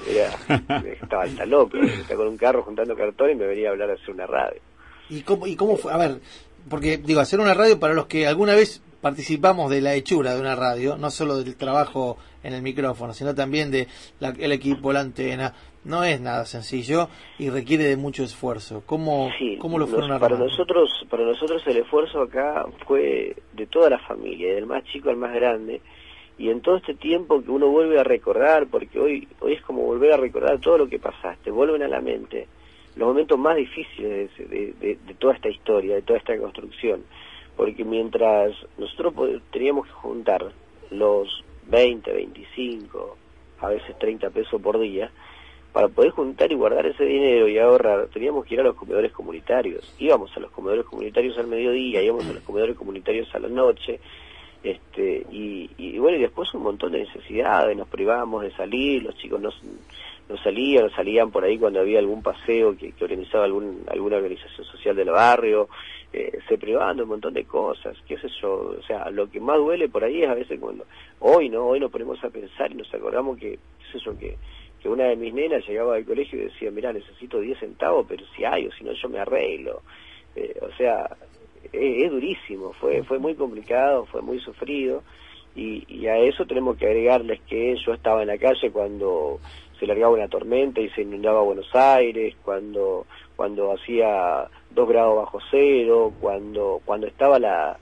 era, estaba hasta loco, estaba con un carro juntando cartón y me venía a hablar de hacer una radio. ¿Y cómo, y cómo fue? A ver, porque digo, hacer una radio, para los que alguna vez participamos de la hechura de una radio, no solo del trabajo en el micrófono, sino también de la, el equipo, la antena, no es nada sencillo y requiere de mucho esfuerzo. ¿Cómo, sí, cómo lo fueron nos, armando? Para nosotros, para nosotros el esfuerzo acá fue de toda la familia, del más chico al más grande, y en todo este tiempo que uno vuelve a recordar, porque hoy, hoy es como volver a recordar todo lo que pasaste, vuelven a la mente los momentos más difíciles de, de, de, de toda esta historia, de toda esta construcción, porque mientras nosotros teníamos que juntar los veinte, veinticinco, a veces treinta pesos por día, para poder juntar y guardar ese dinero y ahorrar, teníamos que ir a los comedores comunitarios. Íbamos a los comedores comunitarios al mediodía, íbamos a los comedores comunitarios a la noche, este y, y bueno, y después un montón de necesidades, nos privábamos de salir, los chicos no, no salían, salían por ahí cuando había algún paseo que, que organizaba algún, alguna organización social del barrio, eh, se privaban de un montón de cosas, qué sé yo, o sea, lo que más duele por ahí es a veces cuando, hoy no, hoy nos ponemos a pensar y nos acordamos que, qué sé yo, que que una de mis nenas llegaba al colegio y decía, mira, necesito diez centavos, pero si hay, o si no yo me arreglo. Eh, o sea, es, es durísimo, fue fue muy complicado, fue muy sufrido, y, y a eso tenemos que agregarles que yo estaba en la calle cuando se largaba una tormenta y se inundaba Buenos Aires, cuando cuando hacía dos grados bajo cero, cuando cuando estaba la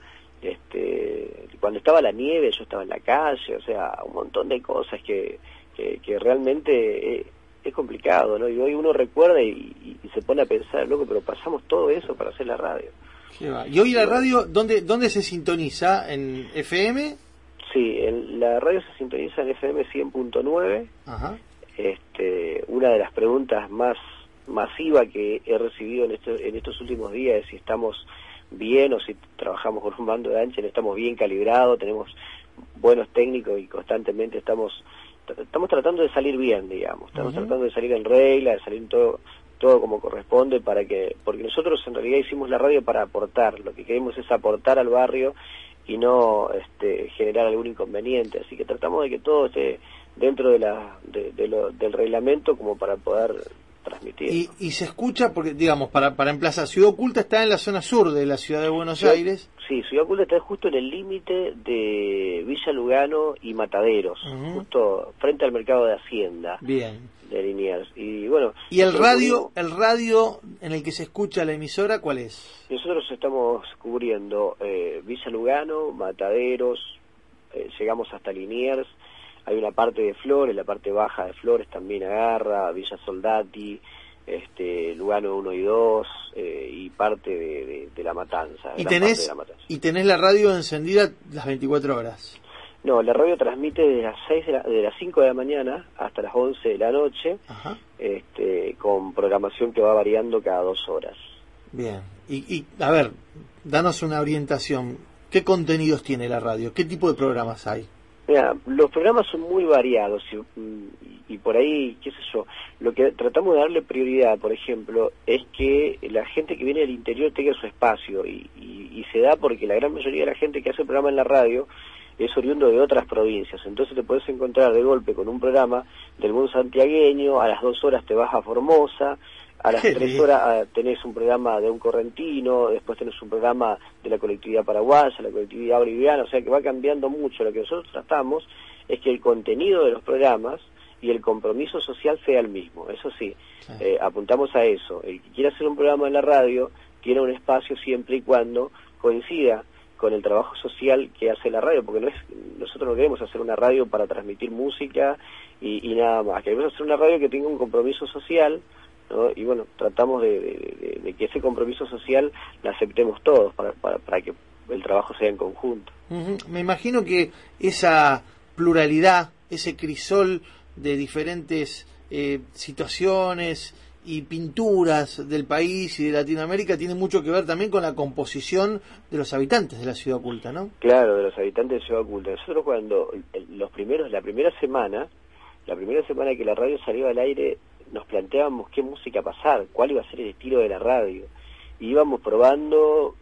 este cuando estaba la nieve, yo estaba en la calle, o sea, un montón de cosas que Que, que realmente es, es complicado, ¿no? Y hoy uno recuerda y, y, y se pone a pensar, loco, pero pasamos todo eso para hacer la radio. ¿Qué va? ¿Y hoy la radio, dónde, dónde se sintoniza? ¿En F M? Sí, en, la radio se sintoniza en F M cien punto nueve. Ajá. Este, una de las preguntas más masiva que he recibido en, este, en estos últimos días es si estamos bien o si trabajamos con un mando de ancha, estamos bien calibrados, tenemos buenos técnicos y constantemente estamos estamos tratando de salir bien, digamos, estamos uh-huh. tratando de salir en regla, de salir todo todo como corresponde, para que porque nosotros en realidad hicimos la radio para aportar, lo que queremos es aportar al barrio y no este, generar algún inconveniente, así que tratamos de que todo esté dentro de la de, de lo, del reglamento como para poder transmitir. Y, y se escucha, porque digamos, para, para emplazar, Ciudad Oculta está en la zona sur de la ciudad de Buenos Ciudad, Aires. Sí, Ciudad Oculta está justo en el límite de Villa Lugano y Mataderos, uh-huh. justo frente al mercado de Hacienda. Bien. De Liniers. Y bueno. ¿Y el radio, el radio en el que se escucha la emisora, cuál es? Nosotros estamos cubriendo eh, Villa Lugano, Mataderos, eh, llegamos hasta Liniers. Hay una parte de Flores, la parte baja de Flores también agarra, Villa Soldati, este, Lugano uno y dos, eh, y parte de, de, de La Matanza. ¿Y tenés, de la Matanza. ¿Y tenés la radio encendida las veinticuatro horas? No, la radio transmite desde las seis de, la, de las cinco de la mañana hasta las once de la noche, este, con programación que va variando cada dos horas. Bien, y, y a ver, danos una orientación. ¿Qué contenidos tiene la radio? ¿Qué tipo de programas hay? Mira, los programas son muy variados y, y por ahí, qué sé yo, lo que tratamos de darle prioridad, por ejemplo, es que la gente que viene del interior tenga su espacio y, y, y se da porque la gran mayoría de la gente que hace programa en la radio es oriundo de otras provincias, entonces te puedes encontrar de golpe con un programa del mundo santiagueño, a las dos horas te vas a Formosa, a las tres horas a, tenés un programa de un correntino, después tenés un programa de la colectividad paraguaya, la colectividad boliviana, o sea que va cambiando mucho. Lo que nosotros tratamos es que el contenido de los programas y el compromiso social sea el mismo, eso sí, sí. Eh, apuntamos a eso. El que quiera hacer un programa en la radio tiene un espacio siempre y cuando coincida con el trabajo social que hace la radio, porque no es, nosotros no queremos hacer una radio para transmitir música y, y nada más, queremos hacer una radio que tenga un compromiso social, ¿no? Y bueno, tratamos de, de, de, de que ese compromiso social lo aceptemos todos para, para, para que el trabajo sea en conjunto. Uh-huh. Me imagino que esa pluralidad, ese crisol de diferentes eh, situaciones y pinturas del país y de Latinoamérica tiene mucho que ver también con la composición de los habitantes de la Ciudad Oculta, ¿no? Claro, de los habitantes de Ciudad Oculta. Nosotros cuando los primeros, la primera semana, la primera semana que la radio salió al aire, nos planteábamos qué música pasar, cuál iba a ser el estilo de la radio. Y íbamos probando,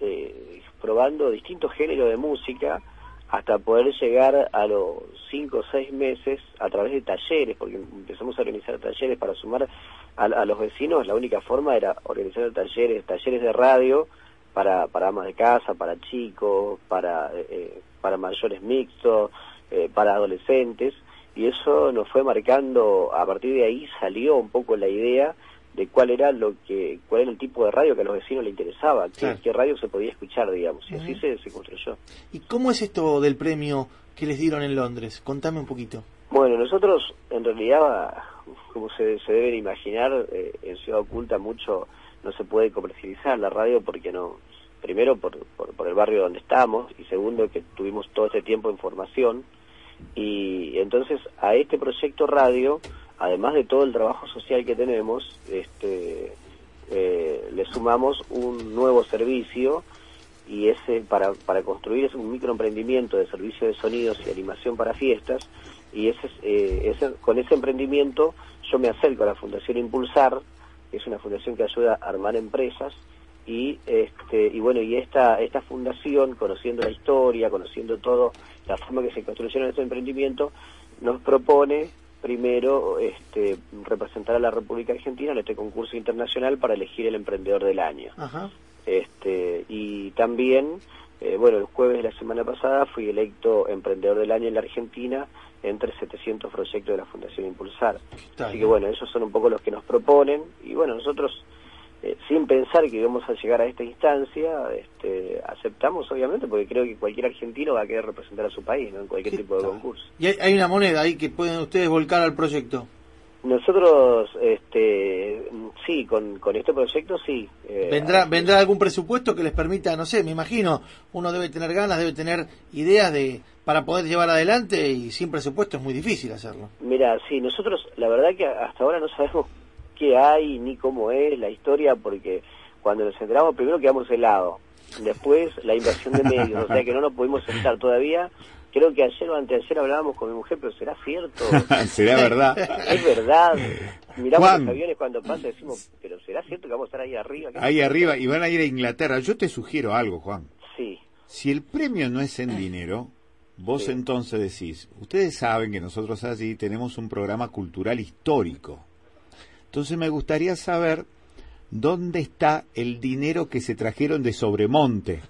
eh, probando distintos géneros de música hasta poder llegar a los cinco o seis meses a través de talleres, porque empezamos a organizar talleres para sumar a, a los vecinos. La única forma era organizar talleres, talleres de radio para, para amas de casa, para chicos, para, eh, para mayores mixtos, eh, para adolescentes, y eso nos fue marcando. A partir de ahí salió un poco la idea de cuál era lo que cuál era el tipo de radio que a los vecinos les interesaba, claro. qué, qué radio se podía escuchar, digamos, y uh-huh. así se, se construyó. ¿Y cómo es esto del premio que les dieron en Londres? Contame un poquito. Bueno, nosotros en realidad, como se, se deben imaginar, eh, en Ciudad Oculta mucho no se puede comercializar la radio porque no, primero por, por, por el barrio donde estamos, y segundo que tuvimos todo este tiempo en formación, y entonces a este proyecto radio, además de todo el trabajo social que tenemos, este, eh, le sumamos un nuevo servicio, y ese para, para construir es un microemprendimiento de servicio de sonidos y animación para fiestas, y ese, eh, ese con ese emprendimiento yo me acerco a la Fundación Impulsar, que es una fundación que ayuda a armar empresas, y este y bueno y esta esta fundación, conociendo la historia, conociendo todo la forma que se construyeron este emprendimiento, nos propone primero este representar a la República Argentina en este concurso internacional para elegir el emprendedor del año. Ajá. Este y también eh, bueno, el jueves de la semana pasada fui electo emprendedor del año en la Argentina entre setecientos proyectos de la Fundación Impulsar. Así que bueno, esos son un poco los que nos proponen, y bueno, nosotros Eh, sin pensar que íbamos a llegar a esta instancia, este, aceptamos obviamente, porque creo que cualquier argentino va a querer representar a su país, ¿no? En cualquier tipo de concurso. ¿Y hay, hay una moneda ahí que pueden ustedes volcar al proyecto? Nosotros, este, sí, con, con este proyecto sí. Eh, ¿Vendrá, ¿Vendrá algún presupuesto que les permita, no sé, me imagino, uno debe tener ganas, debe tener ideas de para poder llevar adelante, y sin presupuesto es muy difícil hacerlo? Mira, sí, nosotros la verdad que hasta ahora no sabemos qué hay ni cómo es la historia, porque cuando nos enteramos primero quedamos helados, después la invasión de medios, o sea que no nos pudimos sentar todavía. Creo que ayer o anteayer hablábamos con mi mujer, pero ¿será cierto? ¿Será verdad? Es verdad. Miramos Juan, los aviones cuando pasa y decimos, pero ¿será cierto que vamos a estar ahí arriba? Ahí arriba, y van a ir a Inglaterra. Yo te sugiero algo, Juan. Sí. Si el premio no es en dinero, vos Sí. entonces decís, ustedes saben que nosotros allí tenemos un programa cultural histórico. Entonces me gustaría saber dónde está el dinero que se trajeron de Sobremonte,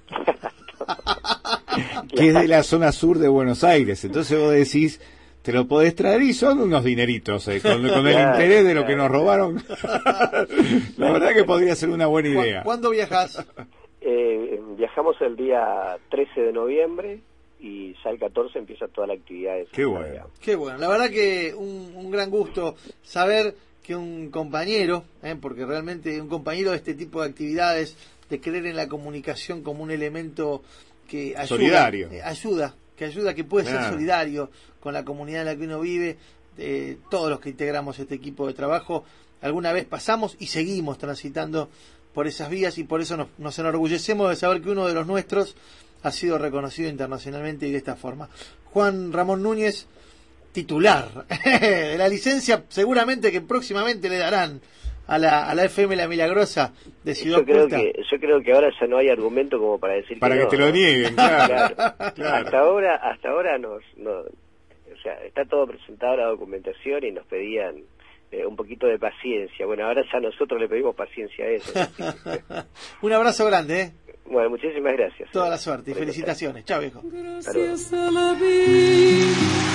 que es de la zona sur de Buenos Aires. Entonces vos decís, te lo podés traer y son unos dineritos, eh, con, con el Claro, interés de lo que claro. nos robaron. La verdad que podría ser una buena idea. ¿Cuándo viajás? Eh, viajamos el día trece de noviembre y ya el catorce empieza toda la actividad. De Qué bueno. Qué bueno, la verdad que un, un gran gusto saber que un compañero, eh, porque realmente un compañero de este tipo de actividades, de creer en la comunicación como un elemento que ayuda, Solidario. eh, ayuda, que ayuda, que puede Claro. ser solidario con la comunidad en la que uno vive, eh, todos los que integramos este equipo de trabajo, alguna vez pasamos y seguimos transitando por esas vías y por eso nos, nos enorgullecemos de saber que uno de los nuestros ha sido reconocido internacionalmente y de esta forma. Juan Ramón Núñez, titular de la licencia, seguramente que próximamente le darán a la, a la F M La Milagrosa de Ciudad Yo creo Oculta. que yo creo que ahora ya no hay argumento como para decir Para que, que no, te lo ¿no? nieguen, claro. Claro. Hasta ahora hasta ahora nos, no, o sea, está todo presentado la documentación y nos pedían eh, un poquito de paciencia. Bueno, ahora ya nosotros le pedimos paciencia a ellos. Un abrazo grande, ¿eh? Bueno, muchísimas gracias. Toda la suerte y felicitaciones. Chao, viejo. Gracias a la vida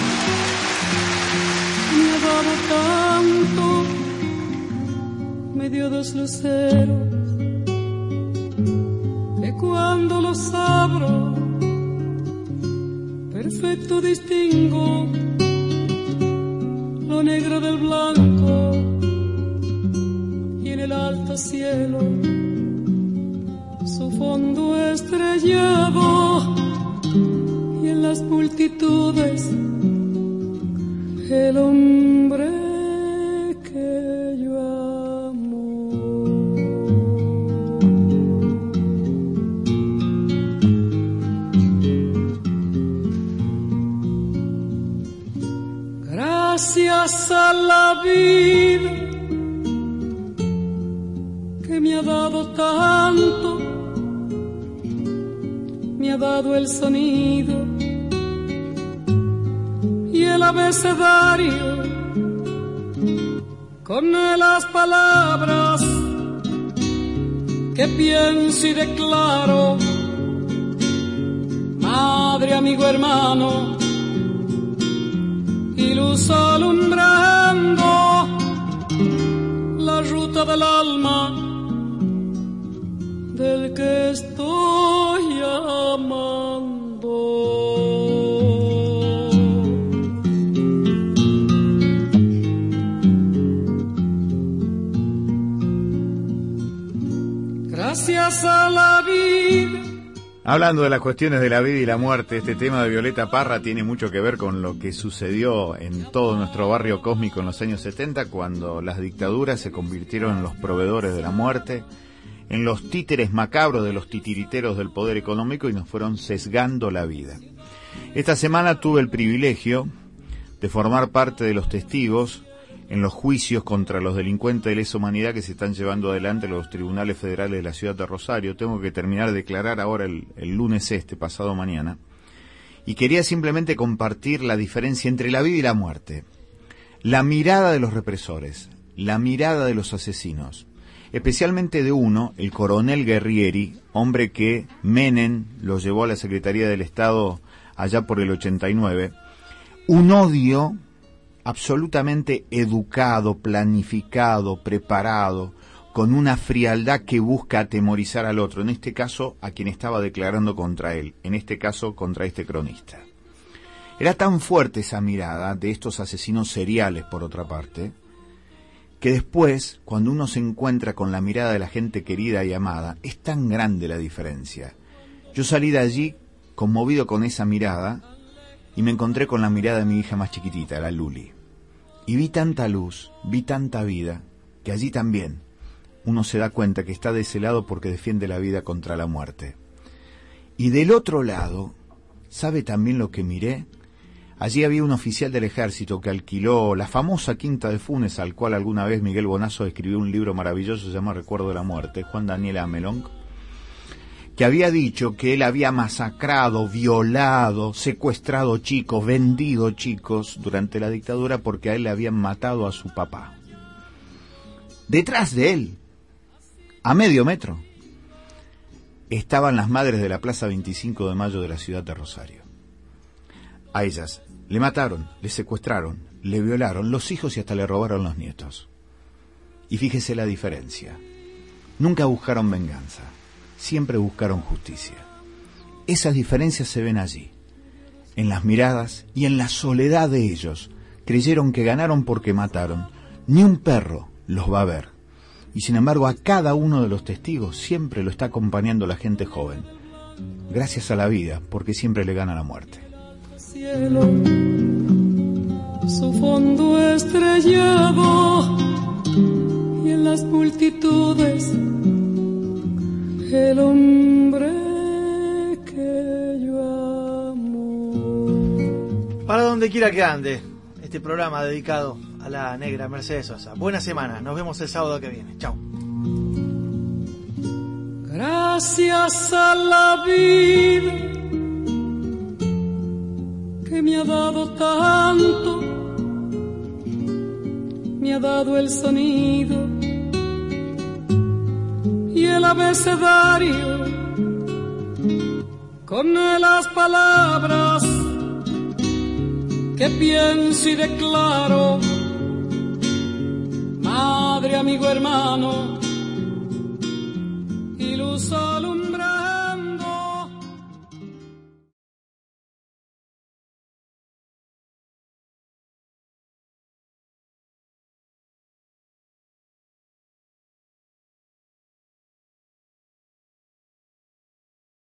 me ha dado tanto, me dio dos luceros que cuando los abro perfecto distingo lo negro del blanco y en el alto cielo su fondo estrellado y en las multitudes el hombre que yo amo. Gracias a la vida que me ha dado tanto, me ha dado el sonido y el abecedario con las palabras que pienso y declaro. Madre, amigo, hermano y luz alumbrando la ruta del alma del que estoy amando. Gracias a la vida. Hablando de las cuestiones de la vida y la muerte, este tema de Violeta Parra tiene mucho que ver con lo que sucedió en todo nuestro barrio cósmico en los años setenta, cuando las dictaduras se convirtieron en los proveedores de la muerte, en los títeres macabros de los titiriteros del poder económico y nos fueron sesgando la vida. Esta semana tuve el privilegio de formar parte de los testigos en los juicios contra los delincuentes de lesa humanidad que se están llevando adelante en los tribunales federales de la ciudad de Rosario. Tengo que terminar de declarar ahora el, el lunes este, pasado mañana. Y quería simplemente compartir la diferencia entre la vida y la muerte. La mirada de los represores, la mirada de los asesinos, especialmente de uno, el coronel Guerrieri, hombre que Menem lo llevó a la Secretaría del Estado allá por el ochenta y nueve, un odio absolutamente educado, planificado, preparado, con una frialdad que busca atemorizar al otro, en este caso a quien estaba declarando contra él, en este caso contra este cronista. Era tan fuerte esa mirada de estos asesinos seriales, por otra parte, que después, cuando uno se encuentra con la mirada de la gente querida y amada, es tan grande la diferencia. Yo salí de allí conmovido con esa mirada y me encontré con la mirada de mi hija más chiquitita, la Luli. Y vi tanta luz, vi tanta vida, que allí también uno se da cuenta que está de ese lado porque defiende la vida contra la muerte. Y del otro lado, ¿sabe también lo que miré? Allí había un oficial del ejército que alquiló la famosa Quinta de Funes, al cual alguna vez Miguel Bonazo escribió un libro maravilloso, se llama Recuerdo de la Muerte, Juan Daniel Amelong, que había dicho que él había masacrado, violado, secuestrado chicos, vendido chicos durante la dictadura porque a él le habían matado a su papá. Detrás de él, a medio metro, estaban las madres de la Plaza veinticinco de Mayo de la ciudad de Rosario. A ellas le mataron, le secuestraron, le violaron los hijos y hasta le robaron los nietos. Y fíjese la diferencia. Nunca buscaron venganza, siempre buscaron justicia. Esas diferencias se ven allí, en las miradas y en la soledad de ellos. Creyeron que ganaron porque mataron. Ni un perro los va a ver. Y sin embargo a cada uno de los testigos siempre lo está acompañando la gente joven. Gracias a la vida, porque siempre le gana la muerte. Cielo, su fondo estrellado, y en las multitudes el hombre que yo amo. Para donde quiera que ande, este programa dedicado a la negra Mercedes Sosa. Buena semana, nos vemos el sábado que viene. Chao. Gracias a la vida que me ha dado tanto, me ha dado el sonido y el abecedario con las palabras que pienso y declaro. Madre, amigo, hermano y luz alumbrada.